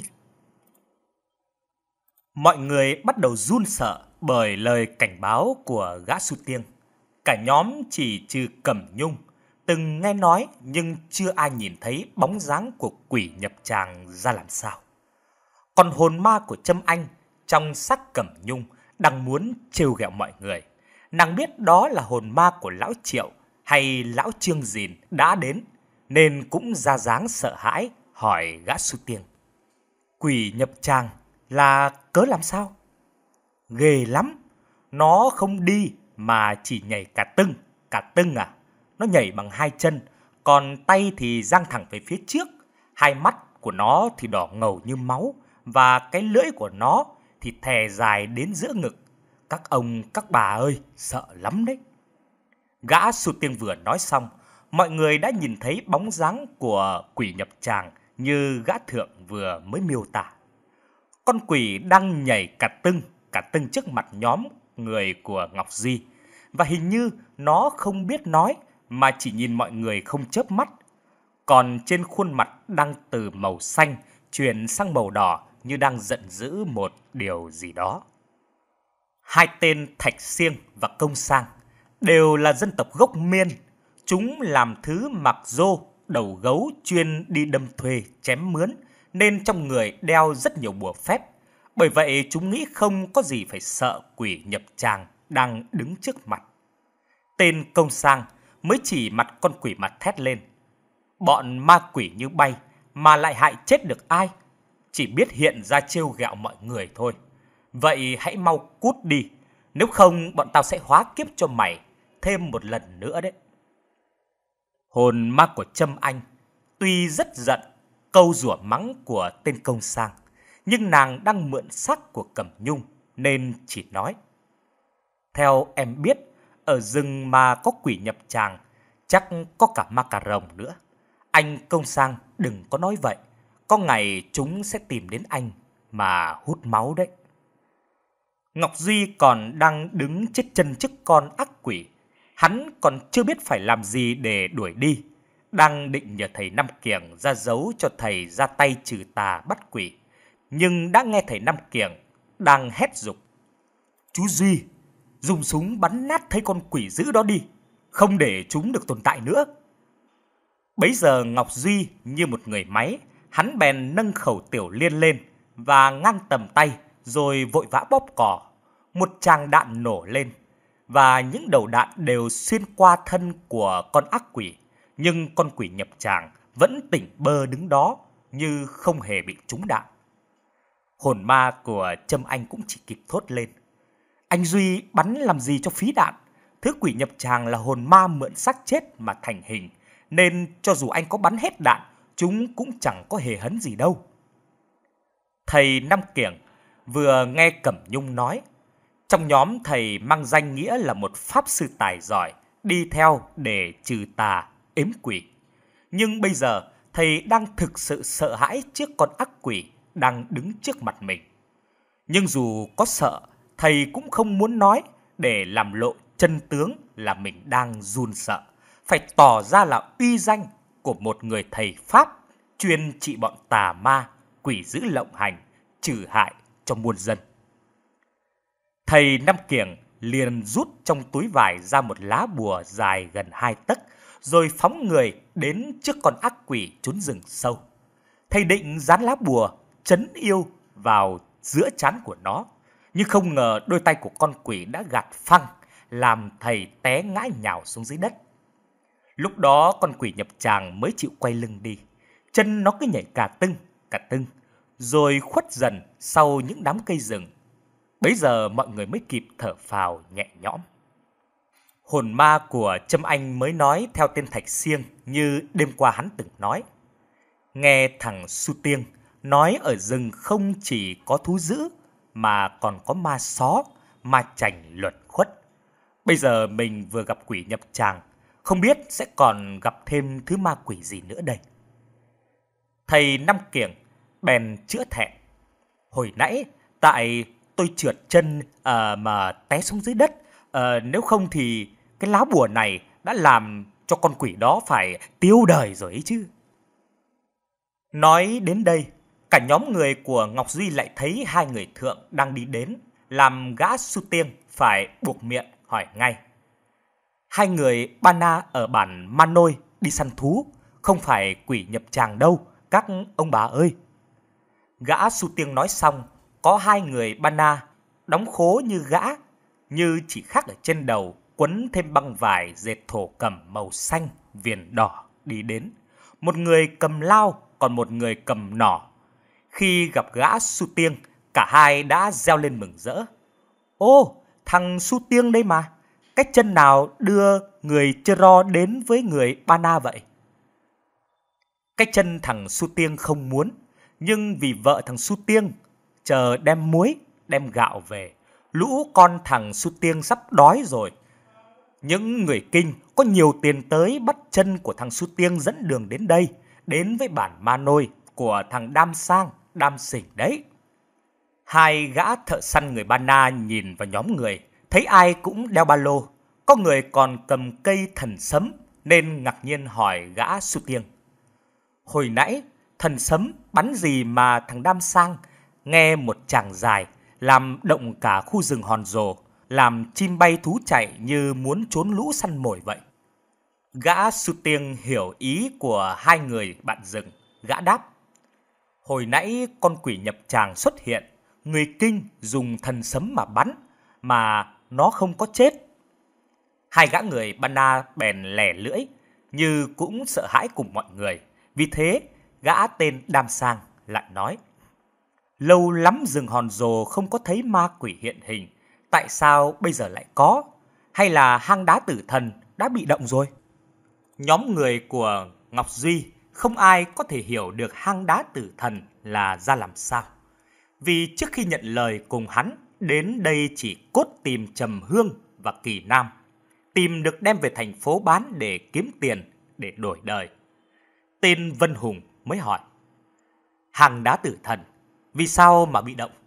Mọi người bắt đầu run sợ bởi lời cảnh báo của gã Su Tiêng. Cả nhóm chỉ trừ Cẩm Nhung từng nghe nói nhưng chưa ai nhìn thấy bóng dáng của quỷ nhập tràng ra làm sao. Còn hồn ma của Trâm Anh trong xác Cẩm Nhung đang muốn trêu ghẹo mọi người. Nàng biết đó là hồn ma của lão Triệu hay lão Trương Dìn đã đến, nên cũng ra dáng sợ hãi hỏi gã Su Tiêng: "Quỷ nhập tràng là cớ làm sao?" "Ghê lắm, nó không đi mà chỉ nhảy cả tưng." "Cả tưng à?" "Nó nhảy bằng hai chân, còn tay thì giang thẳng về phía trước. Hai mắt của nó thì đỏ ngầu như máu, và cái lưỡi của nó thì thè dài đến giữa ngực. Các ông các bà ơi, sợ lắm đấy." Gã Su Tiêng vừa nói xong, mọi người đã nhìn thấy bóng dáng của quỷ nhập tràng như gã thượng vừa mới miêu tả. Con quỷ đang nhảy cả tưng, cả tưng trước mặt nhóm người của Ngọc Duy, và hình như nó không biết nói mà chỉ nhìn mọi người không chớp mắt. Còn trên khuôn mặt đang từ màu xanh chuyển sang màu đỏ, như đang giận dữ một điều gì đó. Hai tên Thạch Siêng và Công Sang đều là dân tộc gốc Miên. Chúng làm thứ mặc rô, đầu gấu chuyên đi đâm thuê, chém mướn, nên trong người đeo rất nhiều bùa phép. Bởi vậy chúng nghĩ không có gì phải sợ quỷ nhập tràng đang đứng trước mặt. Tên Công Sang mới chỉ mặt con quỷ mặt thét lên: "Bọn ma quỷ như bay mà lại hại chết được ai? Chỉ biết hiện ra trêu ghẹo mọi người thôi. Vậy hãy mau cút đi, nếu không bọn tao sẽ hóa kiếp cho mày thêm một lần nữa đấy." Hồn ma của Trâm Anh tuy rất giận câu rủa mắng của tên Công Sang, nhưng nàng đang mượn xác của Cẩm Nhung nên chỉ nói: "Theo em biết, ở rừng mà có quỷ nhập tràng chắc có cả ma cà rồng nữa. Anh Công Sang đừng có nói vậy, có ngày chúng sẽ tìm đến anh mà hút máu đấy." Ngọc Duy còn đang đứng chết chân trước con ác quỷ. Hắn còn chưa biết phải làm gì để đuổi đi, đang định nhờ thầy Năm Kiểng ra dấu cho thầy ra tay trừ tà bắt quỷ, nhưng đã nghe thầy Năm Kiểng đang hét giục: "Chú Duy, dùng súng bắn nát thấy con quỷ dữ đó đi, không để chúng được tồn tại nữa." Bấy giờ Ngọc Duy như một người máy, hắn bèn nâng khẩu tiểu liên lên và ngang tầm tay, rồi vội vã bóp cò. Một tràng đạn nổ lên, và những đầu đạn đều xuyên qua thân của con ác quỷ, nhưng con quỷ nhập tràng vẫn tỉnh bơ đứng đó như không hề bị trúng đạn. Hồn ma của Trâm Anh cũng chỉ kịp thốt lên: "Anh Duy bắn làm gì cho phí đạn? Thứ quỷ nhập tràng là hồn ma mượn xác chết mà thành hình, nên cho dù anh có bắn hết đạn, chúng cũng chẳng có hề hấn gì đâu." Thầy Năm Kiểng vừa nghe Cẩm Nhung nói, trong nhóm thầy mang danh nghĩa là một pháp sư tài giỏi, đi theo để trừ tà, ếm quỷ. Nhưng bây giờ thầy đang thực sự sợ hãi trước con ác quỷ đang đứng trước mặt mình. Nhưng dù có sợ, thầy cũng không muốn nói, để làm lộ chân tướng là mình đang run sợ, phải tỏ ra là uy danh của một người thầy Pháp chuyên trị bọn tà ma, quỷ dữ lộng hành, trừ hại cho muôn dân. Thầy Năm Kiểng liền rút trong túi vải ra một lá bùa dài gần hai tấc, rồi phóng người đến trước con ác quỷ trốn rừng sâu. Thầy định dán lá bùa trấn yêu vào giữa trán của nó, nhưng không ngờ đôi tay của con quỷ đã gạt phăng, làm thầy té ngã nhào xuống dưới đất. Lúc đó con quỷ nhập tràng mới chịu quay lưng đi, chân nó cứ nhảy cả tưng, cả tưng, rồi khuất dần sau những đám cây rừng. Bấy giờ mọi người mới kịp thở phào nhẹ nhõm. Hồn ma của Trâm Anh mới nói theo tên Thạch Siêng như đêm qua hắn từng nói. Nghe thằng Su Tiêng nói ở rừng không chỉ có thú dữ mà còn có ma só, ma chành luẩn khuất. Bây giờ mình vừa gặp quỷ nhập tràng, không biết sẽ còn gặp thêm thứ ma quỷ gì nữa đây. Thầy Năm Kiểng bèn chữa thẹn. Hồi nãy tại tôi trượt chân à, mà té xuống dưới đất, à, nếu không thì cái lá bùa này đã làm cho con quỷ đó phải tiêu đời rồi ấy chứ. Nói đến đây, cả nhóm người của Ngọc Duy lại thấy hai người thượng đang đi đến, làm gã Su Tiêng phải buộc miệng hỏi ngay. Hai người Ba Na ở bản Man Nôi đi săn thú, không phải quỷ nhập tràng đâu, các ông bà ơi. Gã Su Tiêng nói xong, có hai người Ba Na đóng khố như gã, như chỉ khác ở trên đầu quấn thêm băng vải dệt thổ cẩm màu xanh, viền đỏ đi đến. Một người cầm lao, còn một người cầm nỏ. Khi gặp gã Su Tiêng, cả hai đã reo lên mừng rỡ. Ô, thằng Su Tiêng đây mà, cái chân nào đưa người Chơ Ro đến với người Ba Na vậy? Cái chân thằng Su Tiêng không muốn, nhưng vì vợ thằng Su Tiêng chờ đem muối, đem gạo về, lũ con thằng Su Tiêng sắp đói rồi. Những người Kinh có nhiều tiền tới bắt chân của thằng Su Tiêng dẫn đường đến đây, đến với bản Ma Nôi của thằng Đam Sang, Đam Sỉnh đấy. Hai gã thợ săn người Ba Na nhìn vào nhóm người, thấy ai cũng đeo ba lô, có người còn cầm cây thần sấm nên ngạc nhiên hỏi gã Su Tiêng. Hồi nãy thần sấm bắn gì mà thằng Đam Sang nghe một tràng dài làm động cả khu rừng Hòn Rồ, làm chim bay thú chạy như muốn trốn lũ săn mồi vậy. Gã Su Tiêng hiểu ý của hai người bạn rừng, gã đáp. Hồi nãy con quỷ nhập tràng xuất hiện, người Kinh dùng thần sấm mà bắn, mà nó không có chết. Hai gã người Ba Na bèn lẻ lưỡi, như cũng sợ hãi cùng mọi người. Vì thế, gã tên Đam Sang lại nói. Lâu lắm rừng Hòn Rồ không có thấy ma quỷ hiện hình, tại sao bây giờ lại có? Hay là hang đá tử thần đã bị động rồi? Nhóm người của Ngọc Duy không ai có thể hiểu được hang đá tử thần là ra làm sao. Vì trước khi nhận lời cùng hắn, đến đây chỉ cốt tìm Trầm Hương và Kỳ Nam, tìm được đem về thành phố bán để kiếm tiền, để đổi đời. Tên Vân Hùng mới hỏi, hang đá tử thần, vì sao mà bị động?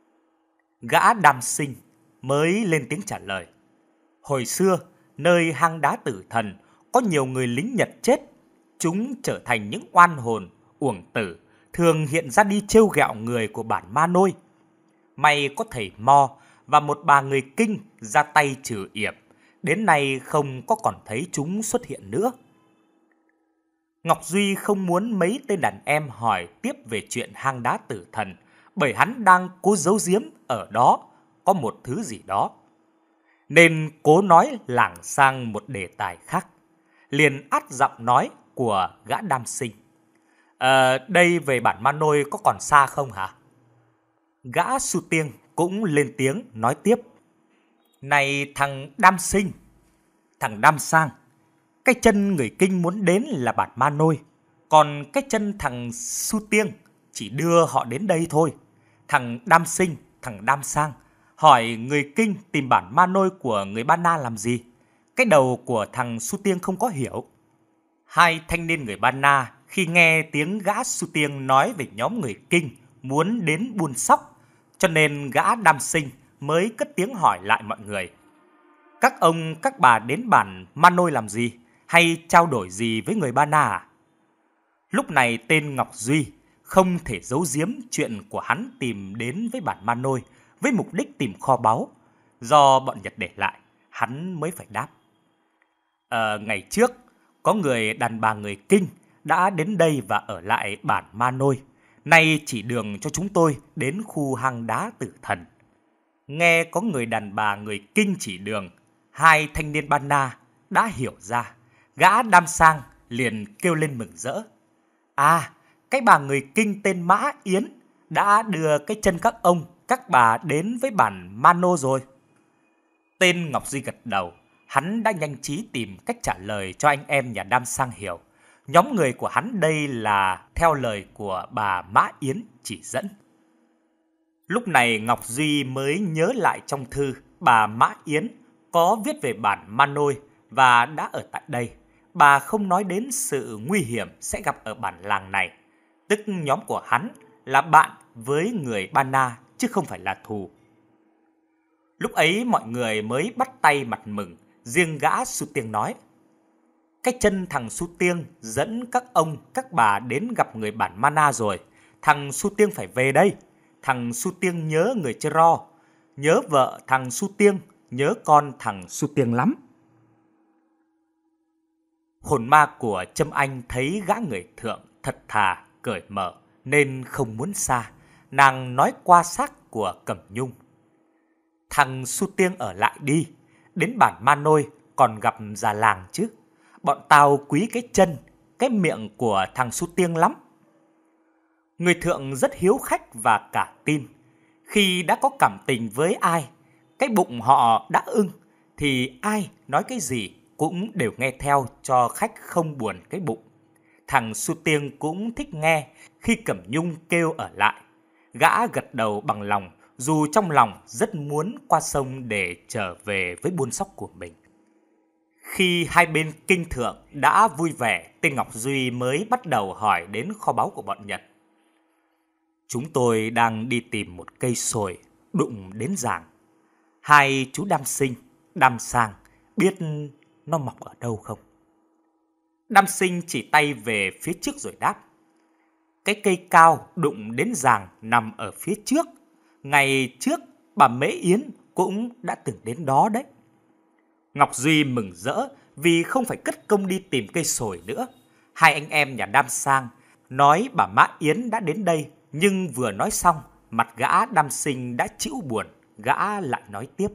Gã Đam Sinh mới lên tiếng trả lời. Hồi xưa, nơi hang đá tử thần có nhiều người lính Nhật chết. Chúng trở thành những oan hồn, uổng tử, thường hiện ra đi trêu ghẹo người của bản Ma Nôi. May có thầy Mo và một bà người Kinh ra tay trừ yểm, đến nay không có còn thấy chúng xuất hiện nữa. Ngọc Duy không muốn mấy tên đàn em hỏi tiếp về chuyện hang đá tử thần, bởi hắn đang cố giấu giếm ở đó có một thứ gì đó, nên cố nói lảng sang một đề tài khác. Liền ắt giọng nói của gã Đam Sinh. À, đây về bản Ma Nôi có còn xa không hả? Gã Su Tiêng cũng lên tiếng nói tiếp. Này thằng Đam Sinh, thằng Đam Sang, cái chân người Kinh muốn đến là bản Ma Nôi, còn cái chân thằng Su Tiêng chỉ đưa họ đến đây thôi. Thằng Đam Sinh, thằng Đam Sang, hỏi người Kinh tìm bản Ma Nôi của người Ba Na làm gì? Cái đầu của thằng Su Tiêng không có hiểu. Hai thanh niên người Ba Na khi nghe tiếng gã Su Tiêng nói về nhóm người Kinh muốn đến Buôn Sóc, cho nên gã Đam Sinh mới cất tiếng hỏi lại mọi người. Các ông, các bà đến bản Manôi làm gì? Hay trao đổi gì với người Ba Na à? Lúc này tên Ngọc Duy không thể giấu giếm chuyện của hắn tìm đến với bản Manôi với mục đích tìm kho báu do bọn Nhật để lại, hắn mới phải đáp. Ờ, ngày trước, có người đàn bà người Kinh đã đến đây và ở lại bản Manôi, nay chỉ đường cho chúng tôi đến khu hang đá Tử Thần. Nghe có người đàn bà người Kinh chỉ đường, hai thanh niên Ba Na đã hiểu ra, gã Đam Sang liền kêu lên mừng rỡ. À, cái bà người Kinh tên Mã Yến đã đưa cái chân các ông, các bà đến với bản Mano rồi. Tên Ngọc Duy gật đầu, hắn đã nhanh trí tìm cách trả lời cho anh em nhà Đam Sang hiểu. Nhóm người của hắn đây là theo lời của bà Mã Yến chỉ dẫn. Lúc này Ngọc Duy mới nhớ lại trong thư bà Mã Yến có viết về bản Manôi và đã ở tại đây. Bà không nói đến sự nguy hiểm sẽ gặp ở bản làng này, tức nhóm của hắn là bạn với người Ba Na chứ không phải là thù. Lúc ấy mọi người mới bắt tay mặt mừng, riêng gã Su Tiêng nói: cái chân thằng Su Tiêng dẫn các ông, các bà đến gặp người bản Mana rồi. Thằng Su Tiêng phải về đây. Thằng Su Tiêng nhớ người Chơ Ro, nhớ vợ thằng Su Tiêng, nhớ con thằng Su Tiêng lắm. Hồn ma của Trâm Anh thấy gã người thượng thật thà, cởi mở nên không muốn xa. Nàng nói qua xác của Cẩm Nhung: thằng Su Tiêng ở lại đi, đến bản Manôi còn gặp già làng chứ. Bọn tao quý cái chân, cái miệng của thằng Su Tiêng lắm. Người thượng rất hiếu khách và cả tin. Khi đã có cảm tình với ai, cái bụng họ đã ưng, thì ai nói cái gì cũng đều nghe theo cho khách không buồn cái bụng. Thằng Su Tiêng cũng thích nghe khi Cẩm Nhung kêu ở lại. Gã gật đầu bằng lòng, dù trong lòng rất muốn qua sông để trở về với buôn sóc của mình. Khi hai bên kinh thượng đã vui vẻ, tên Ngọc Duy mới bắt đầu hỏi đến kho báu của bọn Nhật. Chúng tôi đang đi tìm một cây sồi đụng đến giàng. Hai chú Đam Sinh, Đam Sang biết nó mọc ở đâu không? Đam Sinh chỉ tay về phía trước rồi đáp: cái cây cao đụng đến giàng nằm ở phía trước. Ngày trước bà Mễ Yến cũng đã từng đến đó đấy. Ngọc Duy mừng rỡ vì không phải cất công đi tìm cây sồi nữa. Hai anh em nhà Đam Sang nói bà Mã Yến đã đến đây, nhưng vừa nói xong, mặt gã Đam Sinh đã chịu buồn, gã lại nói tiếp: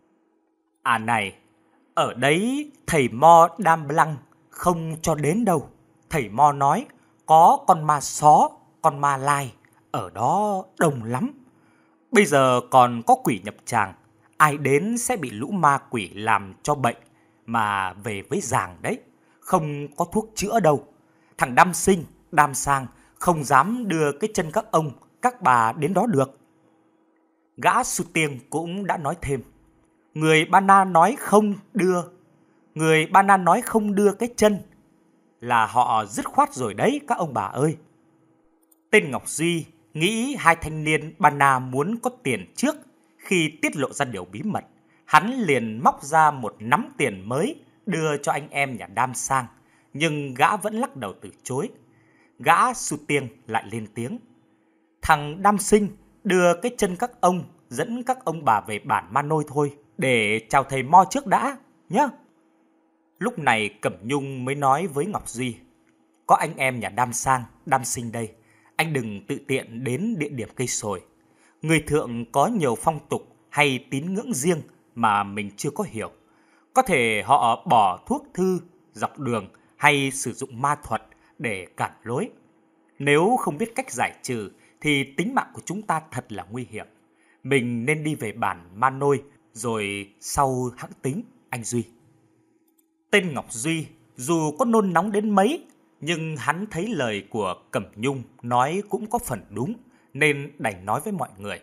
à này, ở đấy thầy Mo Đam Lăng không cho đến đâu. Thầy Mo nói có con ma só, con ma lai, ở đó đông lắm. Bây giờ còn có quỷ nhập tràng, ai đến sẽ bị lũ ma quỷ làm cho bệnh mà về với giàng đấy, không có thuốc chữa đâu. Thằng Đam Sinh, Đam Sang không dám đưa cái chân các ông, các bà đến đó được. Gã Su Tiêng cũng đã nói thêm: người Ba Na nói không đưa, người Ba Na nói không đưa cái chân là họ dứt khoát rồi đấy các ông bà ơi. Tên Ngọc Duy nghĩ hai thanh niên Ba Na muốn có tiền trước khi tiết lộ ra điều bí mật. Hắn liền móc ra một nắm tiền mới đưa cho anh em nhà Đam Sang, nhưng gã vẫn lắc đầu từ chối. Gã Su Tiêng lại lên tiếng: thằng Đam Sinh đưa cái chân các ông, dẫn các ông bà về bản Manôi thôi, để chào thầy Mo trước đã nhé. Lúc này Cẩm Nhung mới nói với Ngọc Duy: có anh em nhà Đam Sang, Đam Sinh đây, anh đừng tự tiện đến địa điểm cây sồi. Người thượng có nhiều phong tục hay tín ngưỡng riêng mà mình chưa có hiểu. Có thể họ bỏ thuốc thư dọc đường hay sử dụng ma thuật để cản lối. Nếu không biết cách giải trừ thì tính mạng của chúng ta thật là nguy hiểm. Mình nên đi về bản Manôi rồi sau hãng tính, anh Duy. Tên Ngọc Duy dù có nôn nóng đến mấy, nhưng hắn thấy lời của Cẩm Nhung nói cũng có phần đúng, nên đành nói với mọi người: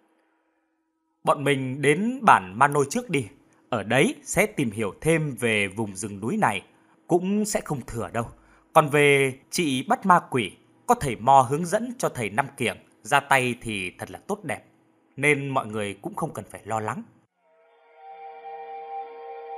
bọn mình đến bản Manôi trước đi, ở đấy sẽ tìm hiểu thêm về vùng rừng núi này, cũng sẽ không thừa đâu. Còn về chị bắt ma quỷ, có thầy Mo hướng dẫn cho thầy Năm Kiểng ra tay thì thật là tốt đẹp, nên mọi người cũng không cần phải lo lắng.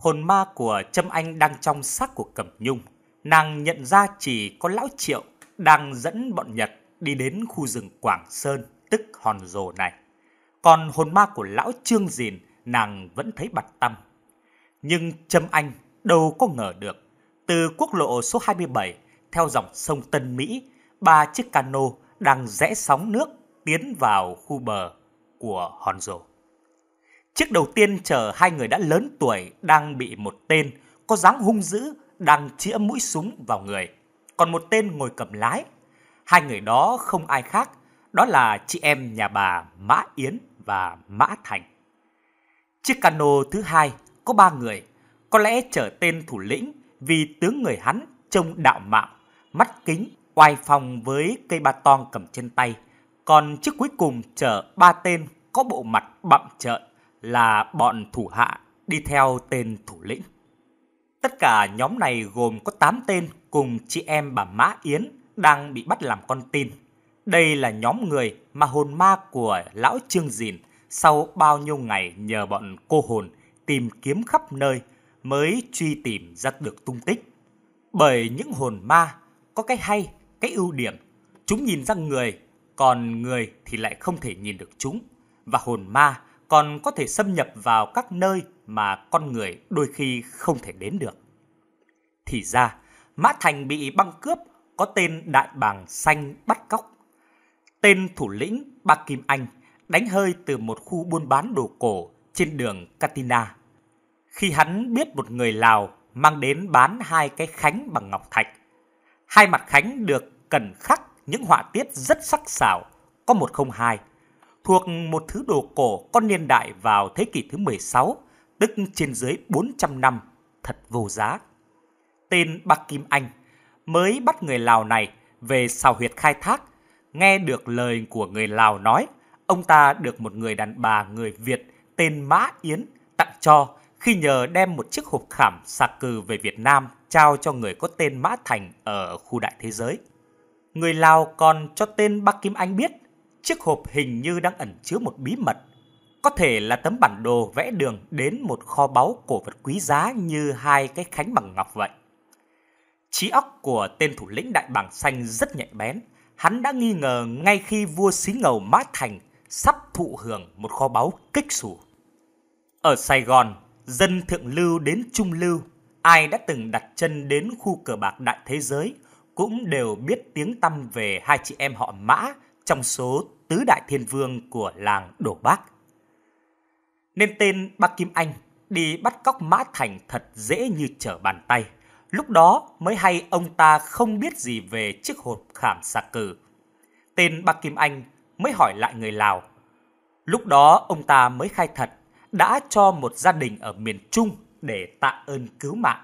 Hồn ma của Trâm Anh đang trong xác của Cẩm Nhung. Nàng nhận ra chỉ có lão Triệu đang dẫn bọn Nhật đi đến khu rừng Quảng Sơn, tức Hòn Rồ này. Còn hồn ma của lão Trương Dìn nàng vẫn thấy bặt tăm. Nhưng Trâm Anh đâu có ngờ được, từ quốc lộ số hai mươi bảy theo dòng sông Tân Mỹ, ba chiếc cano đang rẽ sóng nước tiến vào khu bờ của Hòn Rồ. Chiếc đầu tiên chở hai người đã lớn tuổi đang bị một tên có dáng hung dữ đang chĩa mũi súng vào người, còn một tên ngồi cầm lái. Hai người đó không ai khác, đó là chị em nhà bà Mã Yến và Mã Thành. Chiếc cano thứ hai có ba người, có lẽ chở tên thủ lĩnh vì tướng người hắn trông đạo mạo, mắt kính, oai phong với cây ba tong cầm trên tay. Còn chiếc cuối cùng chở ba tên có bộ mặt bặm trợn là bọn thủ hạ đi theo tên thủ lĩnh. Tất cả nhóm này gồm có tám tên cùng chị em bà Mã Yến đang bị bắt làm con tin. Đây là nhóm người mà hồn ma của lão Trương Dìn sau bao nhiêu ngày nhờ bọn cô hồn tìm kiếm khắp nơi mới truy tìm ra được tung tích. Bởi những hồn ma có cái hay, cái ưu điểm, chúng nhìn ra người, còn người thì lại không thể nhìn được chúng. Và hồn ma còn có thể xâm nhập vào các nơi mà con người đôi khi không thể đến được. Thì ra, Mã Thành bị băng cướp có tên Đại Bàng Xanh bắt cóc. Tên thủ lĩnh Ba Kim Anh đánh hơi từ một khu buôn bán đồ cổ trên đường Katina. Khi hắn biết một người Lào mang đến bán hai cái khánh bằng ngọc thạch. Hai mặt khánh được cần khắc những họa tiết rất sắc sảo, có một không hai, thuộc một thứ đồ cổ có niên đại vào thế kỷ thứ mười sáu, tức trên dưới bốn trăm năm, thật vô giá. Tên Ba Kim Anh mới bắt người Lào này về sào huyệt khai thác. Nghe được lời của người Lào nói, ông ta được một người đàn bà người Việt tên Mã Yến tặng cho khi nhờ đem một chiếc hộp khảm xà cừ về Việt Nam trao cho người có tên Mã Thành ở khu đại thế giới. Người Lào còn cho tên Ba Kim Anh biết chiếc hộp hình như đang ẩn chứa một bí mật, có thể là tấm bản đồ vẽ đường đến một kho báu cổ vật quý giá như hai cái khánh bằng ngọc vậy. Trí óc của tên thủ lĩnh Đại Bàng Xanh rất nhạy bén. Hắn đã nghi ngờ ngay khi vua xí ngầu Mã Thành sắp thụ hưởng một kho báu kích xù. Ở Sài Gòn, dân thượng lưu đến trung lưu, ai đã từng đặt chân đến khu cờ bạc đại thế giới cũng đều biết tiếng tăm về hai chị em họ Mã trong số tứ đại thiên vương của làng Đổ Bác. Nên tên Ba Kim Anh đi bắt cóc Mã Thành thật dễ như trở bàn tay. Lúc đó mới hay ông ta không biết gì về chiếc hộp khảm xà cừ. Tên Ba Kim Anh mới hỏi lại người Lào. Lúc đó ông ta mới khai thật đã cho một gia đình ở miền Trung để tạ ơn cứu mạng.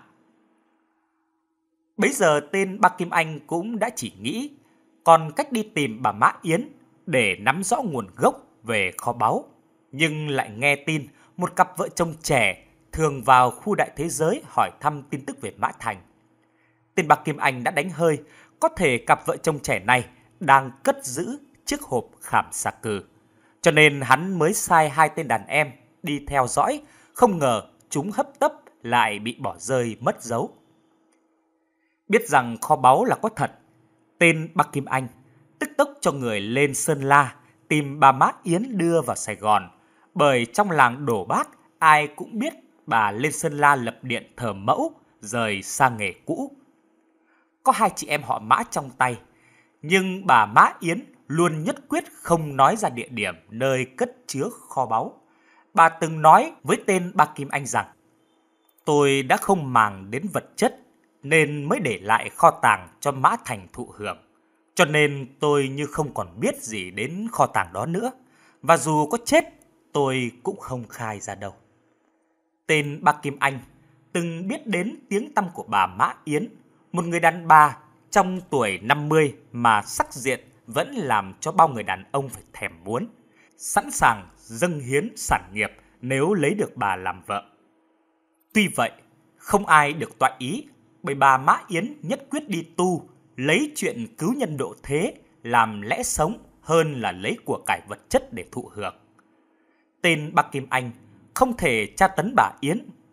Bấy giờ tên Ba Kim Anh cũng đã chỉ nghĩ còn cách đi tìm bà Mã Yến để nắm rõ nguồn gốc về kho báu. Nhưng lại nghe tin một cặp vợ chồng trẻ thường vào khu đại thế giới hỏi thăm tin tức về Mã Thành. Tên Ba Kim Anh đã đánh hơi, có thể cặp vợ chồng trẻ này đang cất giữ chiếc hộp khảm xà cừ. Cho nên hắn mới sai hai tên đàn em đi theo dõi, không ngờ chúng hấp tấp lại bị bỏ rơi mất dấu. Biết rằng kho báu là có thật, tên Ba Kim Anh tức tốc cho người lên Sơn La tìm bà Mã Yến đưa vào Sài Gòn. Bởi trong làng Đổ Bác ai cũng biết bà lên Sơn La lập điện thờ mẫu, rời xa nghề cũ. Có hai chị em họ Mã trong tay, nhưng bà Mã Yến luôn nhất quyết không nói ra địa điểm nơi cất chứa kho báu. Bà từng nói với tên Ba Kim Anh rằng: "Tôi đã không màng đến vật chất nên mới để lại kho tàng cho Mã Thành thụ hưởng. Cho nên tôi như không còn biết gì đến kho tàng đó nữa. Và dù có chết, tôi cũng không khai ra đâu." Tên Ba Kim Anh từng biết đến tiếng tăm của bà Mã Yến, một người đàn bà trong tuổi năm mươi mà sắc diện vẫn làm cho bao người đàn ông phải thèm muốn, sẵn sàng dâng hiến sản nghiệp nếu lấy được bà làm vợ. Tuy vậy, không ai được toại ý, bởi bà Mã Yến nhất quyết đi tu, lấy chuyện cứu nhân độ thế làm lẽ sống hơn là lấy của cải vật chất để thụ hưởng. Tên Ba Kim Anh không thể tra tấn bà Yến,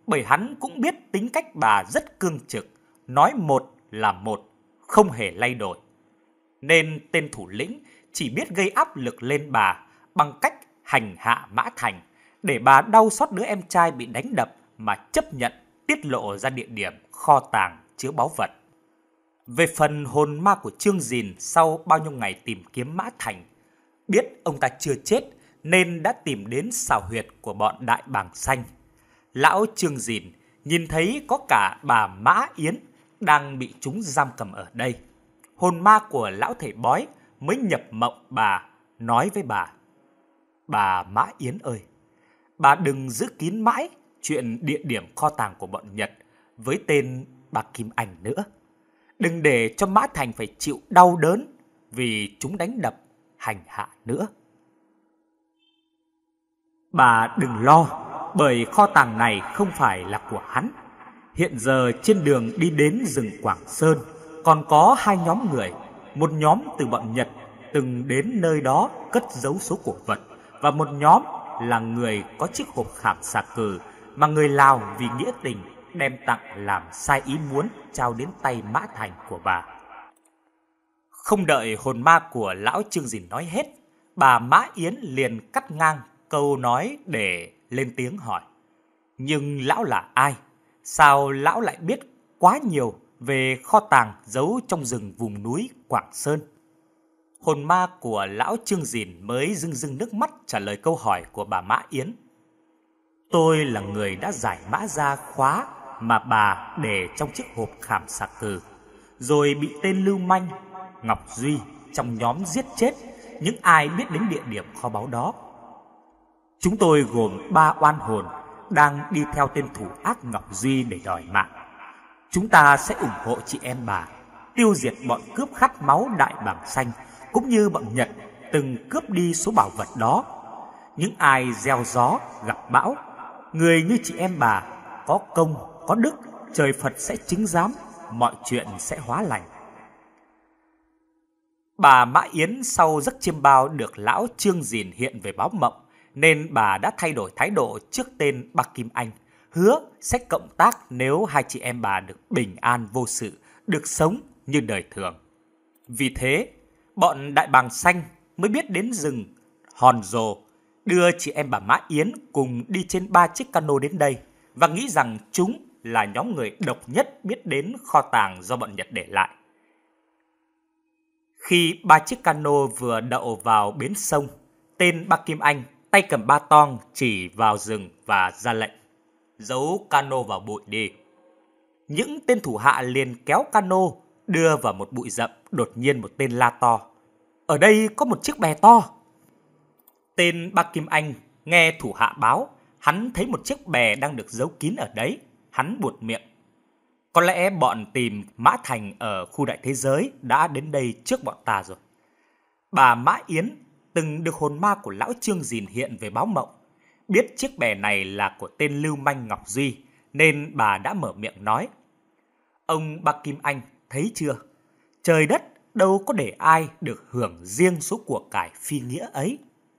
bởi hắn cũng biết tính cách bà rất cương trực, nói một là một, không hề lay đổi. Nên tên thủ lĩnh chỉ biết gây áp lực lên bà bằng cách hành hạ Mã Thành, để bà đau xót đứa em trai bị đánh đập mà chấp nhận tiết lộ ra địa điểm kho tàng chứa báu vật. Về phần hồn ma của Trương Dìn, sau bao nhiêu ngày tìm kiếm Mã Thành, biết ông ta chưa chết nên đã tìm đến xào huyệt của bọn Đại Bàng Xanh. Lão Trương Dìn nhìn thấy có cả bà Mã Yến đang bị chúng giam cầm ở đây. Hồn ma của lão thầy bói mới nhập mộng bà, nói với bà: "Bà Mã Yến ơi, bà đừng giữ kín mãi chuyện địa điểm kho tàng của bọn Nhật với tên bà Kim Anh nữa. Đừng để cho Mã Thành phải chịu đau đớn vì chúng đánh đập, hành hạ nữa. Bà đừng lo, bởi kho tàng này không phải là của hắn. Hiện giờ trên đường đi đến rừng Quảng Sơn còn có hai nhóm người. Một nhóm từ bọn Nhật từng đến nơi đó cất giấu số cổ vật, và một nhóm là người có chiếc hộp khảm xà cừ mà người Lào vì nghĩa tình đem tặng làm sai ý muốn, trao đến tay Mã Thành của bà." Không đợi hồn ma của lão Trương Dìn nói hết, bà Mã Yến liền cắt ngang câu nói để lên tiếng hỏi: "Nhưng lão là ai? Sao lão lại biết quá nhiều về kho tàng giấu trong rừng vùng núi Quảng Sơn?" Hồn ma của lão Trương Dìn mới rưng rưng nước mắt trả lời câu hỏi của bà Mã Yến: "Tôi là người đã giải mã ra khóa mà bà để trong chiếc hộp khảm xà cừ, rồi bị tên lưu manh Ngọc Duy trong nhóm giết chết những ai biết đến địa điểm kho báu đó. Chúng tôi gồm ba oan hồn đang đi theo tên thủ ác Ngọc Duy để đòi mạng. Chúng ta sẽ ủng hộ chị em bà tiêu diệt bọn cướp khát máu Đại Bàng Xanh, cũng như bọn Nhật từng cướp đi số bảo vật đó. Những ai gieo gió gặp bão, người như chị em bà có công có đức, trời Phật sẽ chứng giám, mọi chuyện sẽ hóa lành." Bà Mã Yến sau giấc chiêm bao được lão Trương Dìn hiện về báo mộng, nên bà đã thay đổi thái độ trước tên Bạc Kim Anh, hứa sẽ cộng tác nếu hai chị em bà được bình an vô sự, được sống như đời thường. Vì thế, bọn Đại Bàng Xanh mới biết đến rừng Hòn Rồ, đưa chị em bà Mã Yến cùng đi trên ba chiếc cano đến đây, và nghĩ rằng chúng là nhóm người độc nhất biết đến kho tàng do bọn Nhật để lại. Khi ba chiếc cano vừa đậu vào bến sông, tên Bạc Kim Anh tay cầm ba tong chỉ vào rừng và ra lệnh: "Giấu cano vào bụi đi." Những tên thủ hạ liền kéo cano đưa vào một bụi rậm. Đột nhiên một tên la to: "Ở đây có một chiếc bè to." Tên Bạc Kim Anh nghe thủ hạ báo, hắn thấy một chiếc bè đang được giấu kín ở đấy. Hắn buột miệng: "Có lẽ bọn tìm Mã Thành ở khu đại thế giới đã đến đây trước bọn ta rồi." Bà Mã Yến từng được hồn ma của lão Trương Dìn hiện về báo mộng, biết chiếc bè này là của tên lưu manh Ngọc Duy, nên bà đã mở miệng nói: "Ông Bạc Kim Anh thấy chưa? Trời đất đâu có để ai được hưởng riêng số của cải phi nghĩa ấy."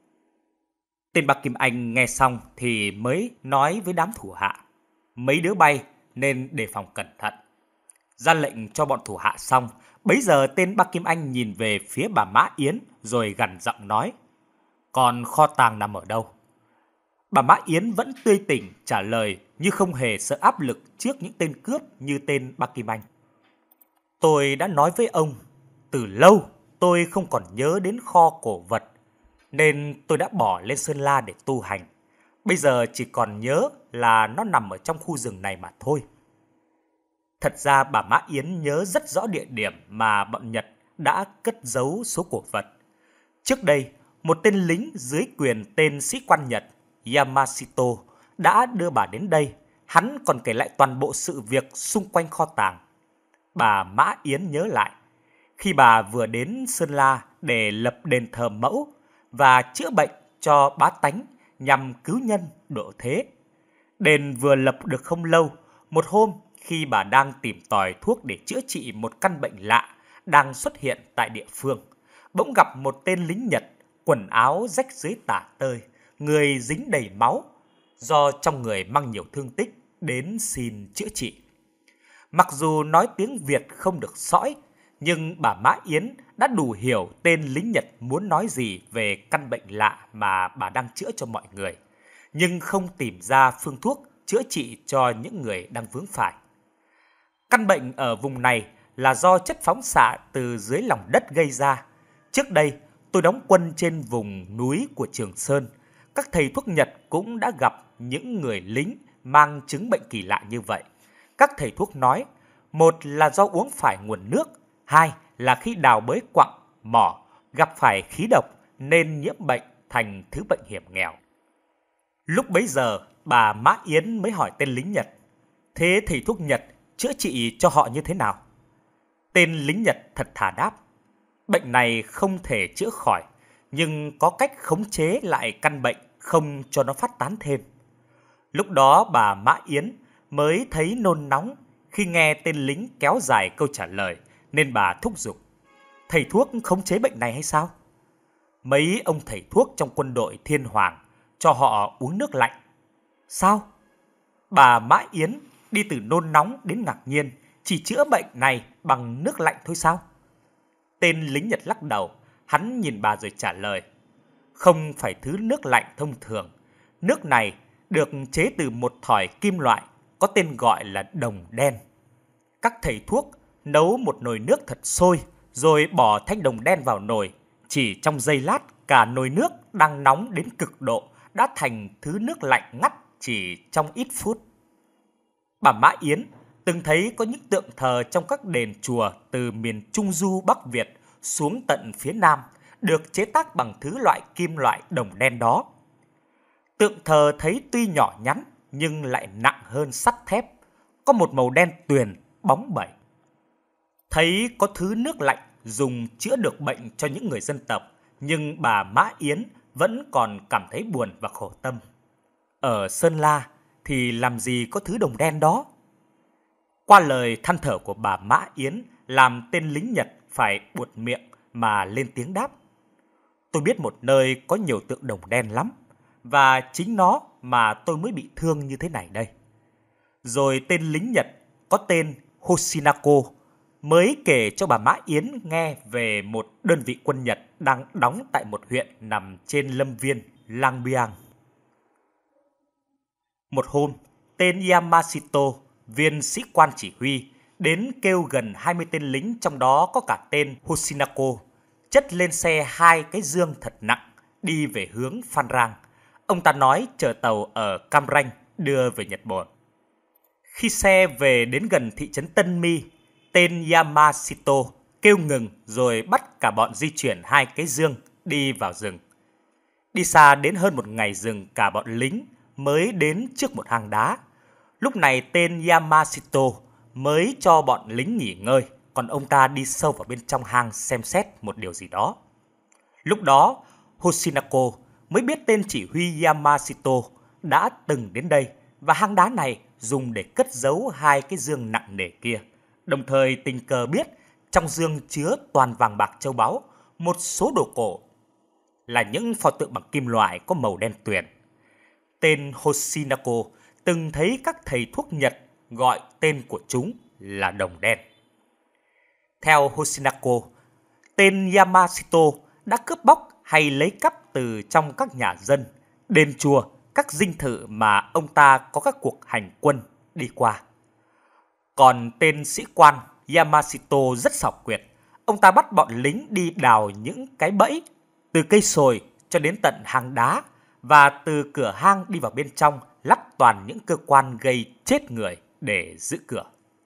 Tên Bạc Kim Anh nghe xong thì mới nói với đám thủ hạ: "Mấy đứa bay nên đề phòng cẩn thận." Ra lệnh cho bọn thủ hạ xong, bấy giờ tên Bạc Kim Anh nhìn về phía bà Mã Yến rồi gằn giọng nói: "Còn kho tàng nằm ở đâu?" Bà Mã Yến vẫn tươi tỉnh trả lời như không hề sợ áp lực trước những tên cướp như tên Bạc Kim Anh: "Tôi đã nói với ông, từ lâu tôi không còn nhớ đến kho cổ vật, nên tôi đã bỏ lên Sơn La để tu hành. Bây giờ chỉ còn nhớ là nó nằm ở trong khu rừng này mà thôi." Thật ra bà Mã Yến nhớ rất rõ địa điểm mà bọn Nhật đã cất giấu số cổ vật. Trước đây, một tên lính dưới quyền tên sĩ quan Nhật Yamashito đã đưa bà đến đây. Hắn còn kể lại toàn bộ sự việc xung quanh kho tàng. Bà Mã Yến nhớ lại, khi bà vừa đến Sơn La để lập đền thờ mẫu và chữa bệnh cho bá tánh nhằm cứu nhân độ thế. Đền vừa lập được không lâu, một hôm khi bà đang tìm tòi thuốc để chữa trị một căn bệnh lạ đang xuất hiện tại địa phương, bỗng gặp một tên lính Nhật, quần áo rách dưới tả tơi, người dính đầy máu, do trong người mang nhiều thương tích. đến xin chữa trị. Mặc dù nói tiếng Việt không được sõi, nhưng bà Mã Yến đã đủ hiểu tên lính Nhật muốn nói gì về căn bệnh lạ mà bà đang chữa cho mọi người, nhưng không tìm ra phương thuốc chữa trị cho những người đang vướng phải. Căn bệnh ở vùng này là do chất phóng xạ từ dưới lòng đất gây ra. Trước đây, tôi đóng quân trên vùng núi của Trường Sơn. Các thầy thuốc Nhật cũng đã gặp những người lính mang chứng bệnh kỳ lạ như vậy. Các thầy thuốc nói, một là do uống phải nguồn nước, hai là khi đào bới quặng, mỏ, gặp phải khí độc nên nhiễm bệnh thành thứ bệnh hiểm nghèo. Lúc bấy giờ, bà Mã Yến mới hỏi tên lính Nhật, thế thầy thuốc Nhật chữa trị cho họ như thế nào? Tên lính Nhật thật thà đáp, bệnh này không thể chữa khỏi, nhưng có cách khống chế lại căn bệnh không cho nó phát tán thêm. Lúc đó bà Mã Yến mới thấy nôn nóng khi nghe tên lính kéo dài câu trả lời, nên bà thúc giục, thầy thuốc khống chế bệnh này hay sao? Mấy ông thầy thuốc trong quân đội Thiên Hoàng cho họ uống nước lạnh. Sao? Bà Mã Yến đi từ nôn nóng đến ngạc nhiên, chỉ chữa bệnh này bằng nước lạnh thôi sao? Tên lính Nhật lắc đầu, hắn nhìn bà rồi trả lời, không phải thứ nước lạnh thông thường. Nước này được chế từ một thỏi kim loại có tên gọi là đồng đen. Các thầy thuốc nấu một nồi nước thật sôi, rồi bỏ thanh đồng đen vào nồi. Chỉ trong giây lát, cả nồi nước đang nóng đến cực độ đã thành thứ nước lạnh ngắt chỉ trong ít phút. Bà Mã Yến từng thấy có những tượng thờ trong các đền chùa từ miền Trung Du Bắc Việt xuống tận phía Nam, được chế tác bằng thứ loại kim loại đồng đen đó. Tượng thờ thấy tuy nhỏ nhắn nhưng lại nặng hơn sắt thép, có một màu đen tuyền, bóng bẩy. Thấy có thứ nước lạnh dùng chữa được bệnh cho những người dân tộc, nhưng bà Mã Yến vẫn còn cảm thấy buồn và khổ tâm. Ở Sơn La thì làm gì có thứ đồng đen đó? Qua lời than thở của bà Mã Yến làm tên lính Nhật phải buột miệng mà lên tiếng đáp. Tôi biết một nơi có nhiều tượng đồng đen lắm, và chính nó mà tôi mới bị thương như thế này đây. Rồi tên lính Nhật có tên Hoshinako mới kể cho bà Mã Yến nghe về một đơn vị quân Nhật đang đóng tại một huyện nằm trên lâm viên Lang Biang. Một hôm, tên Yamashito, viên sĩ quan chỉ huy, đến kêu gần hai mươi tên lính, trong đó có cả tên Hoshinako, chất lên xe hai cái dương thật nặng, đi về hướng Phan Rang. Ông ta nói chờ tàu ở Cam Ranh đưa về Nhật Bản. Khi xe về đến gần thị trấn Tân Mi, tên Yamashito kêu ngừng rồi bắt cả bọn di chuyển hai cái dương đi vào rừng. Đi xa đến hơn một ngày rừng, cả bọn lính mới đến trước một hang đá. Lúc này tên Yamashito mới cho bọn lính nghỉ ngơi, còn ông ta đi sâu vào bên trong hang xem xét một điều gì đó. Lúc đó, Hoshinako mới biết tên chỉ huy Yamashito đã từng đến đây và hang đá này dùng để cất giấu hai cái dương nặng nề kia. Đồng thời tình cờ biết trong dương chứa toàn vàng bạc châu báu, một số đồ cổ là những pho tượng bằng kim loại có màu đen tuyền. Tên Hoshinako từng thấy các thầy thuốc Nhật gọi tên của chúng là đồng đen. Theo Hoshinako, tên Yamashito đã cướp bóc hay lấy cắp từ trong các nhà dân, đền chùa, các dinh thự mà ông ta có các cuộc hành quân đi qua. Còn tên sĩ quan Yamashito rất xảo quyệt. Ông ta bắt bọn lính đi đào những cái bẫy từ cây sồi cho đến tận hang đá, và từ cửa hang đi vào bên trong lắp toàn những cơ quan gây chết người để giữ cửa.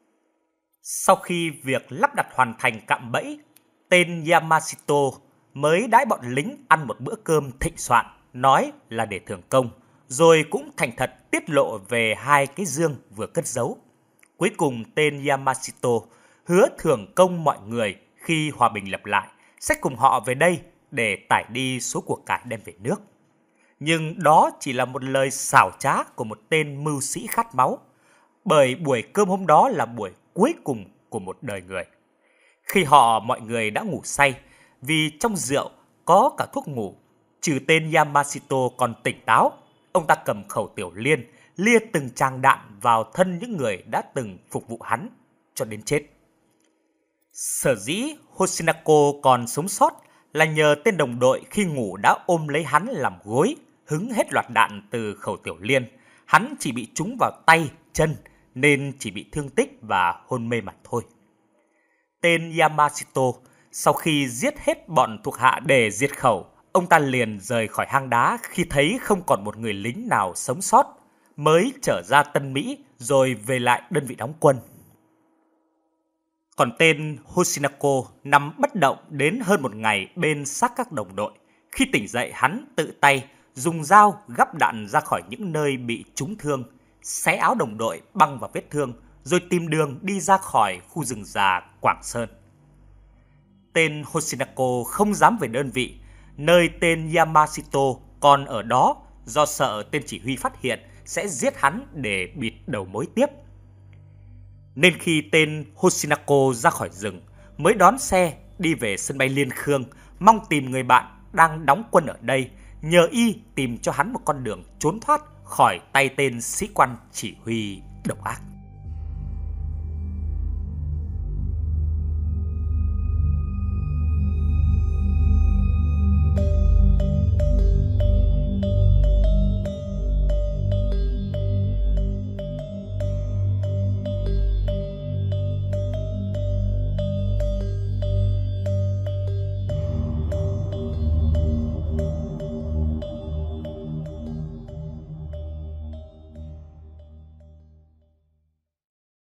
Sau khi việc lắp đặt hoàn thành cạm bẫy, tên Yamashito mới đãi bọn lính ăn một bữa cơm thịnh soạn, nói là để thưởng công, rồi cũng thành thật tiết lộ về hai cái dương vừa cất giấu. Cuối cùng tên Yamashito hứa thưởng công mọi người khi hòa bình lập lại, sẽ cùng họ về đây để tải đi số của cải đem về nước. Nhưng đó chỉ là một lời xảo trá của một tên mưu sĩ khát máu, bởi buổi cơm hôm đó là buổi cuối cùng của một đời người. Khi họ mọi người đã ngủ say, vì trong rượu có cả thuốc ngủ, trừ tên Yamashito còn tỉnh táo, ông ta cầm khẩu tiểu liên, lia từng tràng đạn vào thân những người đã từng phục vụ hắn cho đến chết. Sở dĩ Hoshinako còn sống sót là nhờ tên đồng đội khi ngủ đã ôm lấy hắn làm gối, hứng hết loạt đạn từ khẩu tiểu liên. Hắn chỉ bị trúng vào tay, chân nên chỉ bị thương tích và hôn mê mà thôi. Tên Yamashito sau khi giết hết bọn thuộc hạ để diệt khẩu, ông ta liền rời khỏi hang đá khi thấy không còn một người lính nào sống sót, mới trở ra Tân Mỹ rồi về lại đơn vị đóng quân. Còn tên Hoshinako nằm bất động đến hơn một ngày bên xác các đồng đội. Khi tỉnh dậy, hắn tự tay dùng dao gắp đạn ra khỏi những nơi bị trúng thương, xé áo đồng đội băng vào vết thương, rồi tìm đường đi ra khỏi khu rừng già Quảng Sơn. Tên Hoshinako không dám về đơn vị, nơi tên Yamashito còn ở đó do sợ tên chỉ huy phát hiện sẽ giết hắn để bịt đầu mối tiếp. Nên khi tên Hoshinako ra khỏi rừng, mới đón xe đi về sân bay Liên Khương, mong tìm người bạn đang đóng quân ở đây, nhờ y tìm cho hắn một con đường trốn thoát khỏi tay tên sĩ quan chỉ huy độc ác.